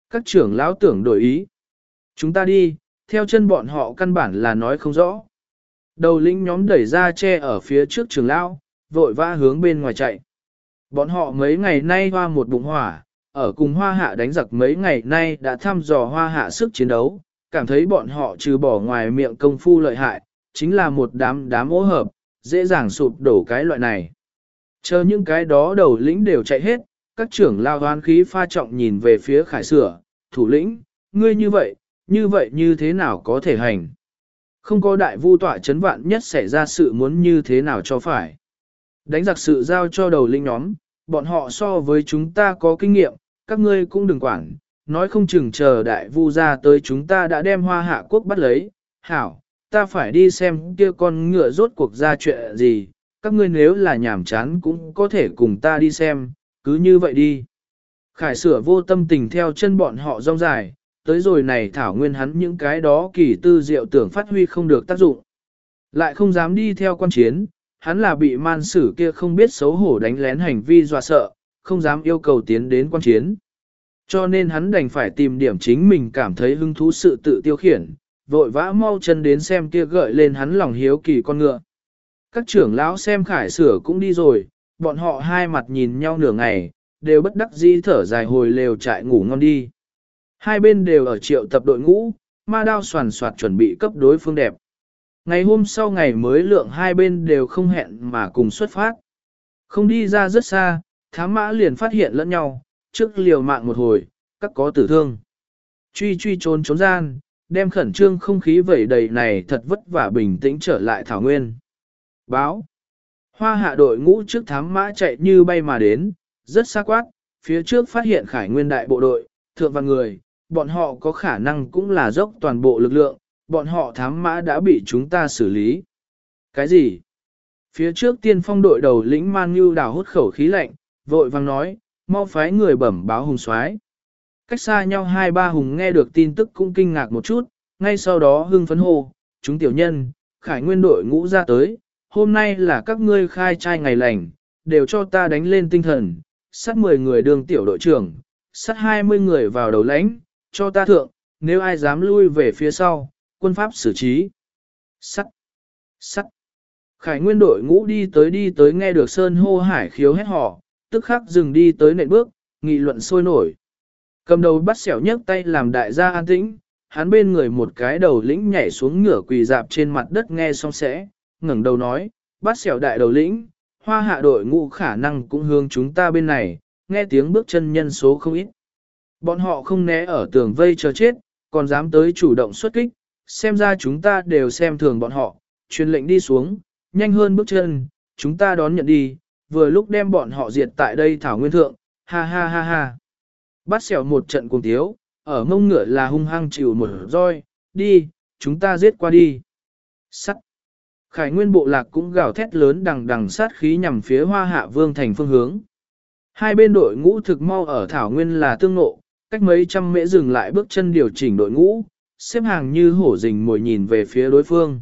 Các trưởng lão tưởng đổi ý. Chúng ta đi, theo chân bọn họ căn bản là nói không rõ. Đầu lĩnh nhóm đẩy ra che ở phía trước trưởng lão, vội vã hướng bên ngoài chạy. Bọn họ mấy ngày nay hoa một bụng hỏa, ở cùng hoa hạ đánh giặc mấy ngày nay đã thăm dò hoa hạ sức chiến đấu, cảm thấy bọn họ trừ bỏ ngoài miệng công phu lợi hại, chính là một đám đám ố hợp, dễ dàng sụp đổ cái loại này. Chờ những cái đó đầu lĩnh đều chạy hết, các trưởng lao hoán khí pha trọng nhìn về phía Khải Sửa, thủ lĩnh, ngươi như vậy, như vậy như thế nào có thể hành? Không có đại vu tọa chấn vạn nhất xảy ra sự muốn như thế nào cho phải. Đánh giặc sự giao cho đầu lĩnh nhóm, bọn họ so với chúng ta có kinh nghiệm, các ngươi cũng đừng quản, nói không chừng chờ đại vu ra tới chúng ta đã đem hoa hạ quốc bắt lấy. Hảo, ta phải đi xem kia con ngựa rốt cuộc ra chuyện gì, các ngươi nếu là nhảm chán cũng có thể cùng ta đi xem, cứ như vậy đi. Khải Sửa vô tâm tình theo chân bọn họ rong dài, tới rồi này thảo nguyên hắn những cái đó kỳ tư diệu tưởng phát huy không được tác dụng. Lại không dám đi theo quan chiến, hắn là bị man sử kia không biết xấu hổ đánh lén hành vi dọa sợ, không dám yêu cầu tiến đến quan chiến. Cho nên hắn đành phải tìm điểm chính mình cảm thấy hứng thú sự tự tiêu khiển, vội vã mau chân đến xem kia gợi lên hắn lòng hiếu kỳ con ngựa. Các trưởng lão xem Khải Sửa cũng đi rồi, bọn họ hai mặt nhìn nhau nửa ngày, đều bất đắc dĩ thở dài hồi lều trại ngủ ngon đi. Hai bên đều ở triệu tập đội ngũ, ma đao soàn soạt chuẩn bị cấp đối phương đẹp. Ngày hôm sau ngày mới lượng hai bên đều không hẹn mà cùng xuất phát. Không đi ra rất xa, thám mã liền phát hiện lẫn nhau, trước liều mạng một hồi, các có tử thương. Truy truy trốn trốn gian, đem khẩn trương không khí vẩy đầy này thật vất vả bình tĩnh trở lại thảo nguyên. Báo. Hoa hạ đội ngũ trước thám mã chạy như bay mà đến, rất xa quát, phía trước phát hiện Khải Nguyên đại bộ đội, thượng vạn người, bọn họ có khả năng cũng là dốc toàn bộ lực lượng, bọn họ thám mã đã bị chúng ta xử lý. Cái gì? Phía trước tiên phong đội đầu lĩnh Man Nhu đào hút khẩu khí lạnh, vội vang nói, mau phái người bẩm báo hùng soái. Cách xa nhau hai ba hùng nghe được tin tức cũng kinh ngạc một chút, ngay sau đó hưng phấn hô, chúng tiểu nhân, Khải Nguyên đội ngũ ra tới, hôm nay là các ngươi khai trai ngày lành, đều cho ta đánh lên tinh thần, sát mười người đường tiểu đội trưởng, sát hai mươi người vào đầu lãnh, cho ta thượng, nếu ai dám lui về phía sau, quân pháp xử trí. Sắt, sắt. Khải Nguyên đội ngũ đi tới đi tới nghe được Sơn hô hải khiếu hét họ, tức khắc dừng đi tới nệm bước, nghị luận sôi nổi. Cầm đầu bắt xẻo nhấc tay làm đại gia an tĩnh, hắn bên người một cái đầu lĩnh nhảy xuống ngửa quỳ dạp trên mặt đất nghe xong sẽ, ngẩng đầu nói, bắt xẻo đại đầu lĩnh, hoa hạ đội ngũ khả năng cũng hướng chúng ta bên này, nghe tiếng bước chân nhân số không ít. Bọn họ không né ở tường vây chờ chết, còn dám tới chủ động xuất kích, xem ra chúng ta đều xem thường bọn họ, truyền lệnh đi xuống, nhanh hơn bước chân, chúng ta đón nhận đi, vừa lúc đem bọn họ diệt tại đây thảo nguyên thượng, ha ha ha ha. Bắt xẻo một trận cùng tiếu, ở mông ngựa là hung hăng chịu một roi, đi, chúng ta giết qua đi. Sắt. Khải Nguyên bộ lạc cũng gào thét lớn đằng đằng sát khí nhằm phía Hoa Hạ Vương thành phương hướng. Hai bên đội ngũ thực mau ở thảo nguyên là tương ngộ, cách mấy trăm mễ dừng lại bước chân điều chỉnh đội ngũ, xếp hàng như hổ rình mồi nhìn về phía đối phương.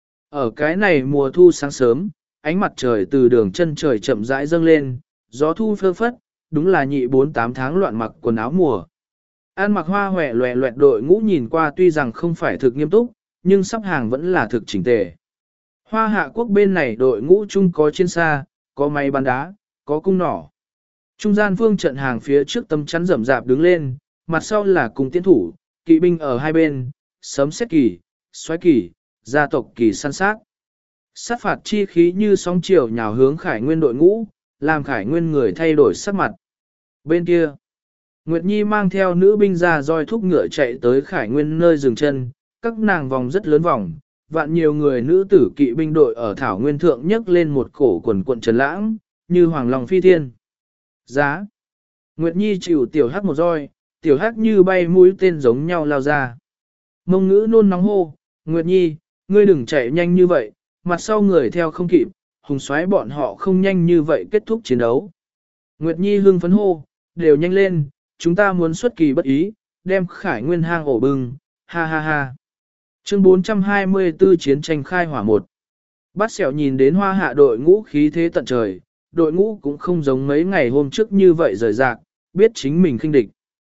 Ở cái này mùa thu sáng sớm, ánh mặt trời từ đường chân trời chậm rãi dâng lên, gió thu phơ phất, đúng là nhị bốn tám tháng loạn mặc quần áo mùa. An mặc hoa hòe loẹ loẹt đội ngũ nhìn qua tuy rằng không phải thực nghiêm túc, nhưng sắp hàng vẫn là thực chỉnh tề. Hoa hạ quốc bên này đội ngũ chung có chiến xa, có máy bắn đá, có cung nỏ. Trung gian phương trận hàng phía trước tấm chắn rậm rạp đứng lên, mặt sau là cung tiến thủ, kỵ binh ở hai bên, sấm xét kỳ, xoáy kỳ, gia tộc kỳ săn sát. Sát phạt chi khí như sóng chiều nhào hướng Khải Nguyên đội ngũ, làm Khải Nguyên người thay đổi sắc mặt. Bên kia, Nguyệt Nhi mang theo nữ binh ra roi thúc ngựa chạy tới Khải Nguyên nơi dừng chân, các nàng vòng rất lớn vòng, vạn nhiều người nữ tử kỵ binh đội ở Thảo Nguyên Thượng nhấc lên một cổ quần cuộn trần lãng, như hoàng lòng phi thiên. Giá. Nguyệt Nhi chịu tiểu hắc một roi, tiểu hắc như bay mũi tên giống nhau lao ra. Mông ngữ nôn nóng hô, Nguyệt Nhi, ngươi đừng chạy nhanh như vậy, mặt sau người theo không kịp, hùng xoáy bọn họ không nhanh như vậy kết thúc chiến đấu. Nguyệt Nhi hưng phấn hô, đều nhanh lên, chúng ta muốn xuất kỳ bất ý, đem Khải Nguyên hang ổ bưng, ha ha ha. Chương bốn trăm hai mươi tư Chiến tranh khai hỏa một. Bát Sẹo nhìn đến Hoa Hạ đội ngũ khí thế tận trời, đội ngũ cũng không giống mấy ngày hôm trước như vậy rời rạc, biết chính mình khinh địch.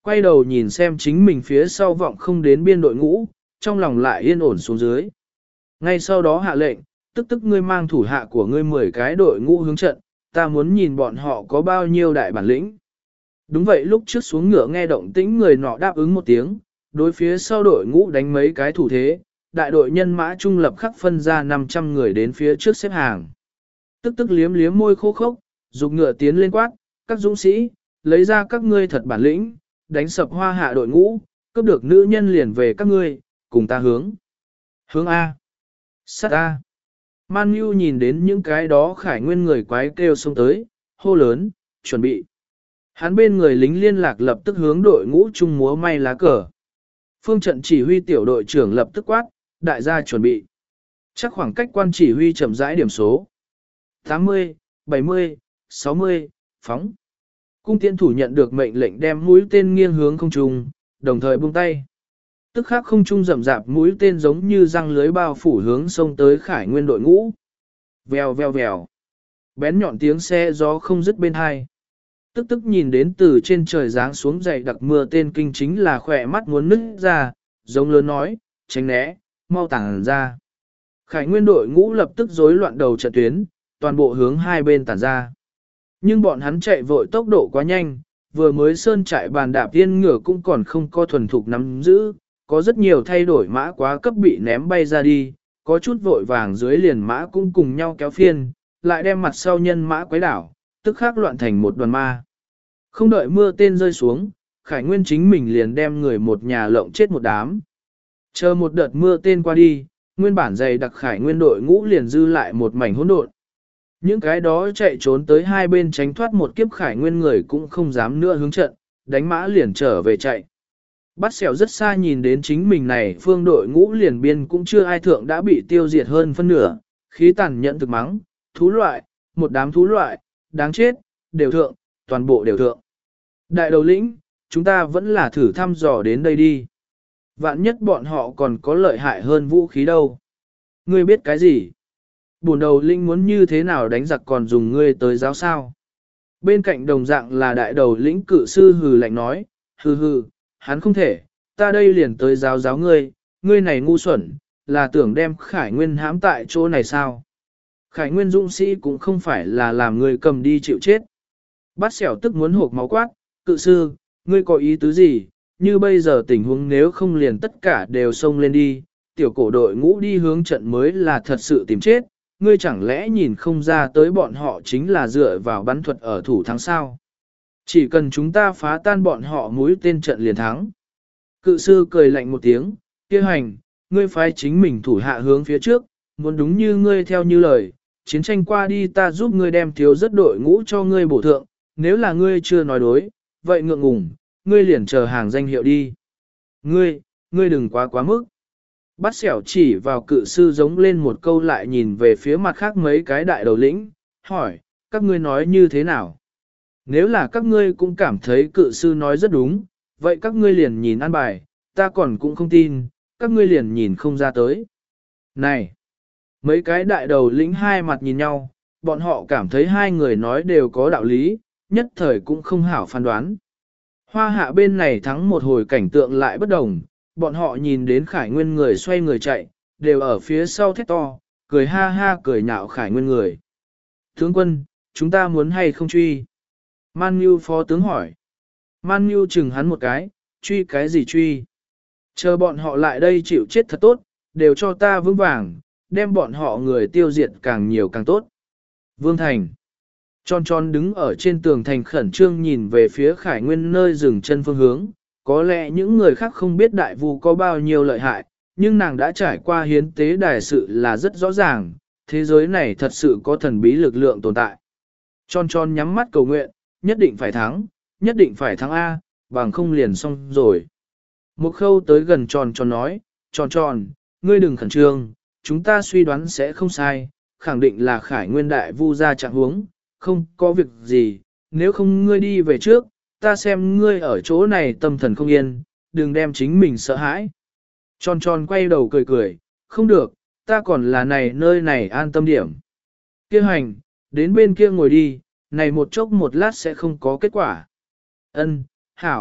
quay đầu nhìn xem chính mình phía sau vọng không đến biên đội ngũ, trong lòng lại yên ổn xuống dưới. Ngay sau đó hạ lệnh, tức tức ngươi mang thủ hạ của ngươi mười cái đội ngũ hướng trận, ta muốn nhìn bọn họ có bao nhiêu đại bản lĩnh. Đúng vậy, lúc trước xuống ngựa nghe động tĩnh người nọ đáp ứng một tiếng, đối phía sau đội ngũ đánh mấy cái thủ thế, đại đội nhân mã trung lập khắc phân ra năm trăm người đến phía trước xếp hàng. Tức tức liếm liếm môi khô khốc, dục ngựa tiến lên quát, các dũng sĩ, lấy ra các ngươi thật bản lĩnh, đánh sập hoa hạ đội ngũ, cướp được nữ nhân liền về các ngươi, cùng ta hướng. Hướng A. Sát A. Man Nhu nhìn đến những cái đó khải nguyên người quái kêu xông tới, hô lớn, chuẩn bị. Hắn bên người lính liên lạc lập tức hướng đội ngũ chung múa may lá cờ. Phương trận chỉ huy tiểu đội trưởng lập tức quát, đại gia chuẩn bị. Chắc khoảng cách quan chỉ huy chậm rãi điểm số. tám mươi, bảy mươi, sáu mươi, phóng. Cung tiễn thủ nhận được mệnh lệnh đem mũi tên nghiêng hướng không trung, đồng thời buông tay. Tức khắc không trung rậm rạp mũi tên giống như răng lưới bao phủ hướng sông tới khải nguyên đội ngũ. Vèo vèo vèo. Bén nhọn tiếng xe gió không dứt bên hai. Tức tức nhìn đến từ trên trời giáng xuống dày đặc mưa tên kinh chính là khỏe mắt muốn nứt ra, giống lớn nói, tránh né, mau tản ra. Khải nguyên đội ngũ lập tức rối loạn đầu trận tuyến, toàn bộ hướng hai bên tản ra. Nhưng bọn hắn chạy vội tốc độ quá nhanh, vừa mới sơn trại bàn đạp yên ngựa cũng còn không có thuần thục nắm giữ, có rất nhiều thay đổi mã quá cấp bị ném bay ra đi, có chút vội vàng dưới liền mã cũng cùng nhau kéo phiên, lại đem mặt sau nhân mã quấy đảo, tức khắc loạn thành một đoàn ma. Không đợi mưa tên rơi xuống, Khải Nguyên chính mình liền đem người một nhà lộng chết một đám. Chờ một đợt mưa tên qua đi, nguyên bản dày đặc Khải Nguyên đội ngũ liền dư lại một mảnh hỗn độn. Những cái đó chạy trốn tới hai bên tránh thoát một kiếp Khải Nguyên người cũng không dám nữa hướng trận, đánh mã liền trở về chạy. Bắt xẻo rất xa nhìn đến chính mình này phương đội ngũ liền biên cũng chưa ai thượng đã bị tiêu diệt hơn phân nửa, khí tàn nhẫn thực mắng, thú loại, một đám thú loại, đáng chết, đều thượng, toàn bộ đều thượng. Đại đầu lĩnh, chúng ta vẫn là thử thăm dò đến đây đi. Vạn nhất bọn họ còn có lợi hại hơn vũ khí đâu. Ngươi biết cái gì? Bổn đầu lĩnh muốn như thế nào đánh giặc còn dùng ngươi tới giáo sao? Bên cạnh đồng dạng là đại đầu lĩnh cự sư hừ lạnh nói, hừ hừ, hắn không thể, ta đây liền tới giáo giáo ngươi, ngươi này ngu xuẩn, là tưởng đem Khải Nguyên hãm tại chỗ này sao? Khải Nguyên dũng sĩ cũng không phải là làm người cầm đi chịu chết. Bát xẻo tức muốn hộp máu quát, cự sư, ngươi có ý tứ gì, như bây giờ tình huống nếu không liền tất cả đều xông lên đi, tiểu cổ đội ngũ đi hướng trận mới là thật sự tìm chết, ngươi chẳng lẽ nhìn không ra tới bọn họ chính là dựa vào bắn thuật ở thủ thắng sao? Chỉ cần chúng ta phá tan bọn họ mũi tên trận liền thắng. Cự sư cười lạnh một tiếng, kia hành, ngươi phái chính mình thủ hạ hướng phía trước, muốn đúng như ngươi theo như lời, chiến tranh qua đi ta giúp ngươi đem thiếu rất đội ngũ cho ngươi bổ thượng, nếu là ngươi chưa nói đối, vậy ngượng ngùng, ngươi liền chờ hàng danh hiệu đi. Ngươi, ngươi đừng quá quá mức. Bắt xẻo chỉ vào cự sư giống lên một câu lại nhìn về phía mặt khác mấy cái đại đầu lĩnh, hỏi, các ngươi nói như thế nào? Nếu là các ngươi cũng cảm thấy cự sư nói rất đúng, vậy các ngươi liền nhìn ăn bài, ta còn cũng không tin, các ngươi liền nhìn không ra tới. Này! Mấy cái đại đầu lĩnh hai mặt nhìn nhau, bọn họ cảm thấy hai người nói đều có đạo lý, nhất thời cũng không hảo phán đoán. Hoa hạ bên này thắng một hồi cảnh tượng lại bất đồng, bọn họ nhìn đến Khải Nguyên người xoay người chạy, đều ở phía sau thét to, cười ha ha cười nhạo Khải Nguyên người. Tướng quân, chúng ta muốn hay không truy? Man Nhu phó tướng hỏi. Man Nhu chừng hắn một cái, truy cái gì truy? Chờ bọn họ lại đây chịu chết thật tốt, đều cho ta vững vàng, đem bọn họ người tiêu diệt càng nhiều càng tốt. Vương Thành. Tròn tròn đứng ở trên tường thành khẩn trương nhìn về phía Khải Nguyên nơi dừng chân phương hướng, có lẽ những người khác không biết đại vu có bao nhiêu lợi hại, nhưng nàng đã trải qua hiến tế đài sự là rất rõ ràng, thế giới này thật sự có thần bí lực lượng tồn tại. Tròn tròn nhắm mắt cầu nguyện, nhất định phải thắng, nhất định phải thắng A, bằng không liền xong rồi. Một khâu tới gần tròn tròn nói, tròn tròn, ngươi đừng khẩn trương, chúng ta suy đoán sẽ không sai, khẳng định là Khải Nguyên đại vu ra trạng huống, không có việc gì, nếu không ngươi đi về trước, ta xem ngươi ở chỗ này tâm thần không yên, đừng đem chính mình sợ hãi. Tròn tròn quay đầu cười cười, không được, ta còn là này nơi này an tâm điểm. Kêu hành, đến bên kia ngồi đi, này một chốc một lát sẽ không có kết quả. Ân, hảo,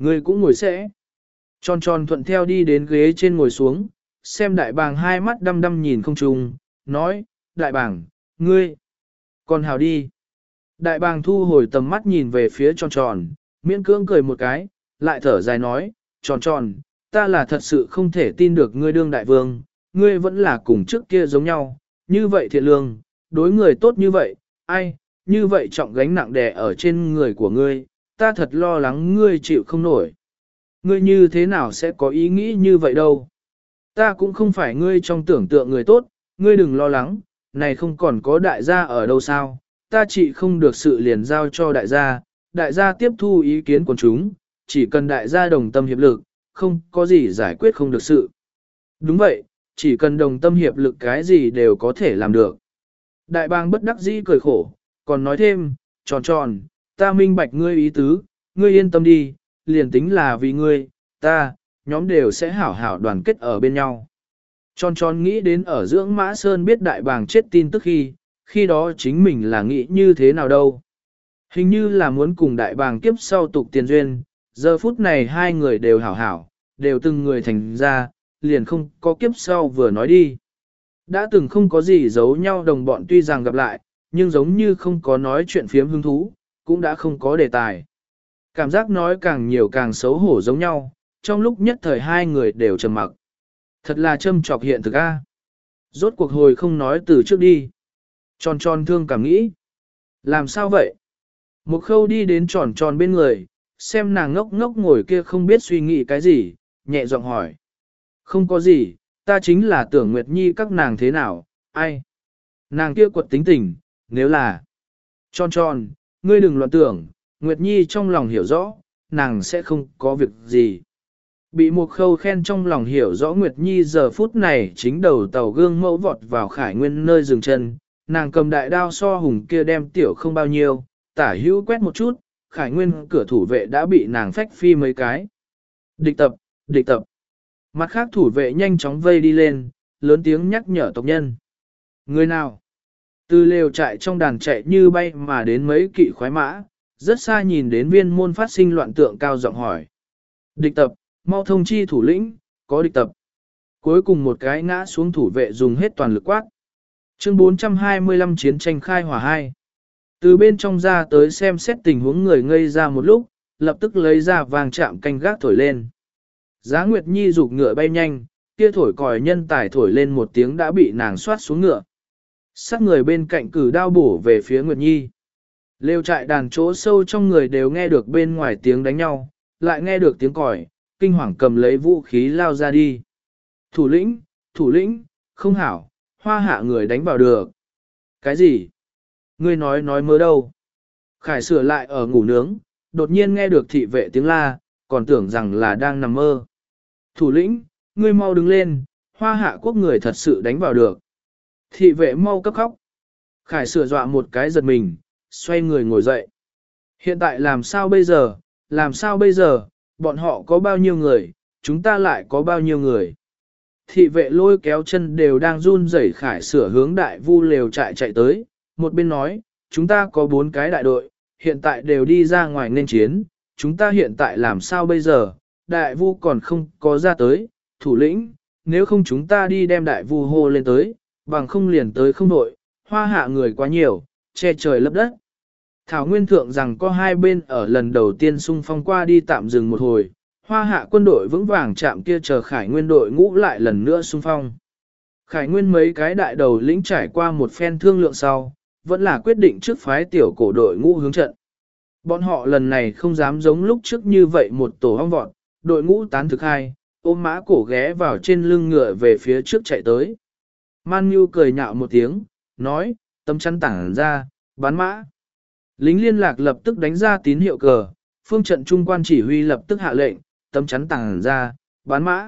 Ngươi cũng ngồi sẽ. Tròn tròn thuận theo đi đến ghế trên ngồi xuống, xem đại bàng hai mắt đăm đăm nhìn không trùng, nói, đại bàng, ngươi, còn hào đi. Đại bàng thu hồi tầm mắt nhìn về phía tròn tròn, miễn cưỡng cười một cái, lại thở dài nói, tròn tròn, ta là thật sự không thể tin được ngươi đương đại vương, ngươi vẫn là cùng trước kia giống nhau, như vậy thiện lương, đối người tốt như vậy, ai, như vậy trọng gánh nặng đè ở trên người của ngươi, ta thật lo lắng ngươi chịu không nổi. Ngươi như thế nào sẽ có ý nghĩ như vậy đâu? Ta cũng không phải ngươi trong tưởng tượng người tốt, ngươi đừng lo lắng, này không còn có đại gia ở đâu sao, ta chỉ không được sự liền giao cho đại gia, đại gia tiếp thu ý kiến của chúng, chỉ cần đại gia đồng tâm hiệp lực, không có gì giải quyết không được sự. Đúng vậy, chỉ cần đồng tâm hiệp lực cái gì đều có thể làm được. Đại bàng bất đắc dĩ cười khổ, còn nói thêm, tròn tròn, ta minh bạch ngươi ý tứ, ngươi yên tâm đi, liền tính là vì ngươi, ta, nhóm đều sẽ hảo hảo đoàn kết ở bên nhau. Tròn tròn nghĩ đến ở dưỡng Mã Sơn biết đại bàng chết tin tức khi, khi đó chính mình là nghĩ như thế nào đâu. Hình như là muốn cùng đại bàng kiếp sau tục tiền duyên, giờ phút này hai người đều hảo hảo, đều từng người thành ra, liền không có kiếp sau vừa nói đi. Đã từng không có gì giấu nhau đồng bọn tuy rằng gặp lại, nhưng giống như không có nói chuyện phiếm hứng thú, cũng đã không có đề tài. Cảm giác nói càng nhiều càng xấu hổ giống nhau, trong lúc nhất thời hai người đều trầm mặc. Thật là châm trọc hiện thực a. Rốt cuộc hồi không nói từ trước đi. Tròn tròn thương cảm nghĩ. Làm sao vậy? Một khâu đi đến tròn tròn bên người, xem nàng ngốc ngốc ngồi kia không biết suy nghĩ cái gì, nhẹ giọng hỏi. Không có gì, ta chính là tưởng Nguyệt Nhi các nàng thế nào, ai? Nàng kia quật tính tình, nếu là... Tròn tròn, ngươi đừng loạn tưởng, Nguyệt Nhi trong lòng hiểu rõ, nàng sẽ không có việc gì. Bị một khâu khen trong lòng hiểu rõ Nguyệt Nhi giờ phút này chính đầu tàu gương mẫu vọt vào Khải Nguyên nơi dừng chân, nàng cầm đại đao so hùng kia đem tiểu không bao nhiêu, tả hữu quét một chút, Khải Nguyên cửa thủ vệ đã bị nàng phách phi mấy cái. Địch tập, địch tập. Mặt khác thủ vệ nhanh chóng vây đi lên, lớn tiếng nhắc nhở tộc nhân. Người nào? Từ lều trại trong đàn chạy như bay mà đến mấy kỵ khoái mã, rất xa nhìn đến viên môn phát sinh loạn tượng cao giọng hỏi. Địch tập, mau thông chi thủ lĩnh, có địch tập. Cuối cùng một cái ngã xuống thủ vệ dùng hết toàn lực quát. Chương bốn trăm hai mươi lăm chiến tranh khai hỏa hai. Từ bên trong ra tới xem xét tình huống người ngây ra một lúc, lập tức lấy ra vàng chạm canh gác thổi lên. Giá Nguyệt Nhi rục ngựa bay nhanh, kia thổi còi nhân tài thổi lên một tiếng đã bị nàng xoát xuống ngựa. Sát người bên cạnh cử đao bổ về phía Nguyệt Nhi. Lêu trại đàn chỗ sâu trong người đều nghe được bên ngoài tiếng đánh nhau, lại nghe được tiếng còi, kinh hoàng cầm lấy vũ khí lao ra đi. Thủ lĩnh, thủ lĩnh, không hảo, hoa hạ người đánh vào được. Cái gì? Ngươi nói nói mơ đâu? Khải sửa lại ở ngủ nướng, đột nhiên nghe được thị vệ tiếng la, còn tưởng rằng là đang nằm mơ. Thủ lĩnh, ngươi mau đứng lên, hoa hạ quốc người thật sự đánh vào được. Thị vệ mau cấp khóc. Khải sửa dọa một cái giật mình, xoay người ngồi dậy. Hiện tại làm sao bây giờ, làm sao bây giờ, bọn họ có bao nhiêu người, chúng ta lại có bao nhiêu người. Thị vệ lôi kéo chân đều đang run rẩy Khải sửa hướng đại vu lều trại chạy tới, một bên nói, chúng ta có bốn cái đại đội, hiện tại đều đi ra ngoài nên chiến, chúng ta hiện tại làm sao bây giờ, đại vu còn không có ra tới, thủ lĩnh, nếu không chúng ta đi đem đại vu hô lên tới, bằng không liền tới không đội, hoa hạ người quá nhiều, che trời lấp đất. Thảo Nguyên Thượng rằng có hai bên ở lần đầu tiên xung phong qua đi tạm dừng một hồi, hoa hạ quân đội vững vàng chạm kia chờ Khải Nguyên đội ngũ lại lần nữa xung phong. Khải Nguyên mấy cái đại đầu lĩnh trải qua một phen thương lượng sau, vẫn là quyết định trước phái tiểu cổ đội ngũ hướng trận. Bọn họ lần này không dám giống lúc trước như vậy một tổ hong vọt, đội ngũ tán thực hai, ôm mã cổ ghé vào trên lưng ngựa về phía trước chạy tới. Man Nhu cười nhạo một tiếng, nói, tấm chắn tảng ra, bán mã. Lính liên lạc lập tức đánh ra tín hiệu cờ, phương trận trung quan chỉ huy lập tức hạ lệnh, tấm chắn tảng ra, bán mã.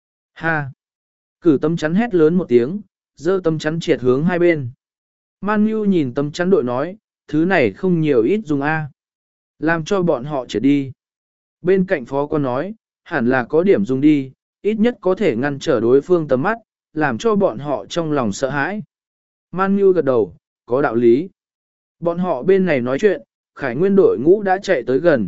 Ha! Cử tấm chắn hét lớn một tiếng, giơ tấm chắn triệt hướng hai bên. Man Nhu nhìn tấm chắn đội nói, thứ này không nhiều ít dùng A. Làm cho bọn họ triệt đi. Bên cạnh phó quan nói, hẳn là có điểm dùng đi, ít nhất có thể ngăn trở đối phương tầm mắt, làm cho bọn họ trong lòng sợ hãi. Man Nhu gật đầu, có đạo lý. Bọn họ bên này nói chuyện, Khải Nguyên đội ngũ đã chạy tới gần,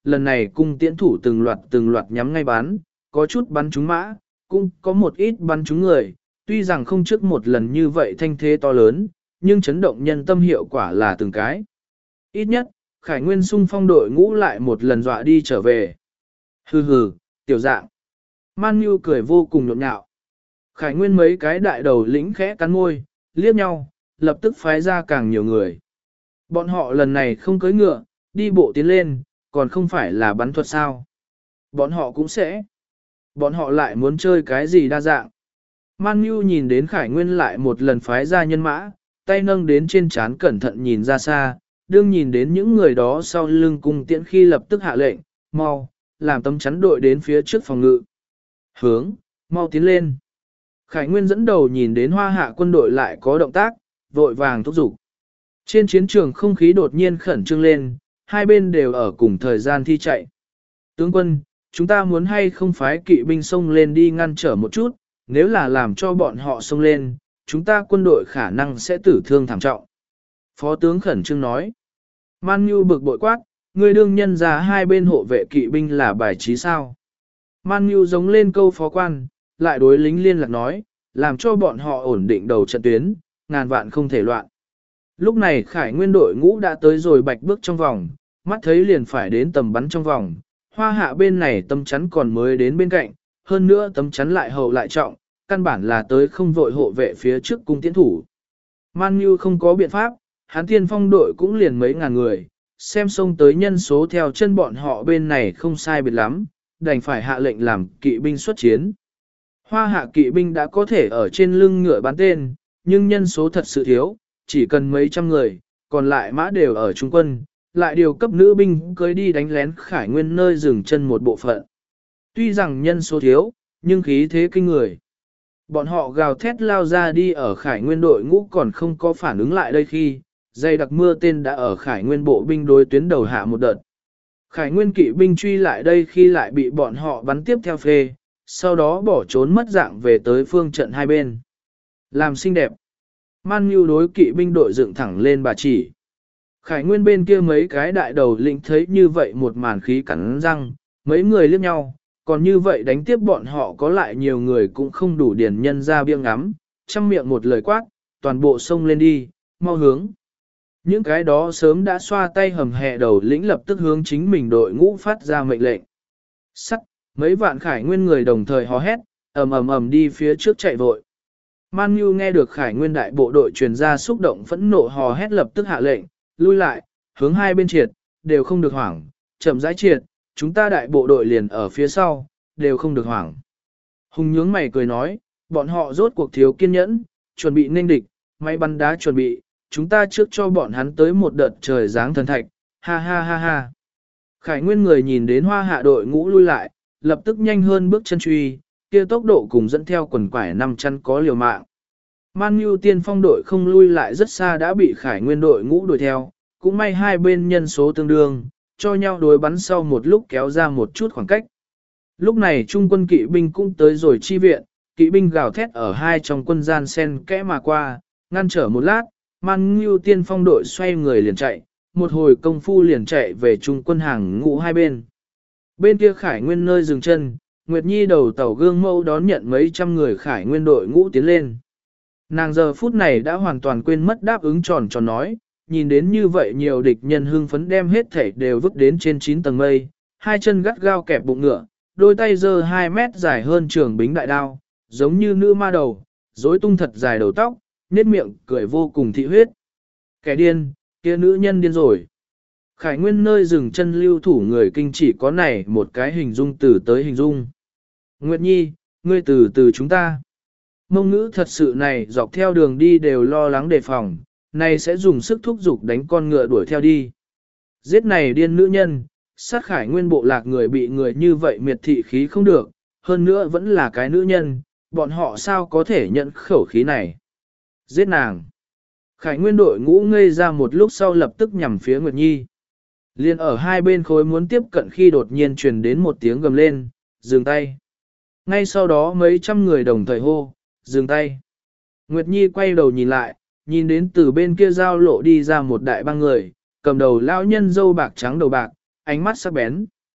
lần này cung tiễn thủ từng loạt từng loạt nhắm ngay bắn, có chút bắn trúng mã, cũng có một ít bắn trúng người, tuy rằng không trước một lần như vậy thanh thế to lớn, nhưng chấn động nhân tâm hiệu quả là từng cái. Ít nhất, Khải Nguyên xung phong đội ngũ lại một lần dọa đi trở về. Hừ hừ, tiểu dạng. Man Nhu cười vô cùng nhộn nhạo. Khải Nguyên mấy cái đại đầu lĩnh khẽ cắn môi, liếc nhau, lập tức phái ra càng nhiều người. Bọn họ lần này không cưỡi ngựa, đi bộ tiến lên, còn không phải là bắn thuật sao. Bọn họ cũng sẽ. Bọn họ lại muốn chơi cái gì đa dạng. Man Nhu nhìn đến Khải Nguyên lại một lần phái ra nhân mã, tay nâng đến trên trán cẩn thận nhìn ra xa, đương nhìn đến những người đó sau lưng cung tiễn khi lập tức hạ lệnh, mau, làm tấm chắn đội đến phía trước phòng ngự. Hướng, mau tiến lên. Khải Nguyên dẫn đầu nhìn đến hoa hạ quân đội lại có động tác, vội vàng thúc giục. Trên chiến trường không khí đột nhiên khẩn trương lên, hai bên đều ở cùng thời gian thi chạy. Tướng quân, chúng ta muốn hay không phái kỵ binh xông lên đi ngăn trở một chút, nếu là làm cho bọn họ xông lên, chúng ta quân đội khả năng sẽ tử thương thảm trọng. Phó tướng khẩn trương nói. Man Nhu bực bội quát, người đương nhân ra hai bên hộ vệ kỵ binh là bài trí sao. Man Nhu giống lên câu phó quan, lại đối lính liên lạc nói, làm cho bọn họ ổn định đầu trận tuyến, ngàn vạn không thể loạn. Lúc này Khải Nguyên đội ngũ đã tới rồi bạch bước trong vòng, mắt thấy liền phải đến tầm bắn trong vòng, hoa hạ bên này tấm chắn còn mới đến bên cạnh, hơn nữa tấm chắn lại hậu lại trọng, căn bản là tới không vội hộ vệ phía trước cung tiễn thủ. Man Nhu không có biện pháp, hắn tiên phong đội cũng liền mấy ngàn người, xem xông tới nhân số theo chân bọn họ bên này không sai biệt lắm, đành phải hạ lệnh làm kỵ binh xuất chiến. Hoa hạ kỵ binh đã có thể ở trên lưng ngựa bắn tên, nhưng nhân số thật sự thiếu, chỉ cần mấy trăm người, còn lại mã đều ở trung quân, lại điều cấp nữ binh cưới đi đánh lén Khải Nguyên nơi dừng chân một bộ phận. Tuy rằng nhân số thiếu, nhưng khí thế kinh người. Bọn họ gào thét lao ra đi ở Khải Nguyên đội ngũ còn không có phản ứng lại đây khi, dây đặc mưa tên đã ở Khải Nguyên bộ binh đối tuyến đầu hạ một đợt. Khải Nguyên kỵ binh truy lại đây khi lại bị bọn họ bắn tiếp theo phê, sau đó bỏ trốn mất dạng về tới phương trận hai bên. Làm xinh đẹp. Man Nhu đối kỵ binh đội dựng thẳng lên bà chỉ. Khải Nguyên bên kia mấy cái đại đầu lĩnh thấy như vậy một màn khí cắn răng, mấy người liếc nhau, còn như vậy đánh tiếp bọn họ có lại nhiều người cũng không đủ điển nhân ra biêng ngắm, chăm miệng một lời quát, toàn bộ xông lên đi, mau hướng. Những cái đó sớm đã xoa tay hầm hẹ đầu lĩnh lập tức hướng chính mình đội ngũ phát ra mệnh lệnh. Sắt, mấy vạn Khải Nguyên người đồng thời hò hét, ầm ầm ầm đi phía trước chạy vội. Man Nhu nghe được Khải Nguyên đại bộ đội truyền ra xúc động phẫn nộ hò hét lập tức hạ lệnh, lui lại, hướng hai bên triệt, đều không được hoảng, chậm rãi triệt, chúng ta đại bộ đội liền ở phía sau, đều không được hoảng. Hùng nhướng mày cười nói, bọn họ rốt cuộc thiếu kiên nhẫn, chuẩn bị nên địch, máy bắn đá chuẩn bị, chúng ta trước cho bọn hắn tới một đợt trời giáng thần thạch, ha ha ha ha. Khải Nguyên người nhìn đến hoa hạ đội ngũ lui lại, lập tức nhanh hơn bước chân truy, kia tốc độ cùng dẫn theo quần quải năm chân có liều mạng. Man Nhu tiên phong đội không lui lại rất xa đã bị Khải Nguyên đội ngũ đuổi theo, cũng may hai bên nhân số tương đương, cho nhau đối bắn sau một lúc kéo ra một chút khoảng cách. Lúc này trung quân kỵ binh cũng tới rồi chi viện, kỵ binh gào thét ở hai trong quân gian sen kẽ mà qua, ngăn trở một lát, Man Nhu tiên phong đội xoay người liền chạy, một hồi công phu liền chạy về trung quân hàng ngũ hai bên. Bên kia Khải Nguyên nơi dừng chân, Nguyệt Nhi đầu tàu gương mẫu đón nhận mấy trăm người Khải Nguyên đội ngũ tiến lên. Nàng giờ phút này đã hoàn toàn quên mất đáp ứng tròn tròn nói, nhìn đến như vậy nhiều địch nhân hưng phấn đem hết thảy đều vứt đến trên chín tầng mây, hai chân gắt gao kẹp bụng ngựa, đôi tay giơ hai mét dài hơn trường bính đại đao, giống như nữ ma đầu, rối tung thật dài đầu tóc, nét miệng cười vô cùng thị huyết. Kẻ điên, kia nữ nhân điên rồi. Khải Nguyên nơi dừng chân lưu thủ người kinh chỉ có này một cái hình dung từ tới hình dung. Nguyệt Nhi, ngươi từ từ chúng ta. Mông ngữ thật sự này dọc theo đường đi đều lo lắng đề phòng, này sẽ dùng sức thúc giục đánh con ngựa đuổi theo đi. Giết này điên nữ nhân, sát Khải Nguyên bộ lạc người bị người như vậy miệt thị khí không được, hơn nữa vẫn là cái nữ nhân, bọn họ sao có thể nhận khẩu khí này. Giết nàng. Khải Nguyên đội ngũ ngây ra một lúc sau lập tức nhằm phía Nguyệt Nhi. Liên ở hai bên khối muốn tiếp cận khi đột nhiên truyền đến một tiếng gầm lên, dừng tay. Ngay sau đó mấy trăm người đồng thời hô, dừng tay. Nguyệt Nhi quay đầu nhìn lại, nhìn đến từ bên kia giao lộ đi ra một đại bang người, cầm đầu lão nhân dâu bạc trắng đầu bạc, ánh mắt sắc bén.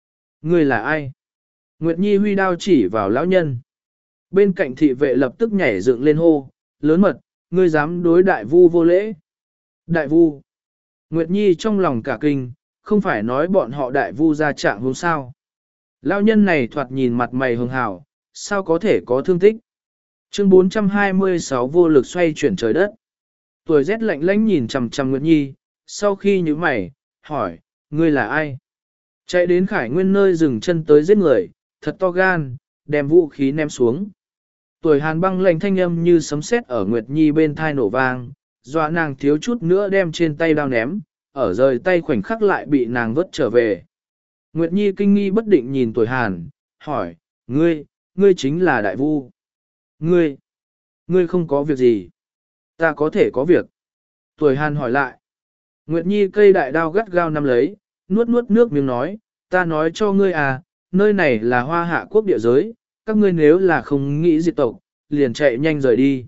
Ngươi là ai? Nguyệt Nhi huy đao chỉ vào lão nhân. Bên cạnh thị vệ lập tức nhảy dựng lên hô, lớn mật, ngươi dám đối đại vu vô lễ. Đại vu. Nguyệt Nhi trong lòng cả kinh, không phải nói bọn họ đại vu ra trạng hôm sao. Lão nhân này thoạt nhìn mặt mày hường hào, sao có thể có thương tích. Chương bốn trăm hai mươi sáu vô lực xoay chuyển trời đất. Tuổi rét lạnh lẽnh nhìn chằm chằm Nguyệt Nhi, sau khi nhíu mày, hỏi, ngươi là ai? Chạy đến Khải Nguyên nơi dừng chân tới giết người, thật to gan, đem vũ khí ném xuống. Tuổi hàn băng lạnh thanh âm như sấm sét ở Nguyệt Nhi bên thai nổ vang, dọa nàng thiếu chút nữa đem trên tay đao ném, ở rời tay khoảnh khắc lại bị nàng vớt trở về. Nguyệt Nhi kinh nghi bất định nhìn tuổi hàn, hỏi, ngươi, ngươi chính là đại vu. Ngươi, ngươi không có việc gì. Ta có thể có việc. Tuổi hàn hỏi lại. Nguyệt Nhi cây đại đao gắt gao nắm lấy, nuốt nuốt nước miếng nói, ta nói cho ngươi à, nơi này là hoa hạ quốc địa giới, các ngươi nếu là không nghĩ diệt tộc, liền chạy nhanh rời đi.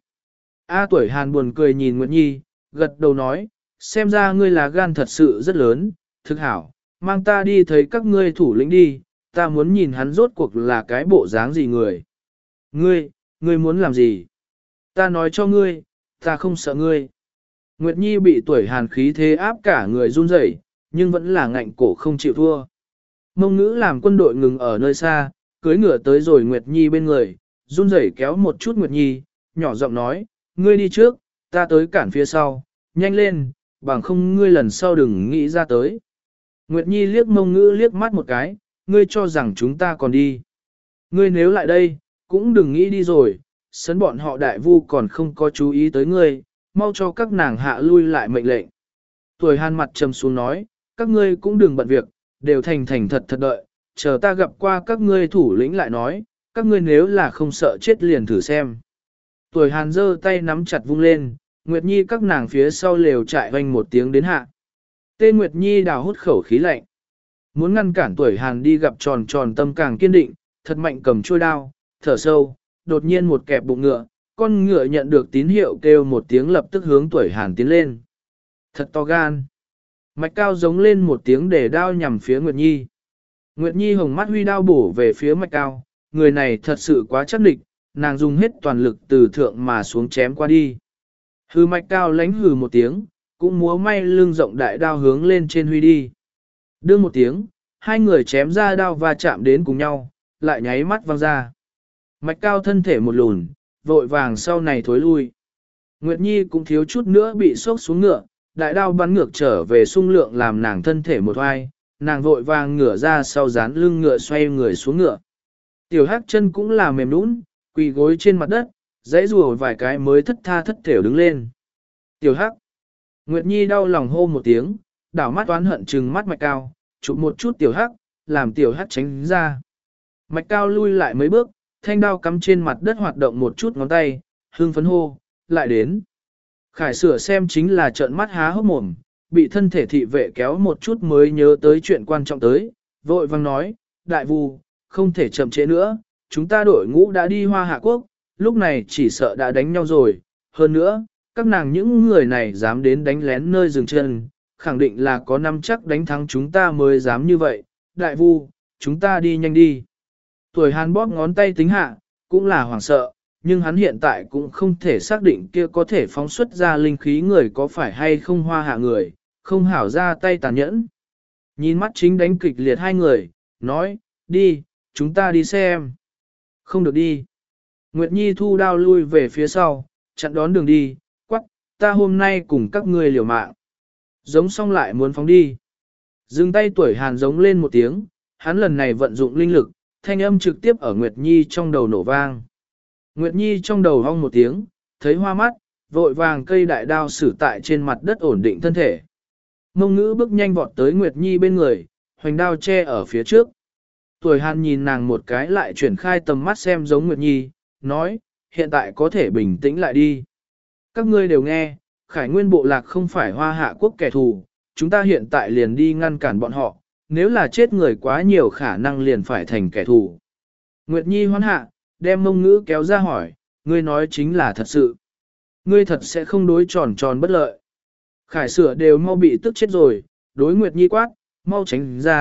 A tuổi hàn buồn cười nhìn Nguyệt Nhi, gật đầu nói, xem ra ngươi là gan thật sự rất lớn, thực hảo, mang ta đi thấy các ngươi thủ lĩnh đi, ta muốn nhìn hắn rốt cuộc là cái bộ dáng gì người. Ngươi, ngươi muốn làm gì? Ta nói cho ngươi, ta không sợ ngươi. Nguyệt Nhi bị tuổi hàn khí thế áp cả người run rẩy, nhưng vẫn là ngạnh cổ không chịu thua. Mông ngữ làm quân đội ngừng ở nơi xa, cưới ngựa tới rồi Nguyệt Nhi bên người, run rẩy kéo một chút Nguyệt Nhi, nhỏ giọng nói, ngươi đi trước, ta tới cản phía sau, nhanh lên, bằng không ngươi lần sau đừng nghĩ ra tới. Nguyệt Nhi liếc mông ngữ liếc mắt một cái, ngươi cho rằng chúng ta còn đi. Ngươi nếu lại đây, cũng đừng nghĩ đi rồi, sấn bọn họ đại vu còn không có chú ý tới ngươi, mau cho các nàng hạ lui lại mệnh lệnh. Tuổi hàn mặt trầm xuống nói, các ngươi cũng đừng bận việc, đều thành thành thật thật đợi, chờ ta gặp qua các ngươi thủ lĩnh lại nói, các ngươi nếu là không sợ chết liền thử xem. Tuổi hàn giơ tay nắm chặt vung lên, Nguyệt Nhi các nàng phía sau lều trại hoành một tiếng đến hạ. Tên Nguyệt Nhi đào hút khẩu khí lạnh. Muốn ngăn cản tuổi hàn đi gặp tròn tròn tâm càng kiên định, thật mạnh cầm chuôi đao, thở sâu, đột nhiên một kẹp bụng ngựa, con ngựa nhận được tín hiệu kêu một tiếng lập tức hướng tuổi hàn tiến lên. Thật to gan. Mạch Cao giống lên một tiếng để đao nhằm phía Nguyệt Nhi. Nguyệt Nhi hồng mắt huy đao bổ về phía Mạch Cao, người này thật sự quá chắc địch, nàng dùng hết toàn lực từ thượng mà xuống chém qua đi. Hư Mạch Cao lánh hừ một tiếng, cũng múa may lưng rộng đại đao hướng lên trên huy đi. Đương một tiếng, hai người chém ra đao và chạm đến cùng nhau, lại nháy mắt văng ra. Mạch Cao thân thể một lùn, vội vàng sau này thối lui. Nguyệt Nhi cũng thiếu chút nữa bị sốc xuống ngựa, đại đao bắn ngược trở về xung lượng làm nàng thân thể một hoai, nàng vội vàng ngửa ra sau dán lưng ngựa xoay người xuống ngựa. Tiểu Hắc chân cũng là mềm nũng, quỳ gối trên mặt đất, dãy rùa vài cái mới thất tha thất thểu đứng lên. Tiểu Hắc. Nguyệt Nhi đau lòng hô một tiếng, đảo mắt oán hận trừng mắt Mạch Cao, chụp một chút Tiểu Hắc, làm Tiểu Hắc tránh ra. Mạch Cao lui lại mấy bước, thanh đao cắm trên mặt đất hoạt động một chút ngón tay, hương phấn hô, lại đến. Khải sửa xem chính là trợn mắt há hốc mồm, bị thân thể thị vệ kéo một chút mới nhớ tới chuyện quan trọng tới, vội vang nói, đại vu, không thể chậm trễ nữa, chúng ta đội ngũ đã đi Hoa Hạ Quốc, lúc này chỉ sợ đã đánh nhau rồi, hơn nữa, các nàng những người này dám đến đánh lén nơi dừng chân, khẳng định là có năm chắc đánh thắng chúng ta mới dám như vậy, đại vu, chúng ta đi nhanh đi. Tuổi hàn bóp ngón tay tính hạ, cũng là hoảng sợ, nhưng hắn hiện tại cũng không thể xác định kia có thể phóng xuất ra linh khí người có phải hay không Hoa Hạ người, không hảo ra tay tàn nhẫn. Nhìn mắt chính đánh kịch liệt hai người, nói, đi, chúng ta đi xem. Không được đi. Nguyệt Nhi thu đao lui về phía sau, chặn đón đường đi, quắc, ta hôm nay cùng các ngươi liều mạng. Giống xong lại muốn phóng đi. Dừng tay tuổi hàn giống lên một tiếng, hắn lần này vận dụng linh lực, thanh âm trực tiếp ở Nguyệt Nhi trong đầu nổ vang. Nguyệt Nhi trong đầu hong một tiếng, thấy hoa mắt, vội vàng cây đại đao sử tại trên mặt đất ổn định thân thể. Mông ngữ bước nhanh vọt tới Nguyệt Nhi bên người, hoành đao che ở phía trước. Tuổi hàn nhìn nàng một cái lại chuyển khai tầm mắt xem giống Nguyệt Nhi, nói, hiện tại có thể bình tĩnh lại đi. Các ngươi đều nghe, Khải Nguyên bộ lạc không phải Hoa Hạ quốc kẻ thù, chúng ta hiện tại liền đi ngăn cản bọn họ, nếu là chết người quá nhiều khả năng liền phải thành kẻ thù. Nguyệt Nhi hoán hạ, đem mông ngữ kéo ra hỏi, ngươi nói chính là thật sự. Ngươi thật sẽ không đối tròn tròn bất lợi. Khải sửa đều mau bị tức chết rồi, đối Nguyệt Nhi quát, mau tránh ra,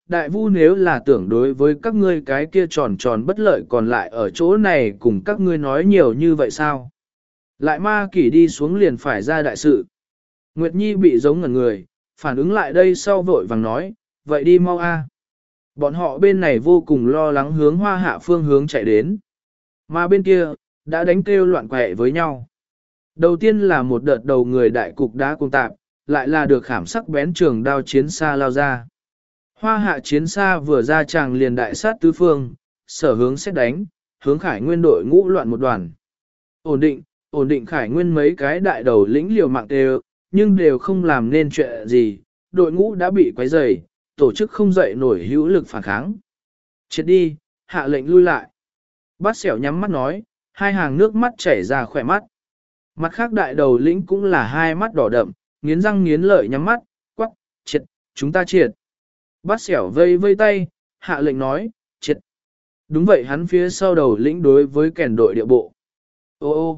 đại vu nếu là tưởng đối với các ngươi cái kia tròn tròn bất lợi còn lại ở chỗ này cùng các ngươi nói nhiều như vậy sao? Lại ma kỷ đi xuống liền phải ra đại sự. Nguyệt Nhi bị giống ngẩn người, phản ứng lại đây sau vội vàng nói, vậy đi mau a. Bọn họ bên này vô cùng lo lắng hướng hoa hạ phương hướng chạy đến. Mà bên kia, đã đánh kêu loạn quẹ với nhau. Đầu tiên là một đợt đầu người đại cục đá cùng tạp, lại là được khảm sắc bén trường đao chiến xa lao ra. Hoa hạ chiến xa vừa ra tràng liền đại sát tứ phương, sở hướng xét đánh, hướng khải nguyên đội ngũ loạn một đoàn. Ổn định, ổn định khải nguyên mấy cái đại đầu lĩnh liều mạng đều, nhưng đều không làm nên chuyện gì, đội ngũ đã bị quấy rầy, tổ chức không dậy nổi hữu lực phản kháng. Chết đi, hạ lệnh lui lại. Bát xẻo nhắm mắt nói, hai hàng nước mắt chảy ra khỏe mắt. Mặt khác đại đầu lĩnh cũng là hai mắt đỏ đậm, nghiến răng nghiến lợi nhắm mắt, quắc, triệt, chúng ta triệt. Bát xẻo vây vây tay, hạ lệnh nói, triệt. Đúng vậy hắn phía sau đầu lĩnh đối với kèn đội địa bộ. Ô ô,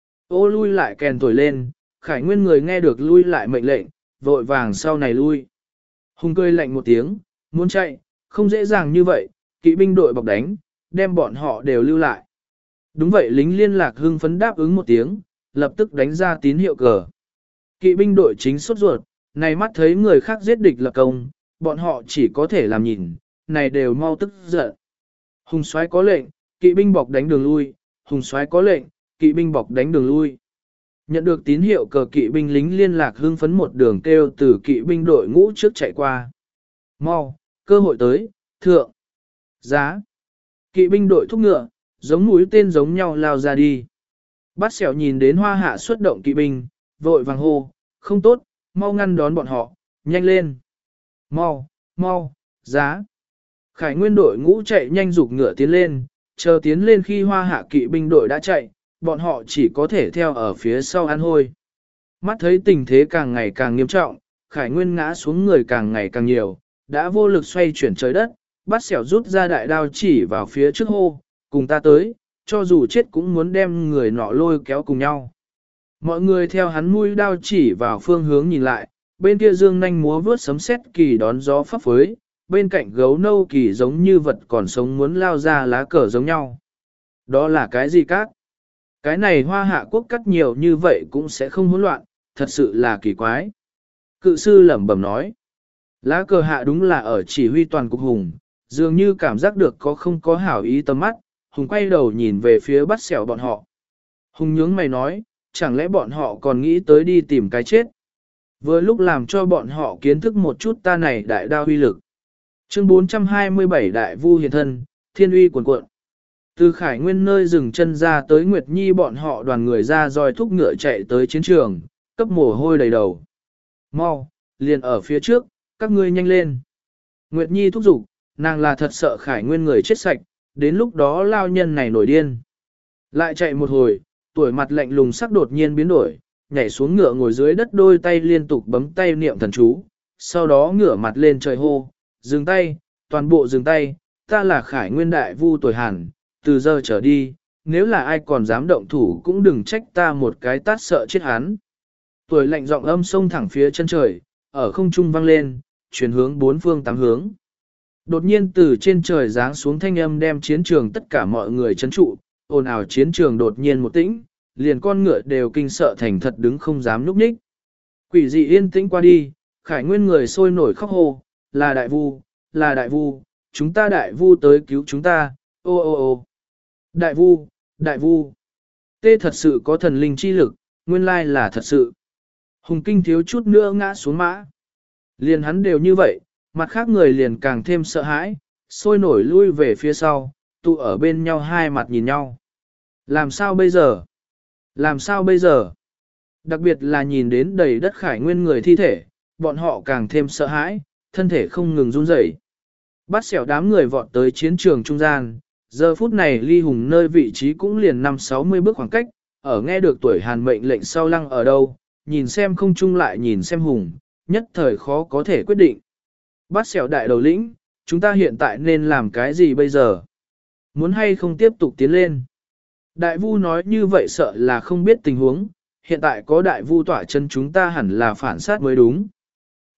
ô lui lại kèn thổi lên, khải nguyên người nghe được lui lại mệnh lệnh, vội vàng sau này lui. Hùng cười lạnh một tiếng, muốn chạy, không dễ dàng như vậy, kỵ binh đội bọc đánh, đem bọn họ đều lưu lại. Đúng vậy lính liên lạc hưng phấn đáp ứng một tiếng, lập tức đánh ra tín hiệu cờ. Kỵ binh đội chính sốt ruột, này mắt thấy người khác giết địch lập công, bọn họ chỉ có thể làm nhìn, này đều mau tức giận. Hùng soái có lệnh, kỵ binh bọc đánh đường lui, hùng soái có lệnh, kỵ binh bọc đánh đường lui. Nhận được tín hiệu cờ kỵ binh lính liên lạc hưng phấn một đường kêu từ kỵ binh đội ngũ trước chạy qua. Mau, cơ hội tới, thượng, giá. Kỵ binh đội thúc ngựa, giống mũi tên giống nhau lao ra đi. Bát xẻo nhìn đến hoa hạ xuất động kỵ binh, vội vàng hô, không tốt, mau ngăn đón bọn họ, nhanh lên. Mau, mau, giá. Khải nguyên đội ngũ chạy nhanh rục ngựa tiến lên, chờ tiến lên khi hoa hạ kỵ binh đội đã chạy, bọn họ chỉ có thể theo ở phía sau ăn hôi. Mắt thấy tình thế càng ngày càng nghiêm trọng, Khải Nguyên ngã xuống người càng ngày càng nhiều, đã vô lực xoay chuyển trời đất, bắt xẻo rút ra đại đao chỉ vào phía trước hô, cùng ta tới, cho dù chết cũng muốn đem người nọ lôi kéo cùng nhau. Mọi người theo hắn mũi đao chỉ vào phương hướng nhìn lại, bên kia dương nanh múa vướt sấm sét kỳ đón gió phấp phới, bên cạnh gấu nâu kỳ giống như vật còn sống muốn lao ra lá cờ giống nhau. Đó là cái gì các? Cái này hoa hạ quốc cắt nhiều như vậy cũng sẽ không hỗn loạn, thật sự là kỳ quái. Cự sư lẩm bẩm nói. Lá cờ hạ đúng là ở chỉ huy toàn cục hùng, dường như cảm giác được có không có hảo ý tầm mắt, hùng quay đầu nhìn về phía bắt xẻo bọn họ. Hùng nhướng mày nói, chẳng lẽ bọn họ còn nghĩ tới đi tìm cái chết. Vừa lúc làm cho bọn họ kiến thức một chút ta này đại đao uy lực. Chương bốn trăm hai mươi bảy Đại Vu Hiền Thân, Thiên uy cuồn cuộn. Từ Khải Nguyên nơi dừng chân ra tới Nguyệt Nhi bọn họ đoàn người ra roi thúc ngựa chạy tới chiến trường, cấp mồ hôi đầy đầu. Mau, liền ở phía trước, các ngươi nhanh lên. Nguyệt Nhi thúc giục, nàng là thật sợ Khải Nguyên người chết sạch, đến lúc đó lao nhân này nổi điên. Lại chạy một hồi, tuổi mặt lạnh lùng sắc đột nhiên biến đổi, nhảy xuống ngựa ngồi dưới đất đôi tay liên tục bấm tay niệm thần chú, sau đó ngửa mặt lên trời hô, dừng tay, toàn bộ dừng tay, ta là Khải Nguyên đại vu tuổi Hàn, từ giờ trở đi, nếu là ai còn dám động thủ cũng đừng trách ta một cái tát sợ chết hắn. Tuổi lạnh giọng âm sông thẳng phía chân trời, ở không trung vang lên, chuyển hướng bốn phương tám hướng. Đột nhiên từ trên trời giáng xuống thanh âm đem chiến trường tất cả mọi người chấn trụ, ồn ào chiến trường đột nhiên một tĩnh, liền con ngựa đều kinh sợ thành thật đứng không dám núp nhích. Quỷ dị yên tĩnh qua đi, Khải Nguyên người sôi nổi khóc hô, là đại vu, là đại vu, chúng ta đại vu tới cứu chúng ta, ô ô ô. Đại vu, đại vu, tê thật sự có thần linh chi lực, nguyên lai là thật sự. Hùng kinh thiếu chút nữa ngã xuống mã. Liền hắn đều như vậy, mặt khác người liền càng thêm sợ hãi, sôi nổi lui về phía sau, tụ ở bên nhau hai mặt nhìn nhau. Làm sao bây giờ? Làm sao bây giờ? Đặc biệt là nhìn đến đầy đất Khải Nguyên người thi thể, bọn họ càng thêm sợ hãi, thân thể không ngừng run rẩy. Bắt xẻo đám người vọt tới chiến trường trung gian, giờ phút này ly hùng nơi vị trí cũng liền năm sáu mươi bước khoảng cách, ở nghe được tuổi Hàn mệnh lệnh sau lăng ở đâu, nhìn xem không chung lại nhìn xem hùng, nhất thời khó có thể quyết định. Bắt xẻo đại đầu lĩnh, chúng ta hiện tại nên làm cái gì bây giờ? Muốn hay không tiếp tục tiến lên? Đại vu nói như vậy sợ là không biết tình huống, hiện tại có đại vu tỏa chân chúng ta hẳn là phản sát mới đúng.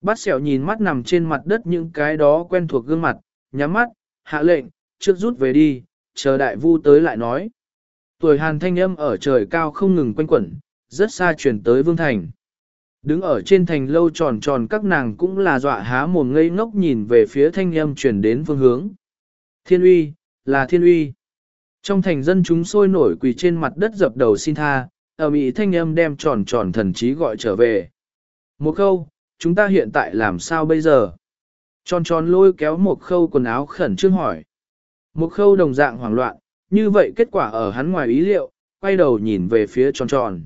Bát Sẹo nhìn mắt nằm trên mặt đất những cái đó quen thuộc gương mặt, nhắm mắt, hạ lệnh, trước rút về đi, chờ đại vu tới lại nói. Tuổi Hàn thanh âm ở trời cao không ngừng quanh quẩn, rất xa chuyển tới Vương Thành. Đứng ở trên thành lâu tròn tròn các nàng cũng là dọa há mồm ngây ngốc nhìn về phía thanh âm chuyển đến phương hướng. Thiên uy, là thiên uy. Trong thành dân chúng sôi nổi quỳ trên mặt đất dập đầu xin tha, ở mỹ thanh âm đem tròn tròn thần trí gọi trở về. Một khâu, chúng ta hiện tại làm sao bây giờ? Tròn tròn lôi kéo một khâu quần áo khẩn trương hỏi. Một khâu đồng dạng hoảng loạn, như vậy kết quả ở hắn ngoài ý liệu, quay đầu nhìn về phía tròn tròn.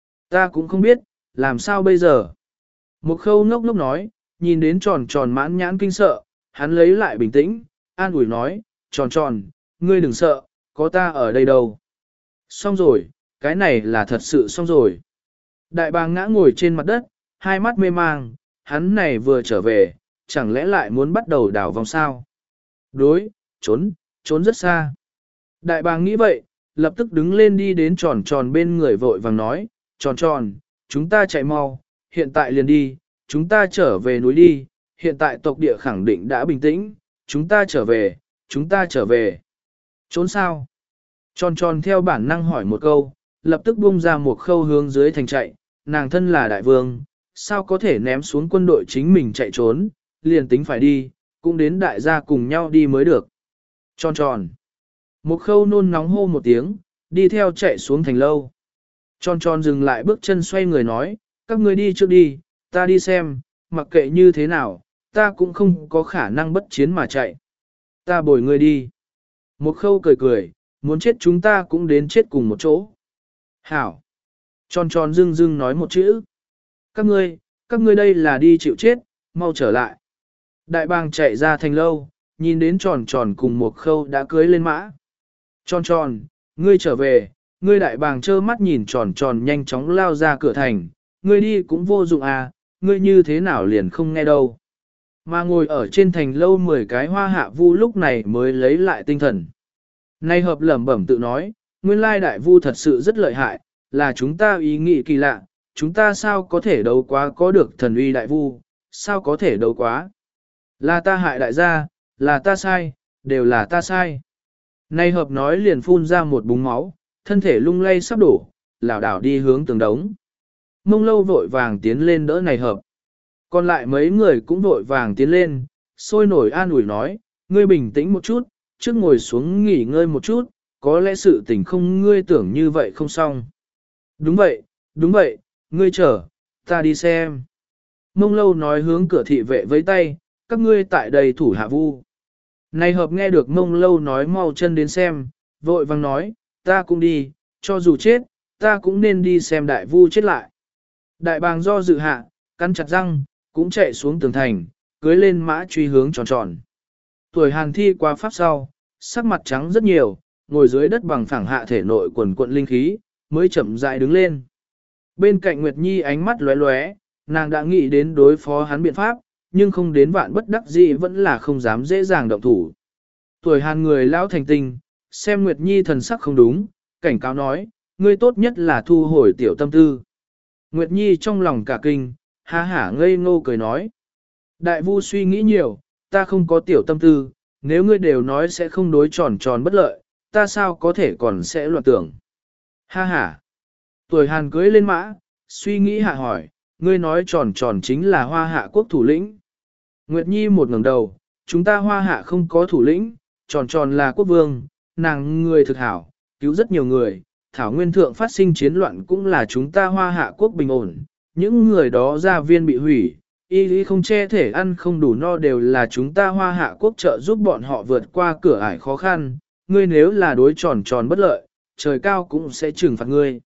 Ta cũng không biết, làm sao bây giờ? Một khâu ngốc ngốc nói, nhìn đến tròn tròn mãn nhãn kinh sợ, hắn lấy lại bình tĩnh, an ủi nói, tròn tròn, ngươi đừng sợ, có ta ở đây đâu. Xong rồi, cái này là thật sự xong rồi. Đại bàng ngã ngồi trên mặt đất, hai mắt mê mang, hắn này vừa trở về, chẳng lẽ lại muốn bắt đầu đảo vòng sao? Đối, trốn, trốn rất xa. Đại bàng nghĩ vậy, lập tức đứng lên đi đến tròn tròn bên người vội vàng nói, tròn tròn, chúng ta chạy mau, hiện tại liền đi, chúng ta trở về núi đi, hiện tại tộc địa khẳng định đã bình tĩnh, chúng ta trở về, chúng ta trở về. Trốn sao? Tròn tròn theo bản năng hỏi một câu, lập tức buông ra một khâu hướng dưới thành chạy, nàng thân là đại vương, sao có thể ném xuống quân đội chính mình chạy trốn, liền tính phải đi, cũng đến đại gia cùng nhau đi mới được. Tròn tròn. Một khâu nôn nóng hô một tiếng, đi theo chạy xuống thành lâu. Tròn tròn dừng lại bước chân xoay người nói, các ngươi đi trước đi, ta đi xem, mặc kệ như thế nào, ta cũng không có khả năng bất chiến mà chạy. Ta bồi ngươi đi. Một khâu cười cười, muốn chết chúng ta cũng đến chết cùng một chỗ. Hảo. Tròn tròn dưng dưng nói một chữ. Các ngươi, các ngươi đây là đi chịu chết, mau trở lại. Đại bàng chạy ra thành lâu, nhìn đến tròn tròn cùng một khâu đã cưới lên mã. Tròn tròn, ngươi trở về, ngươi đại bàng trơ mắt nhìn tròn tròn nhanh chóng lao ra cửa thành, ngươi đi cũng vô dụng à, ngươi như thế nào liền không nghe đâu. Mà ngồi ở trên thành lâu mười cái hoa hạ vu lúc này mới lấy lại tinh thần. Nay hợp lẩm bẩm tự nói, nguyên lai đại vu thật sự rất lợi hại, là chúng ta ý nghĩ kỳ lạ, chúng ta sao có thể đấu quá có được thần uy đại vu, sao có thể đấu quá. Là ta hại đại gia, là ta sai, đều là ta sai. Nay hợp nói liền phun ra một búng máu, thân thể lung lay sắp đổ, lảo đảo đi hướng tường đống. Mông lâu vội vàng tiến lên đỡ này hợp. Còn lại mấy người cũng vội vàng tiến lên, sôi nổi an ủi nói, ngươi bình tĩnh một chút, trước ngồi xuống nghỉ ngơi một chút, có lẽ sự tình không ngươi tưởng như vậy không xong. Đúng vậy, đúng vậy, ngươi chờ, ta đi xem. Mông lâu nói hướng cửa thị vệ với tay, các ngươi tại đây thủ hạ vu. Này hợp nghe được mông lâu nói mau chân đến xem, vội vàng nói, ta cũng đi, cho dù chết, ta cũng nên đi xem đại vu chết lại. Đại bàng do dự hạ, cắn chặt răng, cũng chạy xuống tường thành, cưới lên mã truy hướng tròn tròn. Tuổi Hàn thi qua pháp sau, sắc mặt trắng rất nhiều, ngồi dưới đất bằng phẳng hạ thể nội quần quận linh khí, mới chậm rãi đứng lên. Bên cạnh Nguyệt Nhi ánh mắt lóe lóe, nàng đã nghĩ đến đối phó hắn biện pháp, nhưng không đến vạn bất đắc dĩ vẫn là không dám dễ dàng động thủ. Tuổi Hàn người lão thành tinh, xem Nguyệt Nhi thần sắc không đúng, cảnh cáo nói, ngươi tốt nhất là thu hồi tiểu tâm tư. Nguyệt Nhi trong lòng cả kinh, ha hả ngây ngô cười nói. Đại vu suy nghĩ nhiều, ta không có tiểu tâm tư, nếu ngươi đều nói sẽ không đối tròn tròn bất lợi, ta sao có thể còn sẽ loạn tưởng. Ha ha. Tuổi Hàn cưới lên mã, suy nghĩ hạ hỏi, ngươi nói tròn tròn chính là hoa hạ quốc thủ lĩnh. Nguyệt Nhi một ngẩng đầu, chúng ta hoa hạ không có thủ lĩnh, tròn tròn là quốc vương, nàng người thực hảo, cứu rất nhiều người, thảo nguyên thượng phát sinh chiến loạn cũng là chúng ta hoa hạ quốc bình ổn, những người đó gia viên bị hủy, y lý không che thể ăn không đủ no đều là chúng ta hoa hạ quốc trợ giúp bọn họ vượt qua cửa ải khó khăn, ngươi nếu là đối tròn tròn bất lợi, trời cao cũng sẽ trừng phạt ngươi.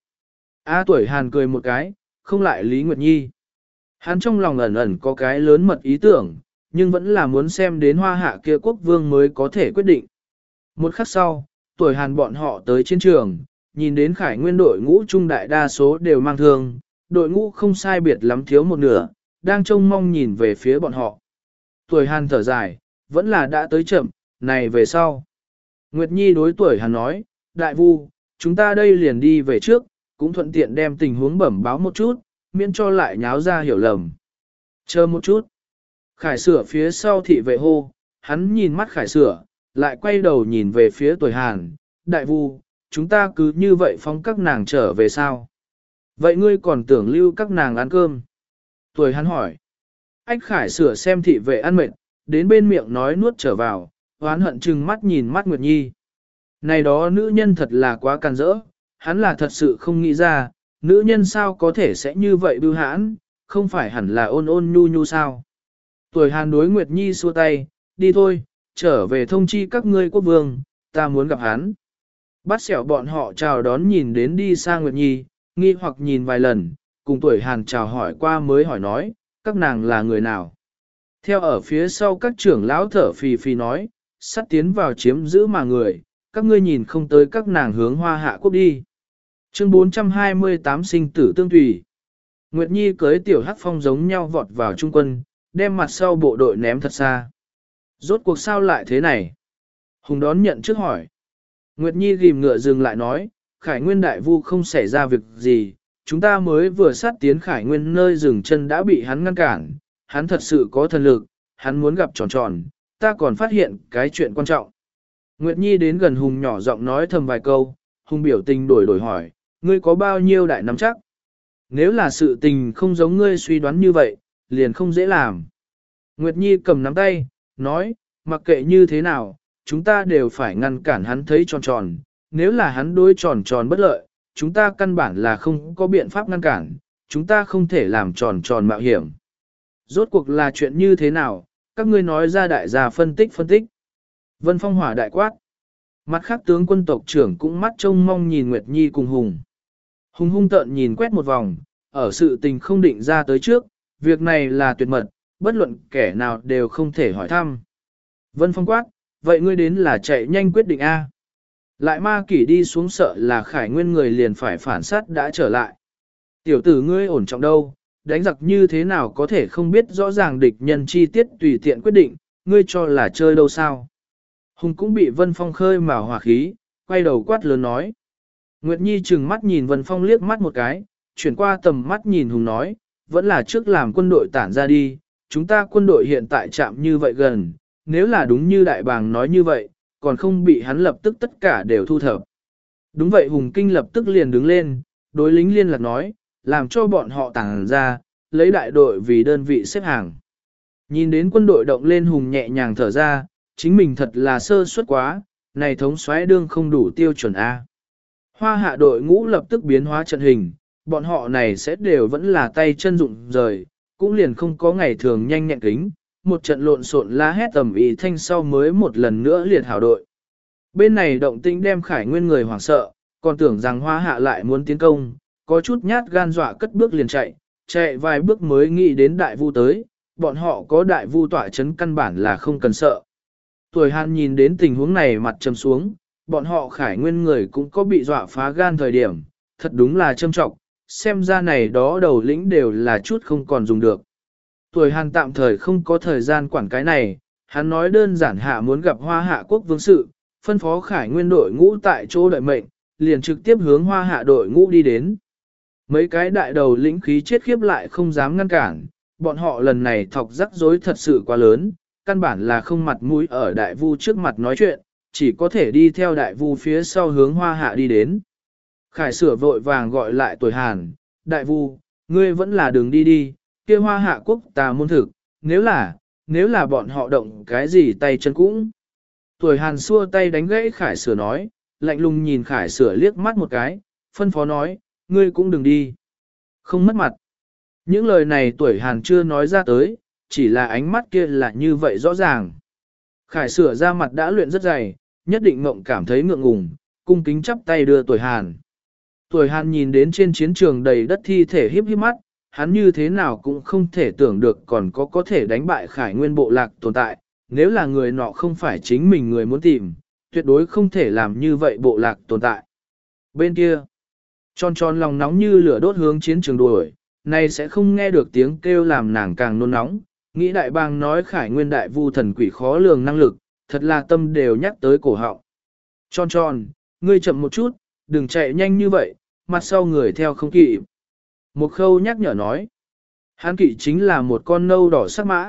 A Tuổi Hàn cười một cái, không lại Lý Nguyệt Nhi. Hắn trong lòng ẩn ẩn có cái lớn mật ý tưởng, nhưng vẫn là muốn xem đến hoa hạ kia quốc vương mới có thể quyết định. Một khắc sau, Tuổi Hàn bọn họ tới chiến trường, nhìn đến khải nguyên đội ngũ trung đại đa số đều mang thương, đội ngũ không sai biệt lắm thiếu một nửa, đang trông mong nhìn về phía bọn họ. Tuổi Hàn thở dài, vẫn là đã tới chậm, này về sau. Nguyệt Nhi đối Tuổi Hàn nói, đại vu, chúng ta đây liền đi về trước, cũng thuận tiện đem tình huống bẩm báo một chút, miễn cho lại nháo ra hiểu lầm. Chờ một chút. Khải sửa phía sau thị vệ hô, hắn nhìn mắt khải sửa, lại quay đầu nhìn về phía tuổi hàn, đại vu, chúng ta cứ như vậy phóng các nàng trở về sao? Vậy ngươi còn tưởng lưu các nàng ăn cơm? Tuổi hắn hỏi. Ách khải sửa xem thị vệ ăn mệt, đến bên miệng nói nuốt trở vào, hoán hận chừng mắt nhìn mắt Nguyệt Nhi. Này đó nữ nhân thật là quá càn rỡ, hắn là thật sự không nghĩ ra, nữ nhân sao có thể sẽ như vậy bưu hãn, không phải hẳn là ôn ôn nhu nhu sao. Tuổi hàn đối Nguyệt Nhi xua tay, đi thôi, trở về thông chi các ngươi quốc vương, ta muốn gặp hắn. Bắt xẻo bọn họ chào đón nhìn đến đi sang Nguyệt Nhi, nghi hoặc nhìn vài lần, cùng tuổi hàn chào hỏi qua mới hỏi nói, các nàng là người nào. Theo ở phía sau các trưởng lão thở phì phì nói, sắt tiến vào chiếm giữ mà người, các ngươi nhìn không tới các nàng hướng hoa hạ quốc đi. Chương bốn trăm hai mươi tám sinh tử tương tùy. Nguyệt Nhi cưới tiểu hắc phong giống nhau vọt vào trung quân, đem mặt sau bộ đội ném thật xa. Rốt cuộc sao lại thế này? Hùng đón nhận trước hỏi. Nguyệt Nhi ghim ngựa dừng lại nói, Khải Nguyên đại vu không xảy ra việc gì, chúng ta mới vừa sát tiến Khải Nguyên nơi dừng chân đã bị hắn ngăn cản, hắn thật sự có thần lực, hắn muốn gặp tròn tròn, ta còn phát hiện cái chuyện quan trọng. Nguyệt Nhi đến gần Hùng nhỏ giọng nói thầm vài câu, Hùng biểu tình đổi đổi hỏi, ngươi có bao nhiêu đại nắm chắc? Nếu là sự tình không giống ngươi suy đoán như vậy, liền không dễ làm. Nguyệt Nhi cầm nắm tay, nói, mặc kệ như thế nào, chúng ta đều phải ngăn cản hắn thấy tròn tròn, nếu là hắn đối tròn tròn bất lợi, chúng ta căn bản là không có biện pháp ngăn cản, chúng ta không thể làm tròn tròn mạo hiểm. Rốt cuộc là chuyện như thế nào, các ngươi nói ra đại gia phân tích phân tích. Vân Phong hỏa đại quát. Mặt khác tướng quân tộc trưởng cũng mắt trông mong nhìn Nguyệt Nhi cùng Hùng. Hùng hung tợn nhìn quét một vòng, ở sự tình không định ra tới trước, việc này là tuyệt mật, bất luận kẻ nào đều không thể hỏi thăm. Vân Phong quát, vậy ngươi đến là chạy nhanh quyết định A. Lại ma kỷ đi xuống sợ là Khải Nguyên người liền phải phản sát đã trở lại. Tiểu tử ngươi ổn trọng đâu, đánh giặc như thế nào có thể không biết rõ ràng địch nhân chi tiết tùy tiện quyết định, ngươi cho là chơi đâu sao. Hùng cũng bị Vân Phong khơi mà hỏa khí, quay đầu quát lớn nói. Nguyệt Nhi chừng mắt nhìn Vân Phong liếc mắt một cái, chuyển qua tầm mắt nhìn Hùng nói, vẫn là trước làm quân đội tản ra đi, chúng ta quân đội hiện tại chạm như vậy gần, nếu là đúng như đại bàng nói như vậy, còn không bị hắn lập tức tất cả đều thu thập. Đúng vậy Hùng Kinh lập tức liền đứng lên, đối lính liên lạc nói, làm cho bọn họ tản ra, lấy đại đội vì đơn vị xếp hàng. Nhìn đến quân đội động lên Hùng nhẹ nhàng thở ra, chính mình thật là sơ suất quá, này thống soái đương không đủ tiêu chuẩn A. Hoa hạ đội ngũ lập tức biến hóa trận hình, bọn họ này sẽ đều vẫn là tay chân rụng rời, cũng liền không có ngày thường nhanh nhẹn kính, một trận lộn xộn la hét tầm ý thanh sau mới một lần nữa liệt hảo đội. Bên này động tĩnh đem Khải Nguyên người hoảng sợ, còn tưởng rằng hoa hạ lại muốn tiến công, có chút nhát gan dọa cất bước liền chạy, chạy vài bước mới nghĩ đến đại vu tới, bọn họ có đại vu tỏa chấn căn bản là không cần sợ. Tuổi Hàn nhìn đến tình huống này mặt trầm xuống, bọn họ Khải Nguyên người cũng có bị dọa phá gan thời điểm, thật đúng là châm trọng, xem ra này đó đầu lĩnh đều là chút không còn dùng được. Tuổi Hàn tạm thời không có thời gian quản cái này, hắn nói đơn giản hạ muốn gặp Hoa Hạ quốc vương sự, phân phó Khải Nguyên đội ngũ tại chỗ đợi mệnh, liền trực tiếp hướng Hoa Hạ đội ngũ đi đến. Mấy cái đại đầu lĩnh khí chết khiếp lại không dám ngăn cản, bọn họ lần này thọc rắc rối thật sự quá lớn, căn bản là không mặt mũi ở đại vu trước mặt nói chuyện, chỉ có thể đi theo đại vu phía sau hướng Hoa Hạ đi đến. Khải sửa vội vàng gọi lại Tuổi Hàn, đại vu, ngươi vẫn là đường đi đi, kia Hoa Hạ quốc tà môn thực, nếu là, nếu là bọn họ động cái gì tay chân cũng. Tuổi Hàn xua tay đánh gãy Khải sửa nói, lạnh lùng nhìn Khải sửa liếc mắt một cái, phân phó nói, ngươi cũng đừng đi. Không mất mặt. Những lời này Tuổi Hàn chưa nói ra tới, chỉ là ánh mắt kia là như vậy rõ ràng. Khải sửa ra mặt đã luyện rất dày, nhất định mộng cảm thấy ngượng ngùng, cung kính chắp tay đưa Tuổi Hàn. Tuổi Hàn nhìn đến trên chiến trường đầy đất thi thể hiếp hiếp mắt, hắn như thế nào cũng không thể tưởng được còn có có thể đánh bại Khải Nguyên bộ lạc tồn tại, nếu là người nọ không phải chính mình người muốn tìm, tuyệt đối không thể làm như vậy bộ lạc tồn tại. Bên kia, tròn tròn lòng nóng như lửa đốt hướng chiến trường đuổi, này sẽ không nghe được tiếng kêu làm nàng càng nôn nóng, nghĩ đại bang nói Khải Nguyên đại vu thần quỷ khó lường năng lực, thật là tâm đều nhắc tới cổ họng. Tròn tròn, ngươi chậm một chút, đừng chạy nhanh như vậy, mặt sau người theo không kịp. Một khâu nhắc nhở nói, hắn kỵ chính là một con nâu đỏ sắc mã,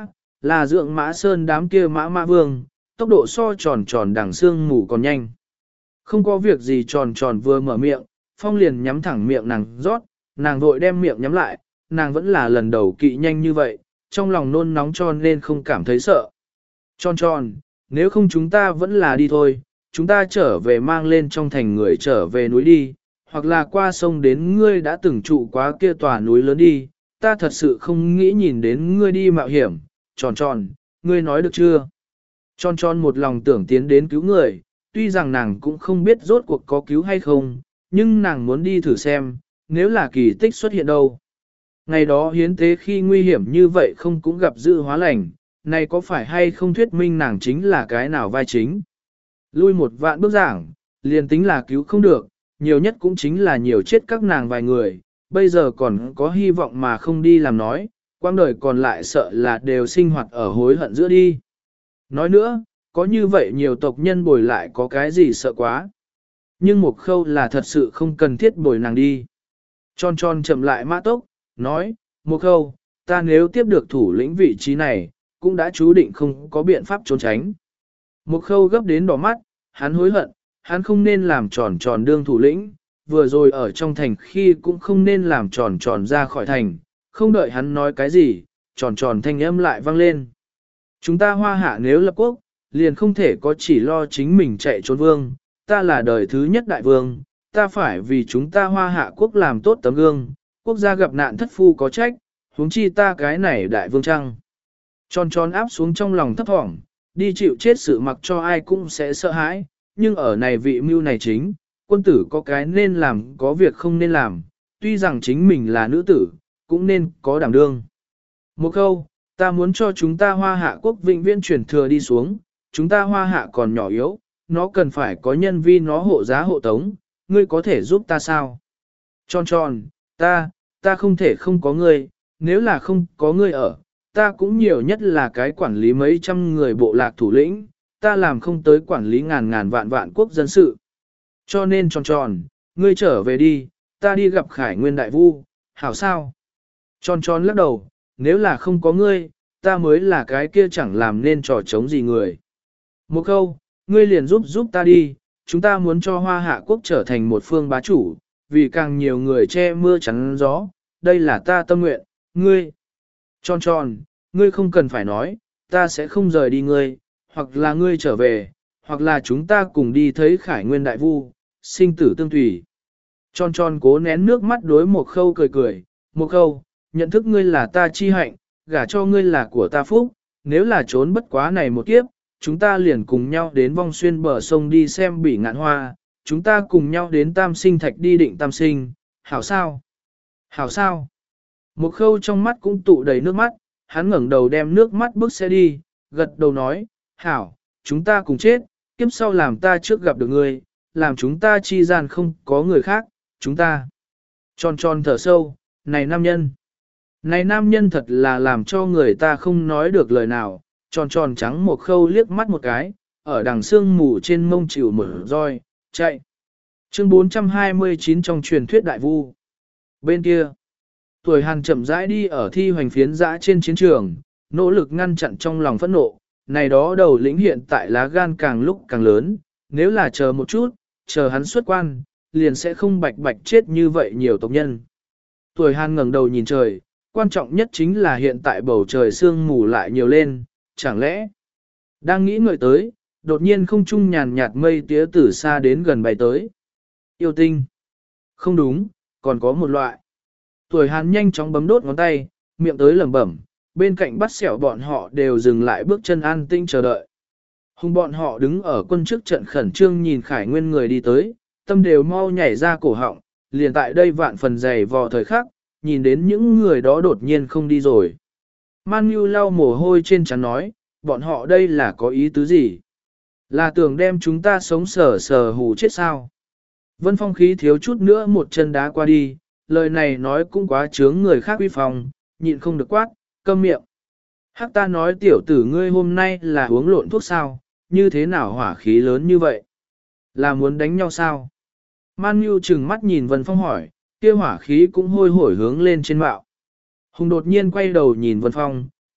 là dượng mã sơn đám kia mã mã vương, tốc độ so tròn tròn đằng xương mù còn nhanh. Không có việc gì tròn tròn vừa mở miệng, phong liền nhắm thẳng miệng nàng rót, nàng vội đem miệng nhắm lại, nàng vẫn là lần đầu kỵ nhanh như vậy, trong lòng nôn nóng cho nên không cảm thấy sợ. Tròn tròn, nếu không chúng ta vẫn là đi thôi, chúng ta trở về mang lên trong thành người trở về núi đi, hoặc là qua sông đến ngươi đã từng trụ quá kia tòa núi lớn đi, ta thật sự không nghĩ nhìn đến ngươi đi mạo hiểm, tròn tròn, ngươi nói được chưa? Tròn tròn một lòng tưởng tiến đến cứu người, tuy rằng nàng cũng không biết rốt cuộc có cứu hay không, nhưng nàng muốn đi thử xem, nếu là kỳ tích xuất hiện đâu. Ngày đó hiến tế khi nguy hiểm như vậy không cũng gặp dự hóa lành, này có phải hay không thuyết minh nàng chính là cái nào vai chính? Lui một vạn bước giảng, liền tính là cứu không được, nhiều nhất cũng chính là nhiều chết các nàng vài người, bây giờ còn có hy vọng mà không đi làm nói, quãng đời còn lại sợ là đều sinh hoạt ở hối hận giữa đi. Nói nữa, có như vậy nhiều tộc nhân bồi lại có cái gì sợ quá. Nhưng một khâu là thật sự không cần thiết bồi nàng đi. Tròn tròn chậm lại mã tốc, nói, một khâu, ta nếu tiếp được thủ lĩnh vị trí này, cũng đã chú định không có biện pháp trốn tránh. Một khâu gấp đến đỏ mắt, hắn hối hận, hắn không nên làm tròn tròn đương thủ lĩnh, vừa rồi ở trong thành khi cũng không nên làm tròn tròn ra khỏi thành, không đợi hắn nói cái gì, tròn tròn thanh âm lại vang lên. Chúng ta hoa hạ nếu lập quốc, liền không thể có chỉ lo chính mình chạy trốn vương, ta là đời thứ nhất đại vương, ta phải vì chúng ta hoa hạ quốc làm tốt tấm gương, quốc gia gặp nạn thất phu có trách, huống chi ta cái này đại vương trăng. Tròn tròn áp xuống trong lòng thấp thỏm, đi chịu chết sự mặc cho ai cũng sẽ sợ hãi, nhưng ở này vị mưu này chính, quân tử có cái nên làm có việc không nên làm, tuy rằng chính mình là nữ tử, cũng nên có đảm đương. Một câu, ta muốn cho chúng ta hoa hạ quốc vĩnh viễn truyền thừa đi xuống, chúng ta hoa hạ còn nhỏ yếu, nó cần phải có nhân vi nó hộ giá hộ tống, ngươi có thể giúp ta sao? Tròn tròn, ta, ta không thể không có ngươi, nếu là không có ngươi ở, ta cũng nhiều nhất là cái quản lý mấy trăm người bộ lạc thủ lĩnh, ta làm không tới quản lý ngàn ngàn vạn vạn quốc dân sự. Cho nên tròn tròn, ngươi trở về đi, ta đi gặp Khải Nguyên Đại Vu, hảo sao? Tròn tròn lắc đầu, nếu là không có ngươi, ta mới là cái kia chẳng làm nên trò chống gì người. Một câu, ngươi liền giúp giúp ta đi, chúng ta muốn cho hoa hạ quốc trở thành một phương bá chủ, vì càng nhiều người che mưa chắn gió, đây là ta tâm nguyện, ngươi. Tròn tròn, ngươi không cần phải nói, ta sẽ không rời đi ngươi, hoặc là ngươi trở về, hoặc là chúng ta cùng đi thấy Khải Nguyên Đại Vu, sinh tử tương tùy. Tròn tròn cố nén nước mắt đối một khâu cười cười, một khâu, nhận thức ngươi là ta chi hạnh, gả cho ngươi là của ta phúc, nếu là trốn bất quá này một kiếp, chúng ta liền cùng nhau đến vong xuyên bờ sông đi xem bỉ ngạn hoa, chúng ta cùng nhau đến tam sinh thạch đi định tam sinh, hảo sao? Hảo sao? Một khâu trong mắt cũng tụ đầy nước mắt, hắn ngẩng đầu đem nước mắt bước xe đi, gật đầu nói, hảo, chúng ta cùng chết, kiếp sau làm ta trước gặp được ngươi, làm chúng ta chi gian không có người khác, chúng ta. Tròn tròn thở sâu, này nam nhân. Này nam nhân thật là làm cho người ta không nói được lời nào, tròn tròn trắng một khâu liếc mắt một cái, ở đằng xương mù trên mông chịu mở roi, chạy. Chương bốn trăm hai mươi chín trong truyền thuyết đại vu. Bên kia, tuổi Hàn chậm rãi đi ở thi hoành phiến dã trên chiến trường, nỗ lực ngăn chặn trong lòng phẫn nộ, này đó đầu lĩnh hiện tại lá gan càng lúc càng lớn, nếu là chờ một chút, chờ hắn xuất quan, liền sẽ không bạch bạch chết như vậy nhiều tộc nhân. Tuổi Hàn ngẩng đầu nhìn trời, quan trọng nhất chính là hiện tại bầu trời sương mù lại nhiều lên, chẳng lẽ đang nghĩ ngợi tới, đột nhiên không trung nhàn nhạt mây tía từ xa đến gần bay tới. Yêu tinh. Không đúng, còn có một loại. Tuổi Hàn nhanh chóng bấm đốt ngón tay, miệng tới lẩm bẩm, bên cạnh bắt xẻo bọn họ đều dừng lại bước chân an tinh chờ đợi. Hùng bọn họ đứng ở quân trước trận khẩn trương nhìn Khải Nguyên người đi tới, tâm đều mau nhảy ra cổ họng, liền tại đây vạn phần dày vò thời khắc, nhìn đến những người đó đột nhiên không đi rồi. Man Nhu lau mồ hôi trên trán nói, bọn họ đây là có ý tứ gì? Là tưởng đem chúng ta sống sờ sờ hù chết sao? Vân Phong khí thiếu chút nữa một chân đá qua đi, lời này nói cũng quá chướng người khác uy phong, nhịn không được quát, câm miệng. Hắc ta nói tiểu tử ngươi hôm nay là uống lộn thuốc sao, như thế nào hỏa khí lớn như vậy? Là muốn đánh nhau sao? Man Nhu chừng mắt nhìn Vân Phong hỏi, kia hỏa khí cũng hôi hổi hướng lên trên mạo. Hùng đột nhiên quay đầu nhìn Vân Phong,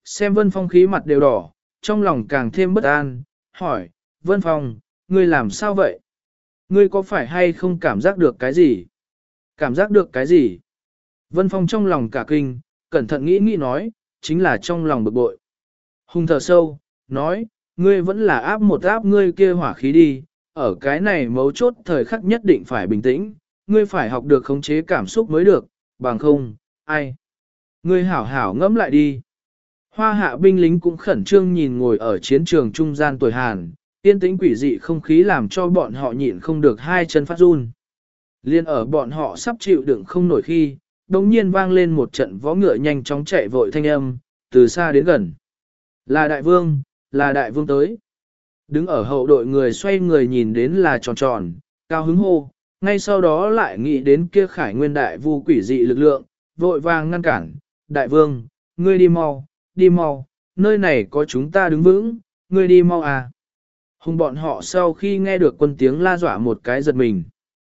Xem Vân Phong khí mặt đều đỏ, trong lòng càng thêm bất an, hỏi, Vân Phong, ngươi làm sao vậy? Ngươi có phải hay không cảm giác được cái gì? Cảm giác được cái gì? Vân Phong trong lòng cả kinh, cẩn thận nghĩ nghĩ nói, chính là trong lòng bực bội. Hùng thở sâu, nói, ngươi vẫn là áp một áp ngươi kia hỏa khí đi, ở cái này mấu chốt thời khắc nhất định phải bình tĩnh, ngươi phải học được khống chế cảm xúc mới được, bằng không, ai? Ngươi hảo hảo ngẫm lại đi. Hoa hạ binh lính cũng khẩn trương nhìn ngồi ở chiến trường trung gian tuổi Hàn, yên tĩnh quỷ dị không khí làm cho bọn họ nhịn không được hai chân phát run. Liên ở bọn họ sắp chịu đựng không nổi khi, đồng nhiên vang lên một trận võ ngựa nhanh chóng chạy vội thanh âm, từ xa đến gần. Là đại vương, là đại vương tới. Đứng ở hậu đội người xoay người nhìn đến là tròn tròn, cao hứng hô, ngay sau đó lại nghĩ đến kia khải nguyên đại vu quỷ dị lực lượng, vội vàng ngăn cản, đại vương, ngươi đi mau, đi mau, nơi này có chúng ta đứng vững, ngươi đi mau à. Hùng bọn họ sau khi nghe được quân tiếng la dọa một cái giật mình.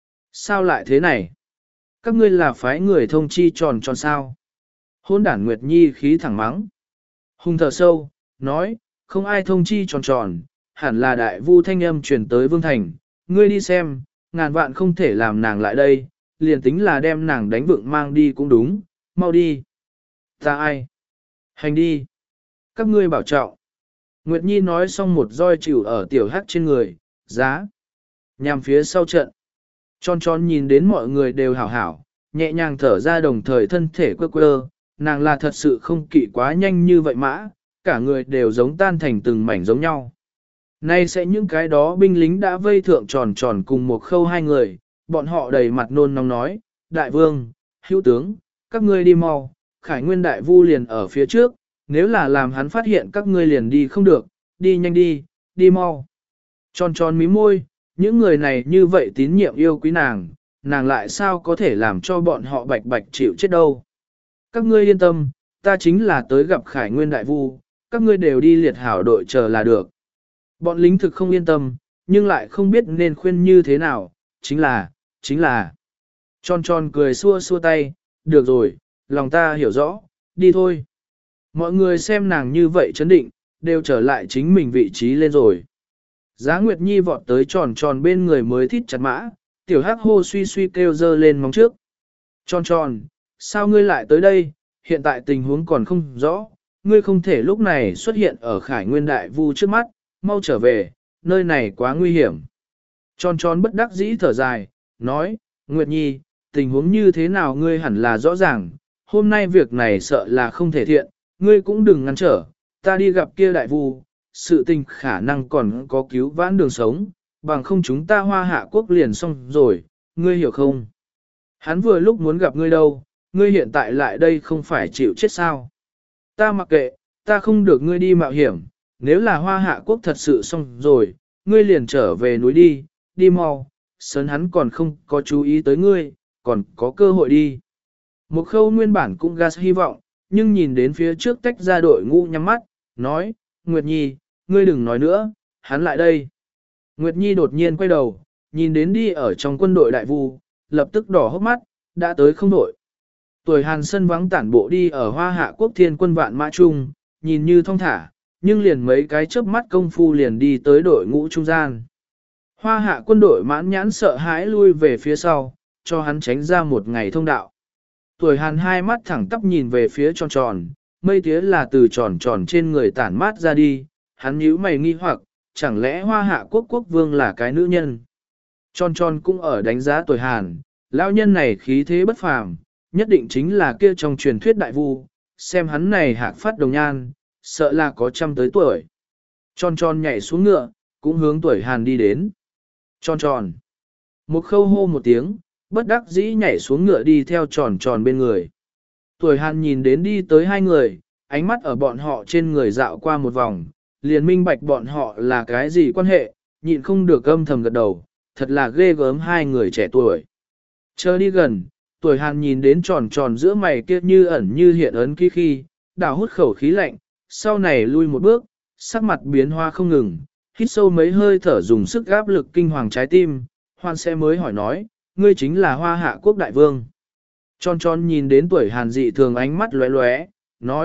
Sao lại thế này? Các ngươi là phái người thông chi tròn tròn sao? Hôn đản Nguyệt Nhi khí thẳng mắng. Hùng thở sâu, nói, không ai thông chi tròn tròn, hẳn là đại vu thanh âm truyền tới Vương Thành, ngươi đi xem, ngàn vạn không thể làm nàng lại đây, liền tính là đem nàng đánh vựng mang đi cũng đúng, mau đi. Ta ai? Hành đi. Các ngươi bảo trọng. Nguyệt Nhi nói xong một roi chịu ở tiểu hắc trên người, giá. Nhằm phía sau trận. Tròn tròn nhìn đến mọi người đều hảo hảo, nhẹ nhàng thở ra đồng thời thân thể quơ quơ, nàng là thật sự không kỵ quá nhanh như vậy mã, cả người đều giống tan thành từng mảnh giống nhau. Nay sẽ những cái đó binh lính đã vây thượng tròn tròn cùng một khâu hai người, bọn họ đầy mặt nôn nóng nói, đại vương, hữu tướng, các ngươi đi mau, khải nguyên đại vu liền ở phía trước, nếu là làm hắn phát hiện các ngươi liền đi không được, đi nhanh đi, đi mau. Tròn tròn mí môi, những người này như vậy tín nhiệm yêu quý nàng, nàng lại sao có thể làm cho bọn họ bạch bạch chịu chết đâu. Các ngươi yên tâm, ta chính là tới gặp khải nguyên đại vu, các ngươi đều đi liệt hảo đội chờ là được. Bọn lính thực không yên tâm, nhưng lại không biết nên khuyên như thế nào, chính là, chính là. Tròn tròn cười xua xua tay, được rồi, lòng ta hiểu rõ, đi thôi. Mọi người xem nàng như vậy chấn định, đều trở lại chính mình vị trí lên rồi. Giá Nguyệt Nhi vọt tới tròn tròn bên người mới thít chặt mã, tiểu hắc hô suy suy kêu dơ lên móng trước. Tròn tròn, sao ngươi lại tới đây, hiện tại tình huống còn không rõ, ngươi không thể lúc này xuất hiện ở khải nguyên đại vu trước mắt, mau trở về, nơi này quá nguy hiểm. Tròn tròn bất đắc dĩ thở dài, nói, Nguyệt Nhi, tình huống như thế nào ngươi hẳn là rõ ràng, hôm nay việc này sợ là không thể thiện, ngươi cũng đừng ngăn trở, ta đi gặp kia đại vu, sự tình khả năng còn có cứu vãn đường sống, bằng không chúng ta hoa hạ quốc liền xong rồi, ngươi hiểu không? Hắn vừa lúc muốn gặp ngươi đâu, ngươi hiện tại lại đây không phải chịu chết sao? Ta mặc kệ, ta không được ngươi đi mạo hiểm, nếu là hoa hạ quốc thật sự xong rồi, ngươi liền trở về núi đi, đi mau, sớn hắn còn không có chú ý tới ngươi, còn có cơ hội đi. Một khâu nguyên bản cũng gas hy vọng, nhưng nhìn đến phía trước tách ra đội ngũ nhắm mắt, nói, Nguyệt Nhi, ngươi đừng nói nữa, hắn lại đây. Nguyệt Nhi đột nhiên quay đầu, nhìn đến đi ở trong quân đội đại vu, lập tức đỏ hốc mắt, đã tới không đội. Tuổi Hàn sân vắng tản bộ đi ở hoa hạ quốc thiên quân vạn mã trung, nhìn như thong thả, nhưng liền mấy cái chớp mắt công phu liền đi tới đội ngũ trung gian. Hoa hạ quân đội mãn nhãn sợ hãi lui về phía sau, cho hắn tránh ra một ngày thông đạo. Tuổi Hàn hai mắt thẳng tắp nhìn về phía tròn tròn, mây tía là từ tròn tròn trên người tản mát ra đi, hắn nhíu mày nghi hoặc, chẳng lẽ hoa hạ quốc quốc vương là cái nữ nhân. Tròn tròn cũng ở đánh giá tuổi Hàn, lão nhân này khí thế bất phàm, nhất định chính là kia trong truyền thuyết đại vu, xem hắn này hạc phát đồng nhan, sợ là có trăm tới tuổi. Tròn tròn nhảy xuống ngựa, cũng hướng tuổi Hàn đi đến. Tròn tròn. Một khâu hô một tiếng, bất đắc dĩ nhảy xuống ngựa đi theo tròn tròn bên người. Tuổi Hàn nhìn đến đi tới hai người, ánh mắt ở bọn họ trên người dạo qua một vòng, liền minh bạch bọn họ là cái gì quan hệ, nhịn không được âm thầm gật đầu, thật là ghê gớm hai người trẻ tuổi. Chờ đi gần, tuổi Hàn nhìn đến tròn tròn giữa mày kia như ẩn như hiện ấn ký khi, đảo hút khẩu khí lạnh, sau này lui một bước, sắc mặt biến hoa không ngừng, hít sâu mấy hơi thở dùng sức áp lực kinh hoàng trái tim, Hoan sẽ mới hỏi nói, ngươi chính là hoa hạ quốc đại vương. Tròn tròn nhìn đến tuổi Hàn dị thường ánh mắt lóe lóe, nói,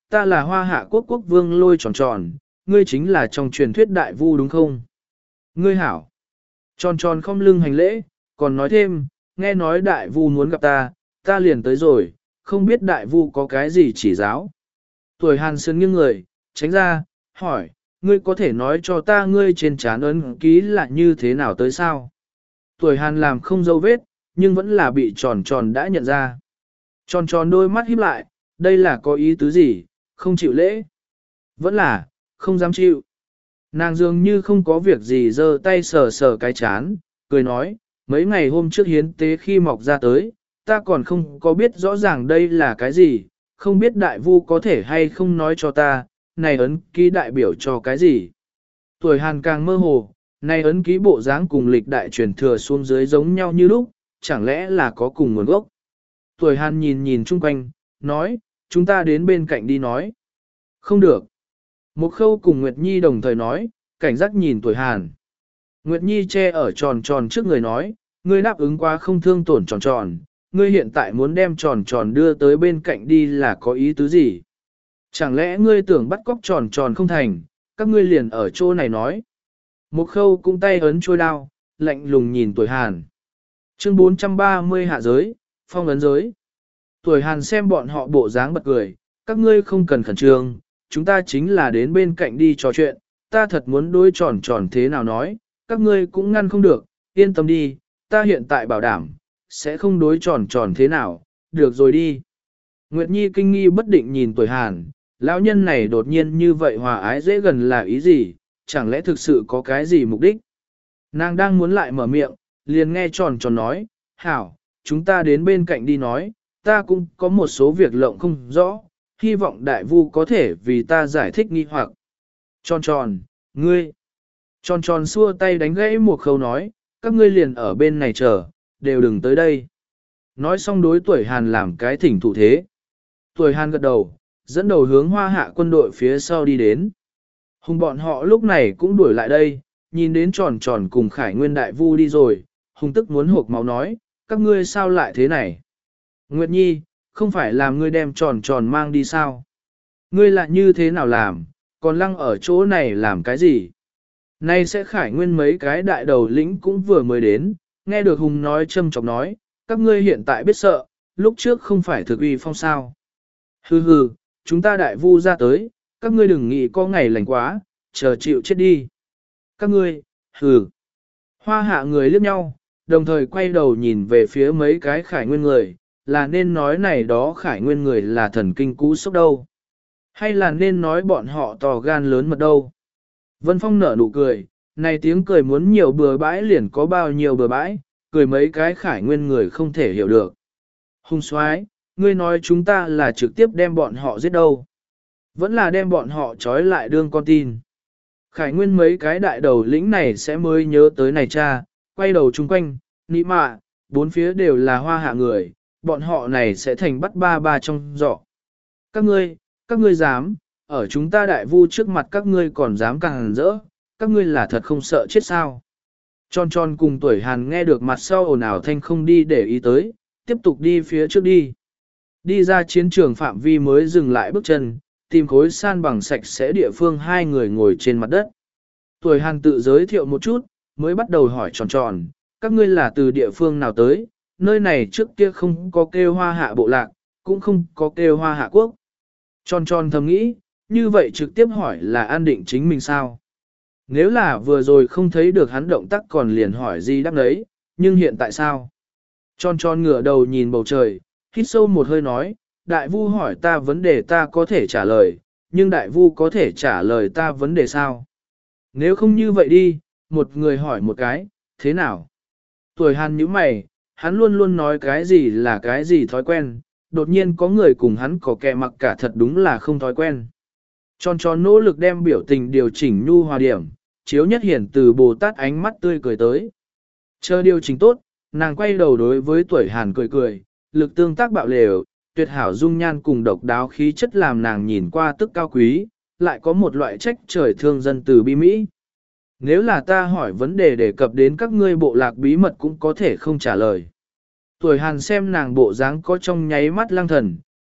ta là hoa hạ quốc quốc vương lôi tròn tròn, ngươi chính là trong truyền thuyết đại vu đúng không? Ngươi hảo. Tròn tròn không lưng hành lễ, còn nói thêm, nghe nói đại vu muốn gặp ta, ta liền tới rồi, không biết đại vu có cái gì chỉ giáo. Tuổi Hàn Sơn nghiêng người, tránh ra, hỏi, ngươi có thể nói cho ta ngươi trên trán ấn ký là như thế nào tới sao? Tuổi Hàn làm không dấu vết, nhưng vẫn là bị tròn tròn đã nhận ra. Tròn tròn đôi mắt híp lại, đây là có ý tứ gì, không chịu lễ. Vẫn là, không dám chịu. Nàng dường như không có việc gì giơ tay sờ sờ cái chán, cười nói, mấy ngày hôm trước hiến tế khi mọc ra tới, ta còn không có biết rõ ràng đây là cái gì, không biết đại vu có thể hay không nói cho ta, này ấn ký đại biểu cho cái gì. Tuổi Hàn càng mơ hồ, này ấn ký bộ dáng cùng lịch đại truyền thừa xuống dưới giống nhau như lúc, chẳng lẽ là có cùng nguồn gốc. Tuổi Hàn nhìn nhìn chung quanh, nói, chúng ta đến bên cạnh đi nói. Không được. Một Khâu cùng Nguyệt Nhi đồng thời nói, cảnh giác nhìn Tuổi Hàn. Nguyệt Nhi che ở tròn tròn trước người nói, ngươi đáp ứng quá không thương tổn tròn tròn, ngươi hiện tại muốn đem tròn tròn đưa tới bên cạnh đi là có ý tứ gì? Chẳng lẽ ngươi tưởng bắt cóc tròn tròn không thành, các ngươi liền ở chỗ này nói. Một Khâu cũng tay ấn trôi đao, lạnh lùng nhìn Tuổi Hàn. Chương bốn trăm ba mươi hạ giới, phong ấn giới. Tuổi Hàn xem bọn họ bộ dáng bật cười, các ngươi không cần khẩn trương, chúng ta chính là đến bên cạnh đi trò chuyện, ta thật muốn đối tròn tròn thế nào nói, các ngươi cũng ngăn không được, yên tâm đi, ta hiện tại bảo đảm, sẽ không đối tròn tròn thế nào, được rồi đi. Nguyệt Nhi kinh nghi bất định nhìn Tuổi Hàn, lão nhân này đột nhiên như vậy hòa ái dễ gần là ý gì, chẳng lẽ thực sự có cái gì mục đích. Nàng đang muốn lại mở miệng, liền nghe tròn tròn nói, hảo, chúng ta đến bên cạnh đi nói, ta cũng có một số việc lộng không rõ, hy vọng đại vu có thể vì ta giải thích nghi hoặc. Tròn tròn, ngươi. Tròn tròn xua tay đánh gãy một Khâu nói, các ngươi liền ở bên này chờ, đều đừng tới đây. Nói xong đối Tuổi Hàn làm cái thỉnh thủ thế. Tuổi Hàn gật đầu, dẫn đầu hướng hoa hạ quân đội phía sau đi đến. Hùng bọn họ lúc này cũng đuổi lại đây, nhìn đến tròn tròn cùng Khải Nguyên đại vu đi rồi, Hùng tức muốn hộp máu nói, các ngươi sao lại thế này? Nguyệt Nhi, không phải làm ngươi đem tròn tròn mang đi sao? Ngươi lại như thế nào làm, còn lăng ở chỗ này làm cái gì? Nay sẽ Khải Nguyên mấy cái đại đầu lĩnh cũng vừa mới đến, nghe được Hùng nói châm chọc nói, các ngươi hiện tại biết sợ, lúc trước không phải thực uy phong sao. Hừ hừ, chúng ta đại vu ra tới, các ngươi đừng nghĩ có ngày lành quá, chờ chịu chết đi. Các ngươi, hừ. Hoa hạ người liếc nhau, đồng thời quay đầu nhìn về phía mấy cái Khải Nguyên người, là nên nói này đó Khải Nguyên người là thần kinh cú sốc đâu. Hay là nên nói bọn họ to gan lớn mật đâu. Vân Phong nở nụ cười, này tiếng cười muốn nhiều bừa bãi liền có bao nhiêu bừa bãi, cười mấy cái Khải Nguyên người không thể hiểu được. Hùng soái, ngươi nói chúng ta là trực tiếp đem bọn họ giết đâu. Vẫn là đem bọn họ trói lại đương con tin. Khải Nguyên mấy cái đại đầu lĩnh này sẽ mới nhớ tới này cha, quay đầu chung quanh, nị mạ, bốn phía đều là hoa hạ người, bọn họ này sẽ thành bắt ba ba trong giỏ. Các ngươi, các ngươi dám, ở chúng ta đại vu trước mặt các ngươi còn dám càng hẳn rỡ, các ngươi là thật không sợ chết sao. Tròn tròn cùng Tuổi Hàn nghe được mặt sau ồn ào thanh không đi để ý tới, tiếp tục đi phía trước đi. Đi ra chiến trường phạm vi mới dừng lại bước chân, tìm khối san bằng sạch sẽ địa phương hai người ngồi trên mặt đất. Tuổi Hàn tự giới thiệu một chút, mới bắt đầu hỏi tròn tròn, các ngươi là từ địa phương nào tới, nơi này trước kia không có kêu hoa hạ bộ lạc, cũng không có kêu hoa hạ quốc. Tròn tròn thầm nghĩ, như vậy trực tiếp hỏi là an định chính mình sao? Nếu là vừa rồi không thấy được hắn động tác còn liền hỏi gì đáp đấy, nhưng hiện tại sao? Tròn tròn ngửa đầu nhìn bầu trời, hít sâu một hơi nói, đại vu hỏi ta vấn đề ta có thể trả lời, nhưng đại vu có thể trả lời ta vấn đề sao? Nếu không như vậy đi, một người hỏi một cái, thế nào? Tuổi Hàn nhíu mày, hắn luôn luôn nói cái gì là cái gì thói quen, đột nhiên có người cùng hắn có kẻ mặc cả thật đúng là không thói quen. Tròn tròn nỗ lực đem biểu tình điều chỉnh nhu hòa điểm, chiếu nhất hiển từ Bồ Tát ánh mắt tươi cười tới. Chờ điều chỉnh tốt, nàng quay đầu đối với Tuổi Hàn cười cười, lực tương tác bạo lều, tuyệt hảo dung nhan cùng độc đáo khí chất làm nàng nhìn qua tức cao quý, lại có một loại trách trời thương dân từ bi mỹ. Nếu là ta hỏi vấn đề đề cập đến các ngươi bộ lạc bí mật cũng có thể không trả lời. Tuổi Hàn xem nàng bộ dáng có trong nháy mắt lang thần,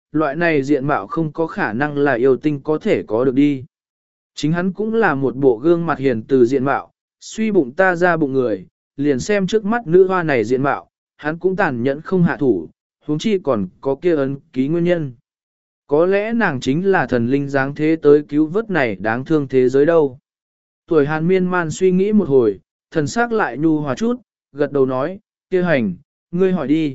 loại này diện mạo không có khả năng là yêu tinh có thể có được đi. Chính hắn cũng là một bộ gương mặt hiền từ diện mạo, suy bụng ta ra bụng người, liền xem trước mắt nữ hoa này diện mạo, hắn cũng tàn nhẫn không hạ thủ, huống chi còn có kia ấn ký nguyên nhân. Có lẽ nàng chính là thần linh dáng thế tới cứu vớt này đáng thương thế giới đâu. Tuổi hàn miên man suy nghĩ một hồi, thần sắc lại nhu hòa chút, gật đầu nói, kia hành, ngươi hỏi đi.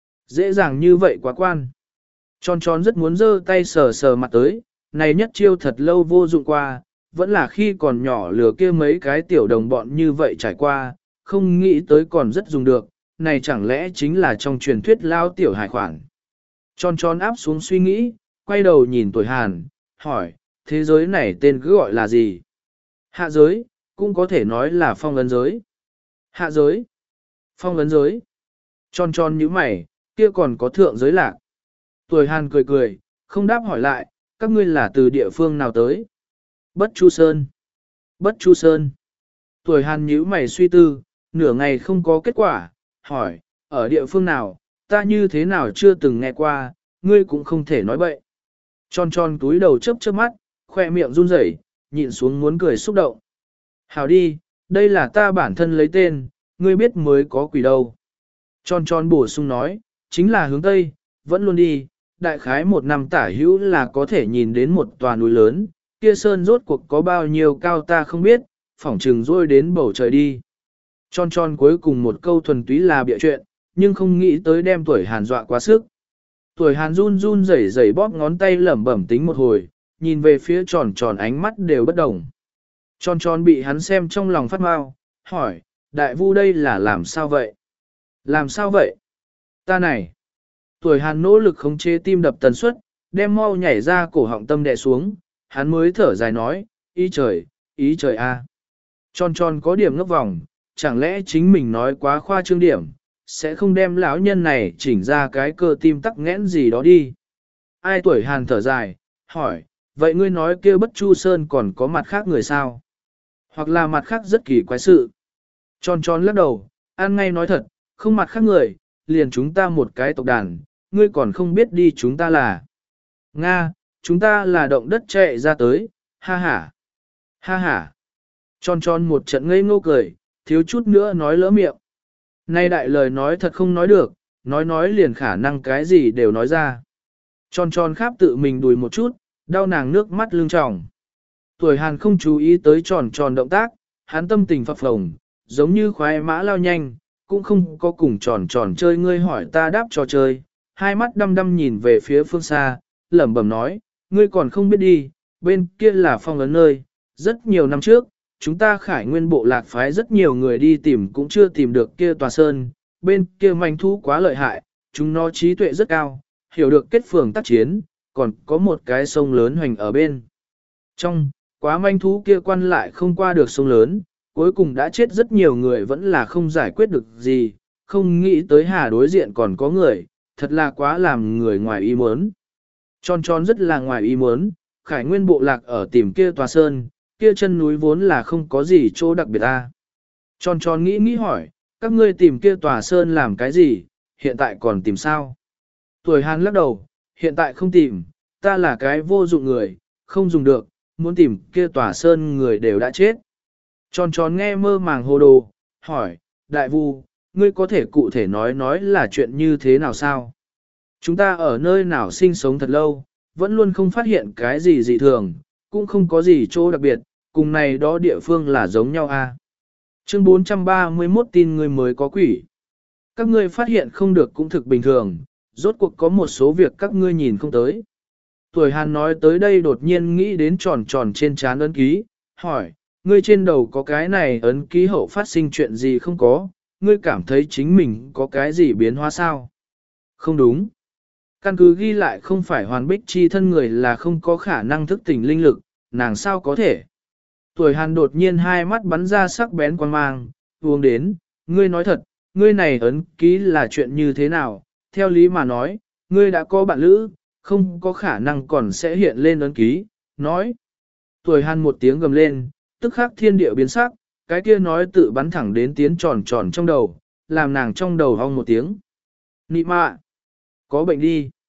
Dễ dàng như vậy quá quan. Tròn tròn rất muốn giơ tay sờ sờ mặt tới, này nhất chiêu thật lâu vô dụng qua, vẫn là khi còn nhỏ lừa kia mấy cái tiểu đồng bọn như vậy trải qua, không nghĩ tới còn rất dùng được, này chẳng lẽ chính là trong truyền thuyết lao tiểu hải khoản. Tròn tròn áp xuống suy nghĩ, quay đầu nhìn tuổi hàn, hỏi, thế giới này tên cứ gọi là gì? Hạ giới, cũng có thể nói là phong ấn giới. Hạ giới, phong ấn giới. Tròn tròn như mày, kia còn có thượng giới lạc. Tuổi hàn cười cười, không đáp hỏi lại, các ngươi là từ địa phương nào tới? Bất Chu Sơn. Bất Chu Sơn. Tuổi hàn nhíu mày suy tư, nửa ngày không có kết quả, hỏi, ở địa phương nào, ta như thế nào chưa từng nghe qua, ngươi cũng không thể nói bậy. Tròn tròn túi đầu chớp chớp mắt, khoe miệng run rẩy, nhịn xuống muốn cười xúc động. Hảo đi, đây là ta bản thân lấy tên, ngươi biết mới có quỷ đâu. Tròn tròn bổ sung nói, chính là hướng Tây, vẫn luôn đi, đại khái một năm tả hữu là có thể nhìn đến một tòa núi lớn, kia sơn rốt cuộc có bao nhiêu cao ta không biết, phỏng trừng rôi đến bầu trời đi. Tròn tròn cuối cùng một câu thuần túy là bịa chuyện, nhưng không nghĩ tới đem tuổi hàn dọa quá sức. Tuổi hàn run run rẩy rẩy bóp ngón tay lẩm bẩm tính một hồi, nhìn về phía tròn tròn ánh mắt đều bất đồng. Tròn tròn bị hắn xem trong lòng phát mau, hỏi, đại vu đây là làm sao vậy? Làm sao vậy? Ta này. Tuổi hàn nỗ lực khống chế tim đập tần suất, đem mau nhảy ra cổ họng tâm đè xuống, hắn mới thở dài nói, ý trời, ý trời a. Tròn tròn có điểm ngốc vòng, chẳng lẽ chính mình nói quá khoa trương điểm, sẽ không đem lão nhân này chỉnh ra cái cơ tim tắc nghẽn gì đó đi. Ai tuổi hàn thở dài, hỏi, vậy ngươi nói kia Bất Chu Sơn còn có mặt khác người sao? Hoặc là mặt khác rất kỳ quái sự. Tròn tròn lắc đầu, ăn ngay nói thật, không mặt khác người, liền chúng ta một cái tộc đàn, ngươi còn không biết đi chúng ta là. Nga, chúng ta là động đất chạy ra tới, ha ha. Ha ha. Tròn tròn một trận ngây ngô cười, thiếu chút nữa nói lỡ miệng. Nay đại lời nói thật không nói được, nói nói liền khả năng cái gì đều nói ra. Tròn tròn kháp tự mình đùi một chút, đau nàng nước mắt lưng tròng. Tuổi hàn không chú ý tới tròn tròn động tác, hắn tâm tình phập phồng, giống như khoái mã lao nhanh, cũng không có cùng tròn tròn chơi ngươi hỏi ta đáp trò chơi. Hai mắt đăm đăm nhìn về phía phương xa, lẩm bẩm nói, ngươi còn không biết đi, bên kia là phong ấn nơi, rất nhiều năm trước, chúng ta khải nguyên bộ lạc phái rất nhiều người đi tìm cũng chưa tìm được kia tòa sơn, bên kia manh thú quá lợi hại, chúng nó trí tuệ rất cao, hiểu được kết phường tác chiến, còn có một cái sông lớn hoành ở bên. Trong, quá manh thú kia quan lại không qua được sông lớn, cuối cùng đã chết rất nhiều người vẫn là không giải quyết được gì, không nghĩ tới hà đối diện còn có người, thật là quá làm người ngoài ý muốn. Tròn tròn rất là ngoài ý muốn, khải nguyên bộ lạc ở tìm kia tòa sơn, kia chân núi vốn là không có gì chỗ đặc biệt ta. Tròn tròn nghĩ nghĩ hỏi, các ngươi tìm kia tòa sơn làm cái gì, hiện tại còn tìm sao? Tuổi hàn lắc đầu, hiện tại không tìm, ta là cái vô dụng người, không dùng được, muốn tìm kia tòa sơn người đều đã chết. Tròn tròn nghe mơ màng hồ đồ, hỏi, đại vu, ngươi có thể cụ thể nói nói là chuyện như thế nào sao? Chúng ta ở nơi nào sinh sống thật lâu, vẫn luôn không phát hiện cái gì dị thường, cũng không có gì chỗ đặc biệt, cùng này đó địa phương là giống nhau a. À? Chương bốn trăm ba mươi mốt tin ngươi mới có quỷ. Các ngươi phát hiện không được cũng thực bình thường, rốt cuộc có một số việc các ngươi nhìn không tới. Tuổi hàn nói tới đây đột nhiên nghĩ đến tròn tròn trên trán ấn ký, hỏi, ngươi trên đầu có cái này ấn ký hậu phát sinh chuyện gì không có, ngươi cảm thấy chính mình có cái gì biến hóa sao? Không đúng. Căn cứ ghi lại không phải hoàn bích chi thân người là không có khả năng thức tỉnh linh lực, nàng sao có thể? Tuổi hàn đột nhiên hai mắt bắn ra sắc bén quan mang, uống đến, ngươi nói thật, ngươi này ấn ký là chuyện như thế nào? Theo lý mà nói, ngươi đã có bạn lữ, không có khả năng còn sẽ hiện lên ấn ký, nói. Tuổi hàn một tiếng gầm lên, tức khắc thiên địa biến sắc, cái kia nói tự bắn thẳng đến tiến tròn tròn trong đầu, làm nàng trong đầu hong một tiếng. Nị mạ! Có bệnh đi!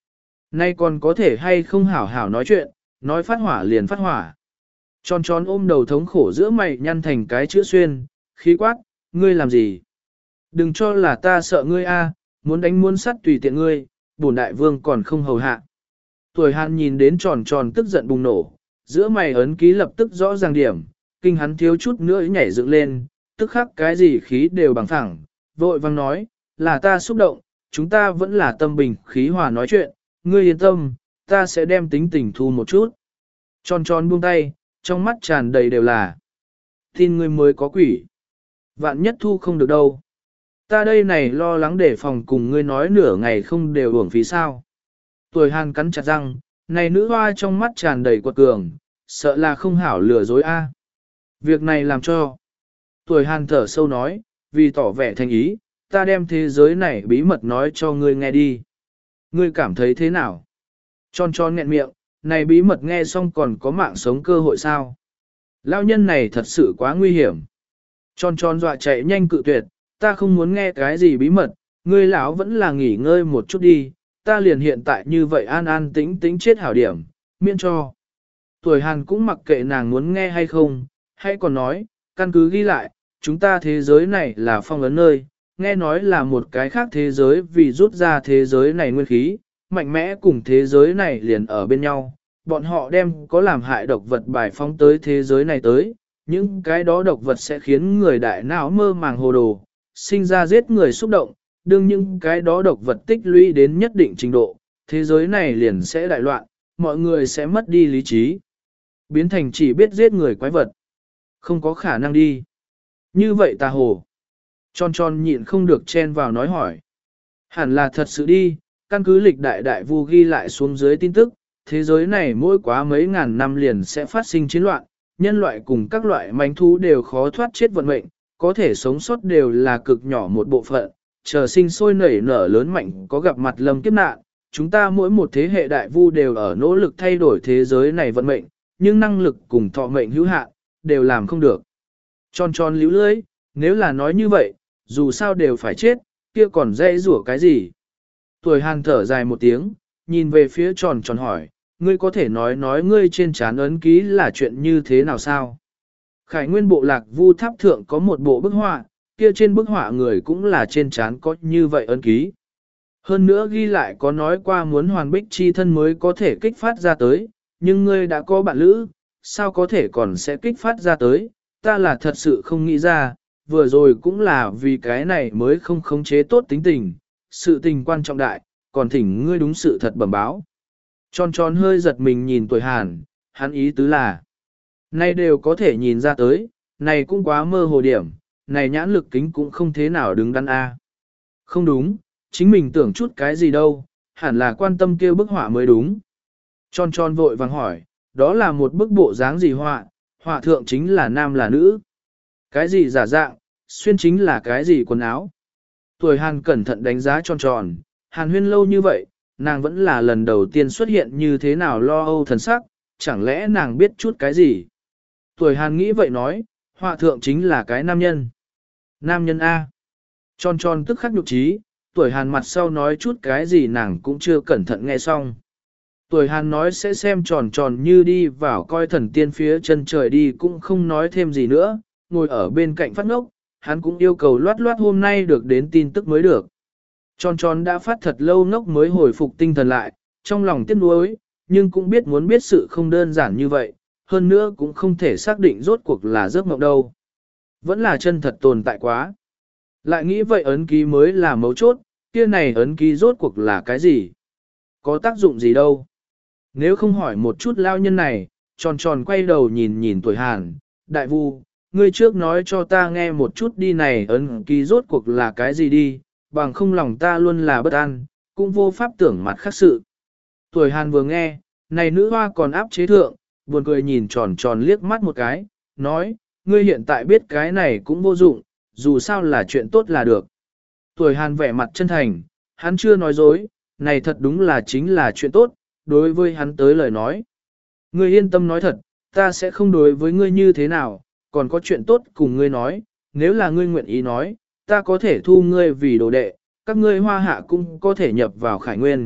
Nay còn có thể hay không hảo hảo nói chuyện, nói phát hỏa liền phát hỏa. Tròn tròn ôm đầu thống khổ giữa mày nhăn thành cái chữ xuyên, khí quát, ngươi làm gì? Đừng cho là ta sợ ngươi a, muốn đánh muốn sắt tùy tiện ngươi, bổn đại vương còn không hầu hạ. Tuổi Hàn nhìn đến tròn tròn tức giận bùng nổ, giữa mày ấn ký lập tức rõ ràng điểm, kinh hắn thiếu chút nữa nhảy dựng lên, tức khắc cái gì khí đều bằng thẳng, vội vang nói, là ta xúc động, chúng ta vẫn là tâm bình khí hòa nói chuyện, ngươi yên tâm, ta sẽ đem tính tình thu một chút. Tròn tròn buông tay, trong mắt tràn đầy đều là, tin ngươi mới có quỷ. Vạn nhất thu không được đâu. Ta đây này lo lắng để phòng cùng ngươi nói nửa ngày không đều uổng phí sao. Tuổi Hàn cắn chặt răng, này nữ hoa trong mắt tràn đầy quật cường, sợ là không hảo lừa dối a. Việc này làm cho. Tuổi Hàn thở sâu nói, vì tỏ vẻ thành ý, ta đem thế giới này bí mật nói cho ngươi nghe đi. Ngươi cảm thấy thế nào? Tròn tròn nghẹn miệng, này bí mật nghe xong còn có mạng sống cơ hội sao? Lão nhân này thật sự quá nguy hiểm. Tròn tròn dọa chạy nhanh cự tuyệt, ta không muốn nghe cái gì bí mật, ngươi lão vẫn là nghỉ ngơi một chút đi, ta liền hiện tại như vậy an an tĩnh tĩnh chết hảo điểm, miễn cho. Tuổi Hàn cũng mặc kệ nàng muốn nghe hay không, hay còn nói, căn cứ ghi lại, chúng ta thế giới này là phong ấn nơi, nghe nói là một cái khác thế giới vì rút ra thế giới này nguyên khí, mạnh mẽ cùng thế giới này liền ở bên nhau, bọn họ đem có làm hại độc vật bài phóng tới thế giới này tới, những cái đó độc vật sẽ khiến người đại não mơ màng hồ đồ, sinh ra giết người xúc động, đương những cái đó độc vật tích lũy đến nhất định trình độ, thế giới này liền sẽ đại loạn, mọi người sẽ mất đi lý trí, biến thành chỉ biết giết người quái vật. Không có khả năng đi. Như vậy tà hồ. Tròn tròn nhịn không được chen vào nói hỏi. Hẳn là thật sự đi, căn cứ lịch đại đại vu ghi lại xuống dưới tin tức, thế giới này mỗi quá mấy ngàn năm liền sẽ phát sinh chiến loạn, nhân loại cùng các loại manh thú đều khó thoát chết vận mệnh, có thể sống sót đều là cực nhỏ một bộ phận, chờ sinh sôi nảy nở lớn mạnh có gặp mặt lâm kiếp nạn, chúng ta mỗi một thế hệ đại vu đều ở nỗ lực thay đổi thế giới này vận mệnh, nhưng năng lực cùng thọ mệnh hữu hạn, đều làm không được. Tròn tròn líu lưới, nếu là nói như vậy, dù sao đều phải chết, kia còn dễ rủa cái gì? Tuổi Hàn thở dài một tiếng, nhìn về phía tròn tròn hỏi, ngươi có thể nói nói ngươi trên trán ấn ký là chuyện như thế nào sao? Khải nguyên bộ lạc vu tháp thượng có một bộ bức họa, kia trên bức họa người cũng là trên trán có như vậy ấn ký. Hơn nữa ghi lại có nói qua muốn hoàn bích chi thân mới có thể kích phát ra tới, nhưng ngươi đã có bạn lữ, sao có thể còn sẽ kích phát ra tới, ta là thật sự không nghĩ ra, vừa rồi cũng là vì cái này mới không khống chế tốt tính tình, sự tình quan trọng đại, còn thỉnh ngươi đúng sự thật bẩm báo. Tròn tròn hơi giật mình nhìn tuổi Hàn, hắn ý tứ là, này đều có thể nhìn ra tới, này cũng quá mơ hồ điểm, này nhãn lực kính cũng không thế nào đứng đắn a. Không đúng, chính mình tưởng chút cái gì đâu, hẳn là quan tâm kêu bức họa mới đúng. Tròn tròn vội vàng hỏi, đó là một bức bộ dáng gì họa, họa thượng chính là nam là nữ. Cái gì giả dạng, xuyên chính là cái gì quần áo. Tuổi Hàn cẩn thận đánh giá tròn tròn, Hàn huyên lâu như vậy, nàng vẫn là lần đầu tiên xuất hiện như thế nào lo âu thần sắc, chẳng lẽ nàng biết chút cái gì. Tuổi Hàn nghĩ vậy nói, họa thượng chính là cái nam nhân. Nam nhân A. Tròn tròn tức khắc nhục trí, tuổi Hàn mặt sau nói chút cái gì nàng cũng chưa cẩn thận nghe xong. Tuổi Hàn nói sẽ xem tròn tròn như đi vào coi thần tiên phía chân trời đi cũng không nói thêm gì nữa, ngồi ở bên cạnh phát ngốc, hắn cũng yêu cầu loát loát hôm nay được đến tin tức mới được. Tròn tròn đã phát thật lâu ngốc mới hồi phục tinh thần lại, trong lòng tiếc nuối, nhưng cũng biết muốn biết sự không đơn giản như vậy, hơn nữa cũng không thể xác định rốt cuộc là giấc mộng đâu. Vẫn là chân thật tồn tại quá. Lại nghĩ vậy ấn ký mới là mấu chốt, kia này ấn ký rốt cuộc là cái gì? Có tác dụng gì đâu? Nếu không hỏi một chút lao nhân này, tròn tròn quay đầu nhìn nhìn tuổi Hàn, đại vu, ngươi trước nói cho ta nghe một chút đi này ấn ký rốt cuộc là cái gì đi, bằng không lòng ta luôn là bất an, cũng vô pháp tưởng mặt khác sự. Tuổi Hàn vừa nghe, này nữ hoa còn áp chế thượng, buồn cười nhìn tròn tròn liếc mắt một cái, nói, ngươi hiện tại biết cái này cũng vô dụng, dù sao là chuyện tốt là được. Tuổi Hàn vẻ mặt chân thành, hắn chưa nói dối, này thật đúng là chính là chuyện tốt, đối với hắn tới lời nói. Ngươi yên tâm nói thật, ta sẽ không đối với ngươi như thế nào, còn có chuyện tốt cùng ngươi nói, nếu là ngươi nguyện ý nói, ta có thể thu ngươi vì đồ đệ, các ngươi hoa hạ cũng có thể nhập vào khải nguyên,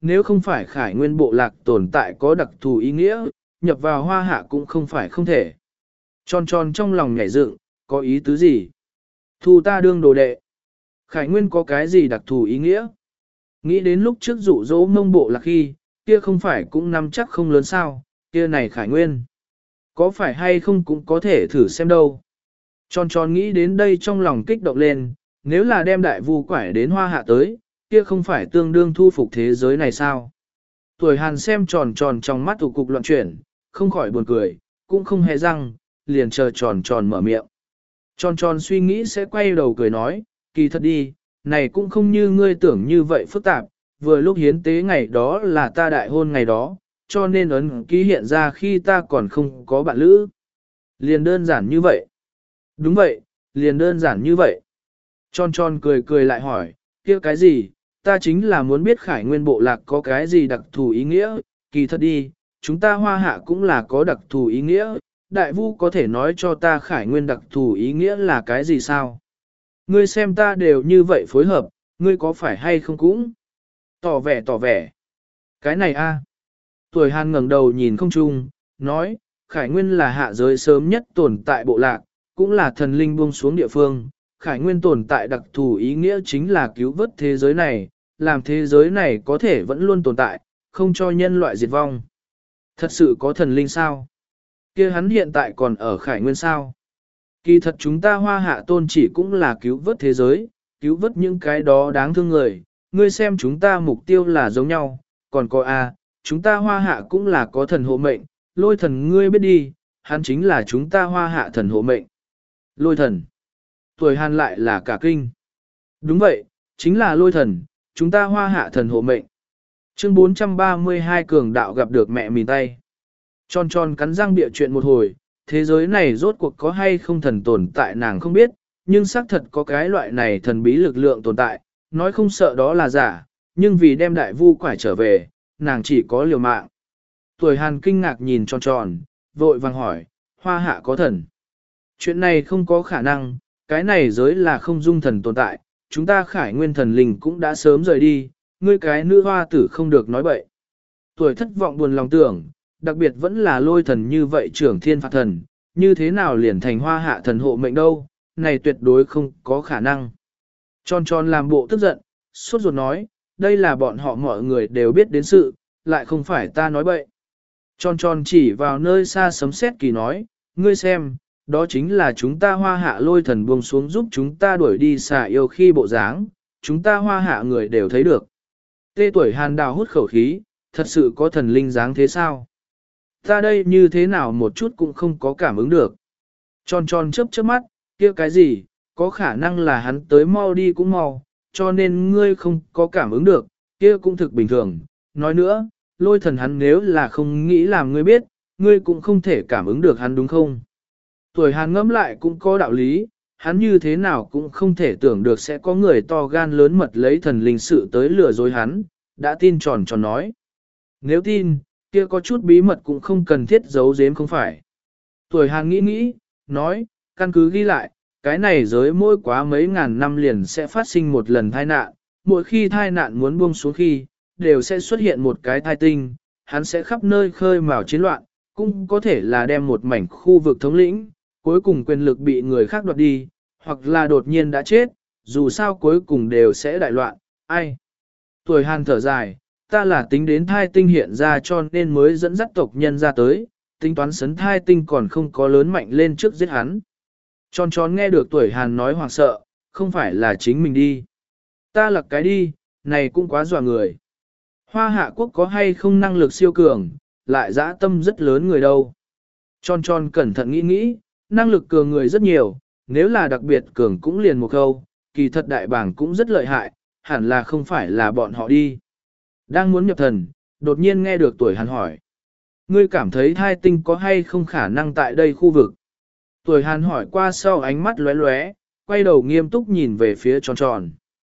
nếu không phải khải nguyên bộ lạc tồn tại có đặc thù ý nghĩa, nhập vào hoa hạ cũng không phải không thể. Tròn tròn trong lòng nhảy dựng, có ý tứ gì? Thu ta đương đồ đệ. Khải nguyên có cái gì đặc thù ý nghĩa? Nghĩ đến lúc trước dụ dỗ mông bộ lạc khi, kia không phải cũng nắm chắc không lớn sao, kia này khải nguyên. Có phải hay không cũng có thể thử xem đâu. Tròn tròn nghĩ đến đây trong lòng kích động lên, nếu là đem đại vu quải đến hoa hạ tới, kia không phải tương đương thu phục thế giới này sao? Tuổi hàn xem tròn tròn trong mắt thủ cục loạn chuyển, không khỏi buồn cười, cũng không hề răng, liền chờ tròn tròn mở miệng. Tròn tròn suy nghĩ sẽ quay đầu cười nói, kỳ thật đi, này cũng không như ngươi tưởng như vậy phức tạp, vừa lúc hiến tế ngày đó là ta đại hôn ngày đó, cho nên ấn ký hiện ra khi ta còn không có bạn lữ. Liền đơn giản như vậy. Đúng vậy, liền đơn giản như vậy. Tròn tròn cười cười lại hỏi, kia cái gì, ta chính là muốn biết khải nguyên bộ lạc có cái gì đặc thù ý nghĩa, kỳ thật đi, chúng ta hoa hạ cũng là có đặc thù ý nghĩa, đại vu có thể nói cho ta khải nguyên đặc thù ý nghĩa là cái gì sao? Ngươi xem ta đều như vậy phối hợp, ngươi có phải hay không cũng? Tỏ vẻ tỏ vẻ. Cái này a. Tuổi hàn ngẩng đầu nhìn không trung, nói, khải nguyên là hạ giới sớm nhất tồn tại bộ lạc, cũng là thần linh buông xuống địa phương. Khải nguyên tồn tại đặc thù ý nghĩa chính là cứu vớt thế giới này, làm thế giới này có thể vẫn luôn tồn tại, không cho nhân loại diệt vong. Thật sự có thần linh sao? Kia hắn hiện tại còn ở khải nguyên sao? Kỳ thật chúng ta hoa hạ tôn chỉ cũng là cứu vớt thế giới, cứu vớt những cái đó đáng thương người. Ngươi xem chúng ta mục tiêu là giống nhau, còn có a, chúng ta hoa hạ cũng là có thần hộ mệnh, lôi thần ngươi biết đi, hắn chính là chúng ta hoa hạ thần hộ mệnh. Lôi thần. Tuổi hàn lại là cả kinh. Đúng vậy, chính là lôi thần, chúng ta hoa hạ thần hộ mệnh. Chương bốn trăm ba mươi hai cường đạo gặp được mẹ mìn tay. Tròn tròn cắn răng bịa chuyện một hồi, thế giới này rốt cuộc có hay không thần tồn tại nàng không biết, nhưng xác thật có cái loại này thần bí lực lượng tồn tại, nói không sợ đó là giả, nhưng vì đem đại vu quải trở về, nàng chỉ có liều mạng. Tuổi hàn kinh ngạc nhìn tròn tròn, vội vàng hỏi, hoa hạ có thần. Chuyện này không có khả năng, cái này giới là không dung thần tồn tại, chúng ta khải nguyên thần linh cũng đã sớm rời đi, ngươi cái nữ hoa tử không được nói bậy. Tuổi thất vọng buồn lòng tưởng, đặc biệt vẫn là lôi thần như vậy trưởng thiên phạt thần, như thế nào liền thành hoa hạ thần hộ mệnh đâu, này tuyệt đối không có khả năng. Tròn tròn làm bộ tức giận, sốt ruột nói, đây là bọn họ mọi người đều biết đến sự, lại không phải ta nói bậy. Tròn tròn chỉ vào nơi xa sấm sét kỳ nói, ngươi xem, đó chính là chúng ta hoa hạ lôi thần buông xuống giúp chúng ta đuổi đi xà yêu khi bộ dáng, chúng ta hoa hạ người đều thấy được. Tê tuổi hàn đào hút khẩu khí, thật sự có thần linh dáng thế sao? Ta đây như thế nào một chút cũng không có cảm ứng được. Tròn tròn chớp chớp mắt, kia cái gì, có khả năng là hắn tới mau đi cũng mau, cho nên ngươi không có cảm ứng được, kia cũng thực bình thường. Nói nữa, lôi thần hắn nếu là không nghĩ làm ngươi biết, ngươi cũng không thể cảm ứng được hắn đúng không? Tuổi hàn ngẫm lại cũng có đạo lý, hắn như thế nào cũng không thể tưởng được sẽ có người to gan lớn mật lấy thần linh sự tới lừa dối hắn, đã tin tròn tròn nói. Nếu tin, kia có chút bí mật cũng không cần thiết giấu giếm không phải. Tuổi hàn nghĩ nghĩ, nói, căn cứ ghi lại, cái này giới mỗi quá mấy ngàn năm liền sẽ phát sinh một lần tai nạn, mỗi khi tai nạn muốn buông xuống khi, đều sẽ xuất hiện một cái thai tinh, hắn sẽ khắp nơi khơi mào chiến loạn, cũng có thể là đem một mảnh khu vực thống lĩnh, cuối cùng quyền lực bị người khác đoạt đi, hoặc là đột nhiên đã chết, dù sao cuối cùng đều sẽ đại loạn, ai. Tuổi hàn thở dài, ta là tính đến thai tinh hiện ra cho nên mới dẫn dắt tộc nhân ra tới, tính toán sấn thai tinh còn không có lớn mạnh lên trước giết hắn. Tròn tròn nghe được tuổi hàn nói hoảng sợ, không phải là chính mình đi. Ta lặc cái đi, này cũng quá dọa người. Hoa hạ quốc có hay không năng lực siêu cường, lại dã tâm rất lớn người đâu. Tròn tròn cẩn thận nghĩ nghĩ, năng lực cường người rất nhiều, nếu là đặc biệt cường cũng liền một câu, kỳ thật đại bảng cũng rất lợi hại, hẳn là không phải là bọn họ đi. Đang muốn nhập thần, đột nhiên nghe được tuổi hàn hỏi. Ngươi cảm thấy thai tinh có hay không khả năng tại đây khu vực? Tuổi hàn hỏi qua sau ánh mắt lóe lóe, quay đầu nghiêm túc nhìn về phía tròn tròn.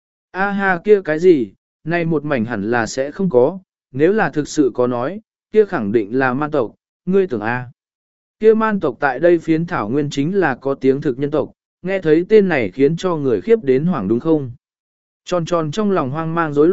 A ha kia cái gì, này một mảnh hẳn là sẽ không có, nếu là thực sự có nói, kia khẳng định là man tộc, ngươi tưởng A. Kia man tộc tại đây phiến thảo nguyên chính là có tiếng thực nhân tộc, nghe thấy tên này khiến cho người khiếp đến hoảng đúng không? Tròn tròn trong lòng hoang mang rối loạn,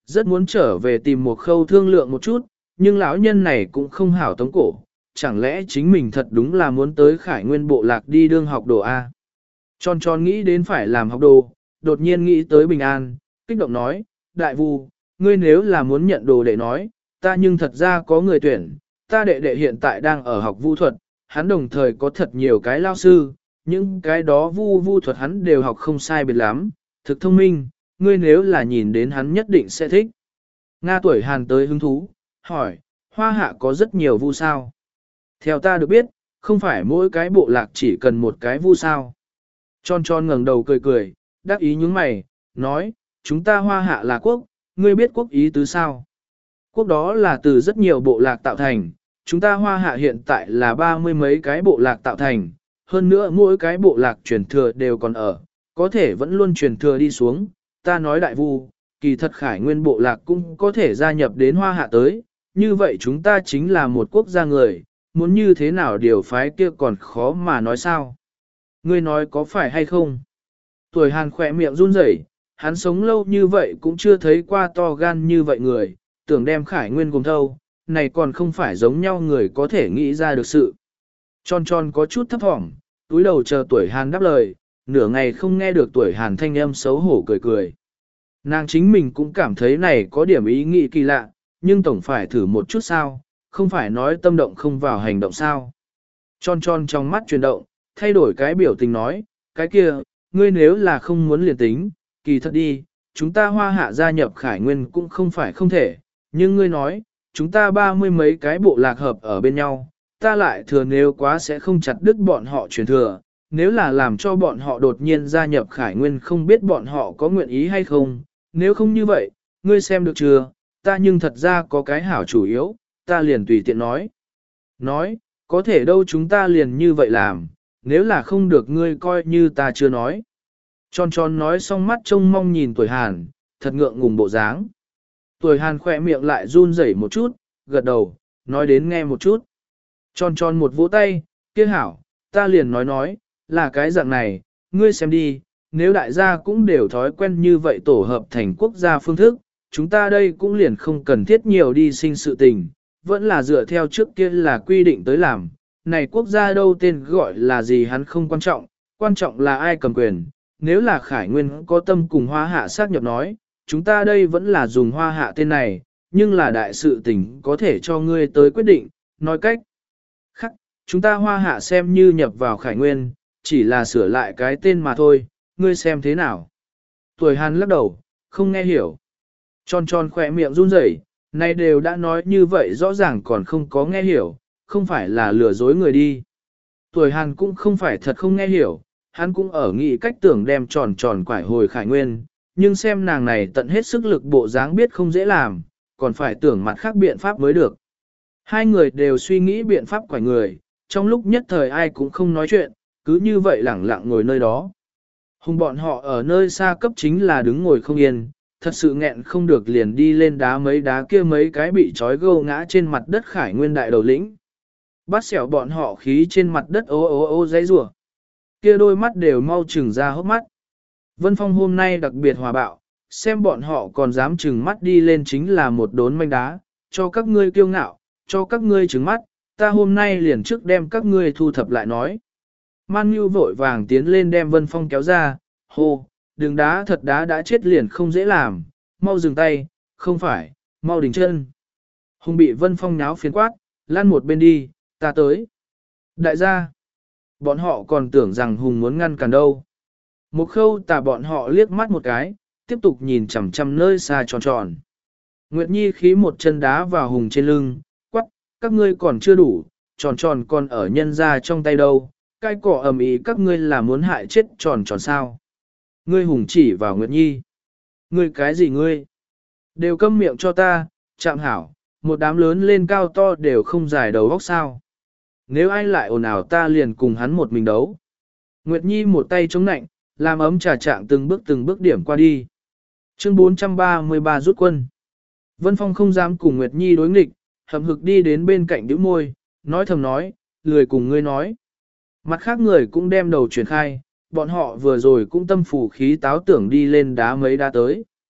rất muốn trở về tìm một khâu thương lượng một chút, nhưng lão nhân này cũng không hảo tống cổ, chẳng lẽ chính mình thật đúng là muốn tới Khải Nguyên bộ lạc đi đương học đồ A. Tròn tròn nghĩ đến phải làm học đồ, đột nhiên nghĩ tới Bình An, kích động nói, đại vu, ngươi nếu là muốn nhận đồ đệ nói, ta nhưng thật ra có người tuyển, ta đệ đệ hiện tại đang ở học vu thuật, hắn đồng thời có thật nhiều cái lao sư, những cái đó vu vu thuật hắn đều học không sai biệt lắm, thực thông minh, ngươi nếu là nhìn đến hắn nhất định sẽ thích. Nga tuổi Hàn tới hứng thú, hỏi, hoa hạ có rất nhiều vu sao. Theo ta được biết, không phải mỗi cái bộ lạc chỉ cần một cái vu sao. Tròn tròn ngẩng đầu cười cười, đắc ý nhướng mày, nói, chúng ta hoa hạ là quốc, ngươi biết quốc ý tứ sao? Quốc đó là từ rất nhiều bộ lạc tạo thành, chúng ta hoa hạ hiện tại là ba mươi mấy cái bộ lạc tạo thành, hơn nữa mỗi cái bộ lạc truyền thừa đều còn ở, có thể vẫn luôn truyền thừa đi xuống. Ta nói đại vu, kỳ thật Khải Nguyên bộ lạc cũng có thể gia nhập đến hoa hạ tới, như vậy chúng ta chính là một quốc gia người, muốn như thế nào điều phái kia còn khó mà nói sao. Ngươi nói có phải hay không? Tuổi Hàn khỏe miệng run rẩy, hắn sống lâu như vậy cũng chưa thấy qua to gan như vậy người, tưởng đem Khải Nguyên cùng thâu, này còn không phải giống nhau người có thể nghĩ ra được sự. Tròn tròn có chút thấp thỏm, túi đầu chờ tuổi Hàn đáp lời, nửa ngày không nghe được tuổi Hàn thanh âm xấu hổ cười cười. Nàng chính mình cũng cảm thấy này có điểm ý nghĩ kỳ lạ, nhưng tổng phải thử một chút sao, không phải nói tâm động không vào hành động sao. Tròn tròn trong mắt chuyển động, thay đổi cái biểu tình nói, cái kia, ngươi nếu là không muốn liền tính, kỳ thật đi, chúng ta hoa hạ gia nhập Khải Nguyên cũng không phải không thể, nhưng ngươi nói, chúng ta ba mươi mấy cái bộ lạc hợp ở bên nhau, ta lại thừa nếu quá sẽ không chặt đứt bọn họ truyền thừa, nếu là làm cho bọn họ đột nhiên gia nhập Khải Nguyên không biết bọn họ có nguyện ý hay không, nếu không như vậy, ngươi xem được chưa, ta nhưng thật ra có cái hảo chủ yếu, ta liền tùy tiện nói. Nói, có thể đâu chúng ta liền như vậy làm, nếu là không được ngươi coi như ta chưa nói. Tròn tròn nói xong mắt trông mong nhìn tuổi Hàn, thật ngượng ngùng bộ dáng. Tuổi Hàn khỏe miệng lại run rẩy một chút, gật đầu, nói đến nghe một chút. Tròn tròn một vỗ tay, kia hảo, ta liền nói nói, là cái dạng này, ngươi xem đi, nếu đại gia cũng đều thói quen như vậy tổ hợp thành quốc gia phương thức, chúng ta đây cũng liền không cần thiết nhiều đi sinh sự tình, vẫn là dựa theo trước kia là quy định tới làm. Này quốc gia đâu tên gọi là gì hắn không quan trọng, quan trọng là ai cầm quyền, nếu là Khải Nguyên có tâm cùng hoa hạ xác nhập nói, chúng ta đây vẫn là dùng hoa hạ tên này, nhưng là đại sự tình có thể cho ngươi tới quyết định, nói cách khác, chúng ta hoa hạ xem như nhập vào Khải Nguyên, chỉ là sửa lại cái tên mà thôi, ngươi xem thế nào. Tuổi Hàn lắc đầu, không nghe hiểu. Tròn tròn khỏe miệng run rẩy, này đều đã nói như vậy rõ ràng còn không có nghe hiểu, không phải là lừa dối người đi. Tuổi Hàn cũng không phải thật không nghe hiểu, hắn cũng ở nghĩ cách tưởng đem tròn tròn quải hồi Khải Nguyên, nhưng xem nàng này tận hết sức lực bộ dáng biết không dễ làm, còn phải tưởng mặt khác biện pháp mới được. Hai người đều suy nghĩ biện pháp quải người, trong lúc nhất thời ai cũng không nói chuyện, cứ như vậy lẳng lặng ngồi nơi đó. Hùng bọn họ ở nơi xa cấp chính là đứng ngồi không yên, thật sự nghẹn không được liền đi lên đá mấy đá kia mấy cái bị trói gâu ngã trên mặt đất Khải Nguyên đại đầu lĩnh. Bắt xẻo bọn họ khí trên mặt đất ô ô ô dãy rủa, kia đôi mắt đều mau trừng ra hốc mắt. Vân Phong hôm nay đặc biệt hòa bạo, xem bọn họ còn dám trừng mắt đi lên chính là một đốn manh đá, cho các ngươi kiêu ngạo, cho các ngươi trừng mắt, ta hôm nay liền trước đem các ngươi thu thập lại nói. Man Nhu vội vàng tiến lên đem Vân Phong kéo ra, hô, đừng đá thật đá đã chết liền không dễ làm, mau dừng tay, không phải, mau đình chân. Hùng bị Vân Phong nháo phiến quát, lăn một bên đi, ta tới. Đại gia, bọn họ còn tưởng rằng Hùng muốn ngăn cản đâu. Một khâu tà bọn họ liếc mắt một cái, tiếp tục nhìn chằm chằm nơi xa tròn tròn. Nguyệt Nhi khí một chân đá vào Hùng trên lưng, quắc, các ngươi còn chưa đủ, tròn tròn còn ở nhân ra trong tay đâu, cái cỏ ầm ĩ các ngươi là muốn hại chết tròn tròn sao. Ngươi Hùng chỉ vào Nguyệt Nhi. Ngươi cái gì ngươi? Đều câm miệng cho ta, chạm hảo, một đám lớn lên cao to đều không dài đầu góc sao. Nếu ai lại ồn ào ta liền cùng hắn một mình đấu. Nguyệt Nhi một tay chống nạnh, làm ấm trà trạng từng bước từng bước điểm qua đi. Chương bốn trăm ba mươi ba rút quân. Vân Phong không dám cùng Nguyệt Nhi đối nghịch, hậm hực đi đến bên cạnh đứa môi, nói thầm nói, lười cùng ngươi nói. Mặt khác người cũng đem đầu chuyển khai, bọn họ vừa rồi cũng tâm phủ khí táo tưởng đi lên đá mấy đá tới.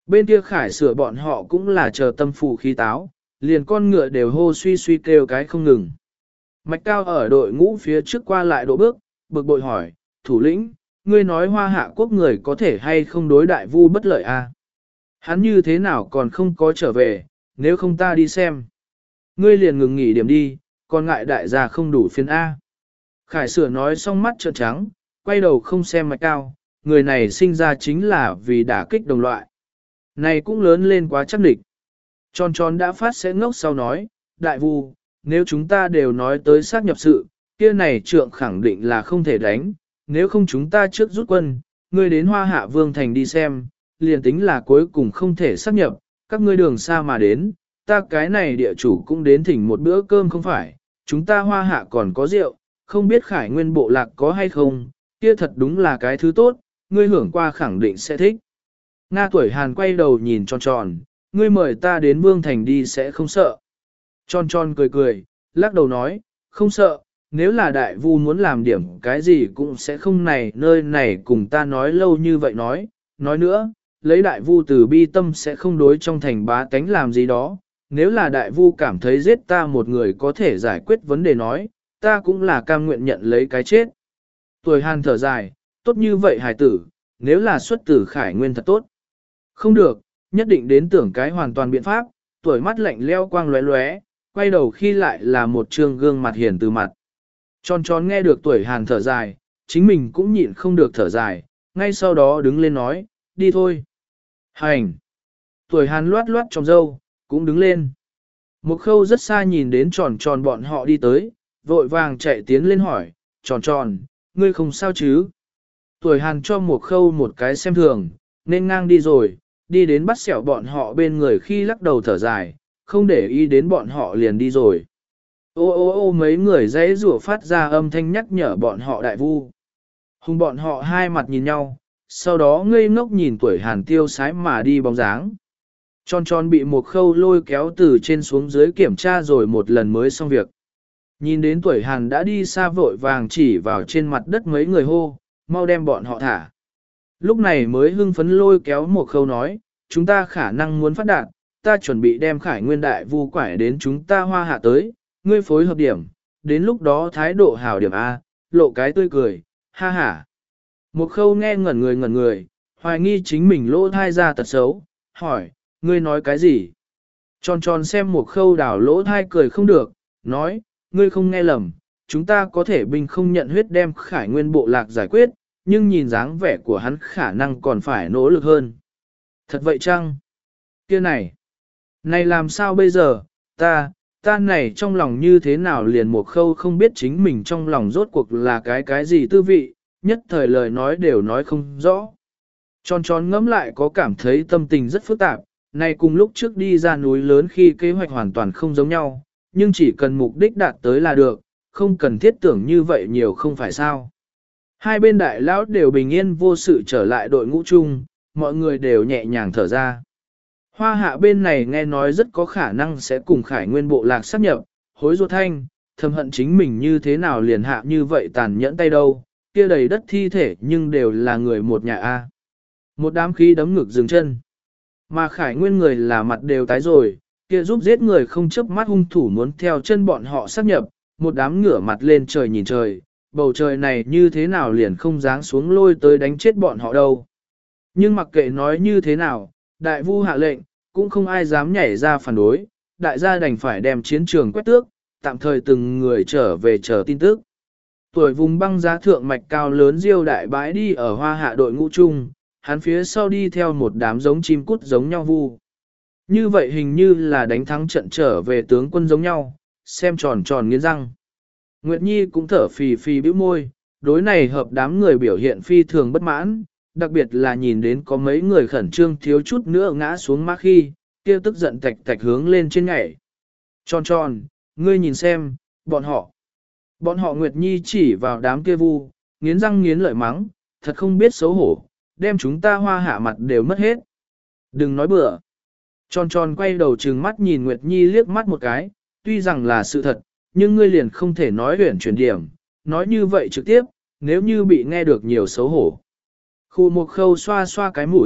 Bên kia khải sửa bọn họ cũng là chờ tâm phù khí táo, liền con ngựa đều hô suy suy kêu cái không ngừng. Mạch Cao ở đội ngũ phía trước qua lại độ bước, bực bội hỏi, thủ lĩnh, ngươi nói Hoa Hạ quốc người có thể hay không đối đại vu bất lợi à? Hắn như thế nào còn không có trở về, nếu không ta đi xem. Ngươi liền ngừng nghỉ điểm đi, còn ngại đại gia không đủ phiên A. Khải sửa nói xong mắt trợn trắng, quay đầu không xem Mạch Cao, người này sinh ra chính là vì đả kích đồng loại. Này cũng lớn lên quá chắc địch. Tròn tròn đã phát sẽ ngốc sau nói, đại vu, nếu chúng ta đều nói tới xác nhập sự, kia này trượng khẳng định là không thể đánh, nếu không chúng ta trước rút quân, ngươi đến Hoa Hạ Vương Thành đi xem, liền tính là cuối cùng không thể xác nhập, các ngươi đường xa mà đến, ta cái này địa chủ cũng đến thỉnh một bữa cơm không phải, chúng ta Hoa Hạ còn có rượu, không biết Khải Nguyên bộ lạc có hay không, kia thật đúng là cái thứ tốt, ngươi hưởng qua khẳng định sẽ thích. Nga tuổi Hàn quay đầu nhìn tròn tròn, ngươi mời ta đến Vương Thành đi sẽ không sợ. Tròn tròn cười cười, lắc đầu nói, không sợ, nếu là đại vu muốn làm điểm cái gì cũng sẽ không này nơi này cùng ta nói lâu như vậy nói, nói nữa, lấy đại vu từ bi tâm sẽ không đối trong thành bá tánh làm gì đó, nếu là đại vu cảm thấy giết ta một người có thể giải quyết vấn đề nói, ta cũng là cam nguyện nhận lấy cái chết. Tuổi Hàn thở dài, tốt như vậy hài tử, nếu là xuất tử Khải Nguyên thật tốt. Không được, nhất định đến tưởng cái hoàn toàn biện pháp, tuổi mắt lạnh leo quang lóe lóe, quay đầu khi lại là một trương gương mặt hiền từ mặt. Tròn tròn nghe được tuổi Hàn thở dài, chính mình cũng nhịn không được thở dài, ngay sau đó đứng lên nói, đi thôi. Hành! Tuổi Hàn loát loát trong râu, cũng đứng lên. Một khâu rất xa nhìn đến tròn tròn bọn họ đi tới, vội vàng chạy tiến lên hỏi, tròn tròn, ngươi không sao chứ? Tuổi Hàn cho một khâu một cái xem thường, nên ngang đi rồi, đi đến bắt xẻo bọn họ bên người khi lắc đầu thở dài, không để ý đến bọn họ liền đi rồi. Ô ô ô mấy người dãy rủa phát ra âm thanh nhắc nhở bọn họ đại vu. Hùng bọn họ hai mặt nhìn nhau, sau đó ngây ngốc nhìn tuổi Hàn tiêu sái mà đi bóng dáng. Tròn tròn bị một khâu lôi kéo từ trên xuống dưới kiểm tra rồi một lần mới xong việc. Nhìn đến tuổi Hàn đã đi xa vội vàng chỉ vào trên mặt đất mấy người hô, mau đem bọn họ thả. Lúc này mới hưng phấn lôi kéo một khâu nói, chúng ta khả năng muốn phát đạt, ta chuẩn bị đem Khải Nguyên đại vu quải đến chúng ta Hoa Hạ tới, ngươi phối hợp điểm, đến lúc đó thái độ hảo điểm A, lộ cái tươi cười, ha ha. Một khâu nghe ngẩn người ngẩn người, hoài nghi chính mình lỗ thai ra tật xấu, hỏi, ngươi nói cái gì? Tròn tròn xem một khâu đảo lỗ thai cười không được, nói, ngươi không nghe lầm, chúng ta có thể binh không nhận huyết đem Khải Nguyên bộ lạc giải quyết, nhưng nhìn dáng vẻ của hắn khả năng còn phải nỗ lực hơn. Thật vậy chăng? Kia này, này làm sao bây giờ, ta, ta này trong lòng như thế nào liền một khâu không biết chính mình trong lòng rốt cuộc là cái cái gì tư vị, nhất thời lời nói đều nói không rõ. Tròn tròn ngẫm lại có cảm thấy tâm tình rất phức tạp, này cùng lúc trước đi ra núi lớn khi kế hoạch hoàn toàn không giống nhau, nhưng chỉ cần mục đích đạt tới là được, không cần thiết tưởng như vậy nhiều không phải sao. Hai bên đại lão đều bình yên vô sự trở lại đội ngũ chung, mọi người đều nhẹ nhàng thở ra. Hoa Hạ bên này nghe nói rất có khả năng sẽ cùng Khải Nguyên bộ lạc sáp nhập, hối ruột thanh, thầm hận chính mình như thế nào liền hạ như vậy tàn nhẫn tay đâu, kia đầy đất thi thể nhưng đều là người một nhà A. Một đám khí đấm ngực dừng chân. Mà Khải Nguyên người là mặt đều tái rồi, kia giúp giết người không chớp mắt hung thủ muốn theo chân bọn họ sáp nhập, một đám ngửa mặt lên trời nhìn trời, bầu trời này như thế nào liền không dáng xuống lôi tới đánh chết bọn họ đâu. Nhưng mặc kệ nói như thế nào, đại vu hạ lệnh, cũng không ai dám nhảy ra phản đối, đại gia đành phải đem chiến trường quét tước, tạm thời từng người trở về chờ tin tức. Tuổi vùng băng giá thượng mạch cao lớn diêu đại bãi đi ở Hoa Hạ đội ngũ chung, hắn phía sau đi theo một đám giống chim cút giống nhau vu. Như vậy hình như là đánh thắng trận trở về tướng quân giống nhau, xem tròn tròn nghiến răng. Nguyệt Nhi cũng thở phì phì bĩu môi, đối này hợp đám người biểu hiện phi thường bất mãn, đặc biệt là nhìn đến có mấy người khẩn trương thiếu chút nữa ngã xuống má khi, kia tức giận tạch tạch hướng lên trên nhảy. Tròn tròn, ngươi nhìn xem, bọn họ. Bọn họ Nguyệt Nhi chỉ vào đám kia vu, nghiến răng nghiến lợi mắng, thật không biết xấu hổ, đem chúng ta Hoa Hạ mặt đều mất hết. Đừng nói bừa. Tròn tròn quay đầu trừng mắt nhìn Nguyệt Nhi liếc mắt một cái, tuy rằng là sự thật, nhưng ngươi liền không thể nói huyển chuyển điểm, nói như vậy trực tiếp, nếu như bị nghe được nhiều xấu hổ. Khu một khâu xoa xoa cái mũi,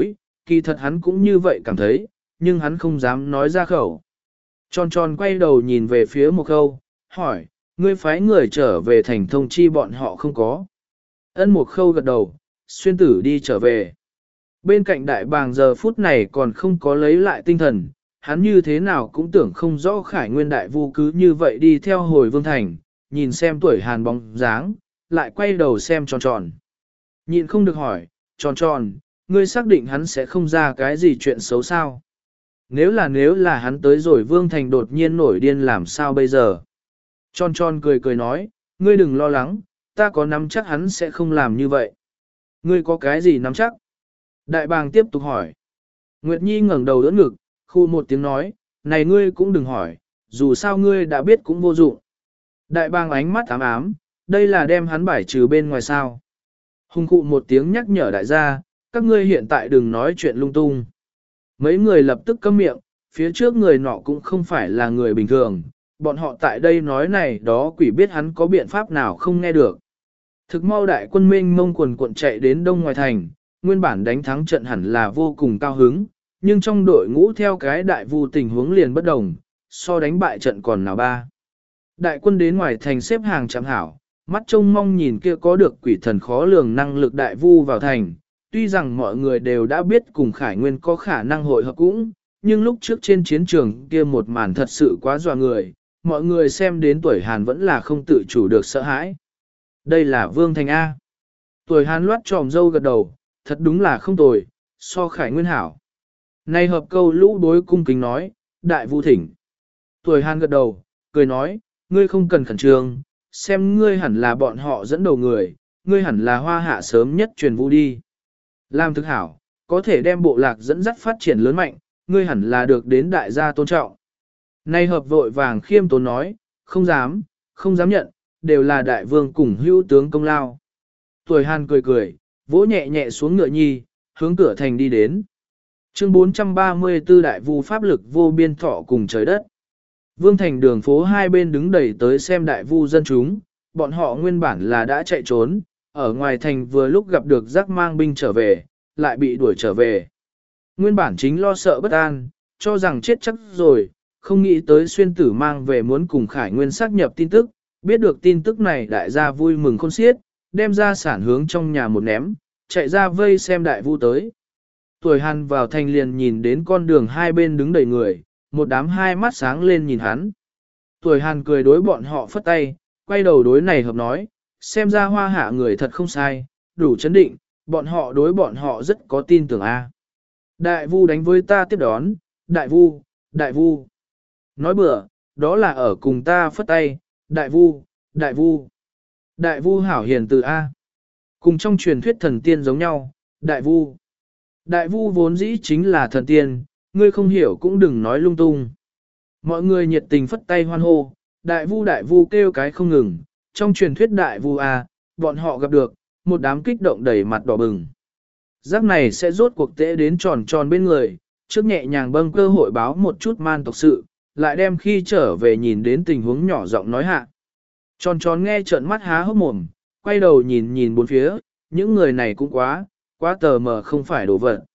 kỳ thật hắn cũng như vậy cảm thấy, nhưng hắn không dám nói ra khẩu. Tròn tròn quay đầu nhìn về phía một khâu, hỏi, ngươi phái người trở về thành thông chi bọn họ không có. Ân một khâu gật đầu, xuyên tử đi trở về. Bên cạnh đại bàng giờ phút này còn không có lấy lại tinh thần, hắn như thế nào cũng tưởng không rõ khải nguyên đại vu cứ như vậy đi theo hồi vương thành, nhìn xem tuổi hàn bóng dáng, lại quay đầu xem tròn tròn. Nhịn không được hỏi, tròn tròn, ngươi xác định hắn sẽ không ra cái gì chuyện xấu sao? Nếu là nếu là hắn tới rồi vương thành đột nhiên nổi điên làm sao bây giờ? Tròn tròn cười cười nói, ngươi đừng lo lắng, ta có nắm chắc hắn sẽ không làm như vậy. Ngươi có cái gì nắm chắc? Đại bàng tiếp tục hỏi. Nguyệt Nhi ngẩng đầu đỡ ngực, khu một tiếng nói, này ngươi cũng đừng hỏi, dù sao ngươi đã biết cũng vô dụng. Đại bàng ánh mắt ám ám, đây là đem hắn bài trừ bên ngoài sao. Hùng cụ một tiếng nhắc nhở đại gia, các ngươi hiện tại đừng nói chuyện lung tung. Mấy người lập tức câm miệng, phía trước người nọ cũng không phải là người bình thường, bọn họ tại đây nói này đó quỷ biết hắn có biện pháp nào không nghe được. Thực mau đại quân minh mông quần cuộn chạy đến đông ngoài thành, nguyên bản đánh thắng trận hẳn là vô cùng cao hứng, nhưng trong đội ngũ theo cái đại vu tình huống liền bất đồng, so đánh bại trận còn nào ba. Đại quân đến ngoài thành xếp hàng chạm hảo, mắt trông mong nhìn kia có được quỷ thần khó lường năng lực đại vu vào thành, tuy rằng mọi người đều đã biết cùng Khải Nguyên có khả năng hội hợp cũng, nhưng lúc trước trên chiến trường kia một màn thật sự quá dọa người, mọi người xem đến tuổi Hàn vẫn là không tự chủ được sợ hãi. Đây là Vương Thành A. Tuổi Hàn loát tròm dâu gật đầu, thật đúng là không tồi, so Khải Nguyên hảo. Này hợp câu lũ đối cung kính nói, đại vu thỉnh. Tuổi Hàn gật đầu, cười nói, ngươi không cần khẩn trương, xem ngươi hẳn là bọn họ dẫn đầu người, ngươi hẳn là hoa hạ sớm nhất truyền vu đi. Làm thực hảo, có thể đem bộ lạc dẫn dắt phát triển lớn mạnh, ngươi hẳn là được đến đại gia tôn trọng. Nay hợp vội vàng khiêm tốn nói, không dám, không dám nhận, đều là đại vương cùng hữu tướng công lao. Tuổi Hàn cười cười, vỗ nhẹ nhẹ xuống ngựa nhi, hướng cửa thành đi đến. Chương bốn trăm ba mươi tư đại vu pháp lực vô biên thọ cùng trời đất. Vương thành đường phố hai bên đứng đầy tới xem đại vu dân chúng, bọn họ nguyên bản là đã chạy trốn, ở ngoài thành vừa lúc gặp được giác mang binh trở về, lại bị đuổi trở về. Nguyên bản chính lo sợ bất an, cho rằng chết chắc rồi, không nghĩ tới xuyên tử mang về muốn cùng Khải Nguyên xác nhập tin tức, biết được tin tức này đại gia vui mừng khôn xiết, đem ra sản hướng trong nhà một ném, chạy ra vây xem đại vu tới. Tuổi Hàn vào thành liền nhìn đến con đường hai bên đứng đầy người, một đám hai mắt sáng lên nhìn hắn. Tuổi Hàn cười đối bọn họ phất tay, quay đầu đối này hợp nói, xem ra hoa hạ người thật không sai, đủ chấn định, bọn họ đối bọn họ rất có tin tưởng a. Đại vu đánh với ta tiếp đón, đại vu, đại vu. Nói bừa, đó là ở cùng ta phất tay, đại vu, đại vu. Đại vu hảo hiền từ A. Cùng trong truyền thuyết thần tiên giống nhau, đại vu. Đại vu vốn dĩ chính là thần tiên, ngươi không hiểu cũng đừng nói lung tung. Mọi người nhiệt tình phất tay hoan hô, đại vu đại vu kêu cái không ngừng, trong truyền thuyết đại vu A, bọn họ gặp được, một đám kích động đầy mặt đỏ bừng. Giác này sẽ rốt cuộc tễ đến tròn tròn bên người, trước nhẹ nhàng bâng cơ hội báo một chút man tộc sự, lại đem khi trở về nhìn đến tình huống nhỏ giọng nói hạ. Tròn tròn nghe trợn mắt há hốc mồm, quay đầu nhìn nhìn bốn phía, những người này cũng quá, quá tờ mờ không phải đồ vật.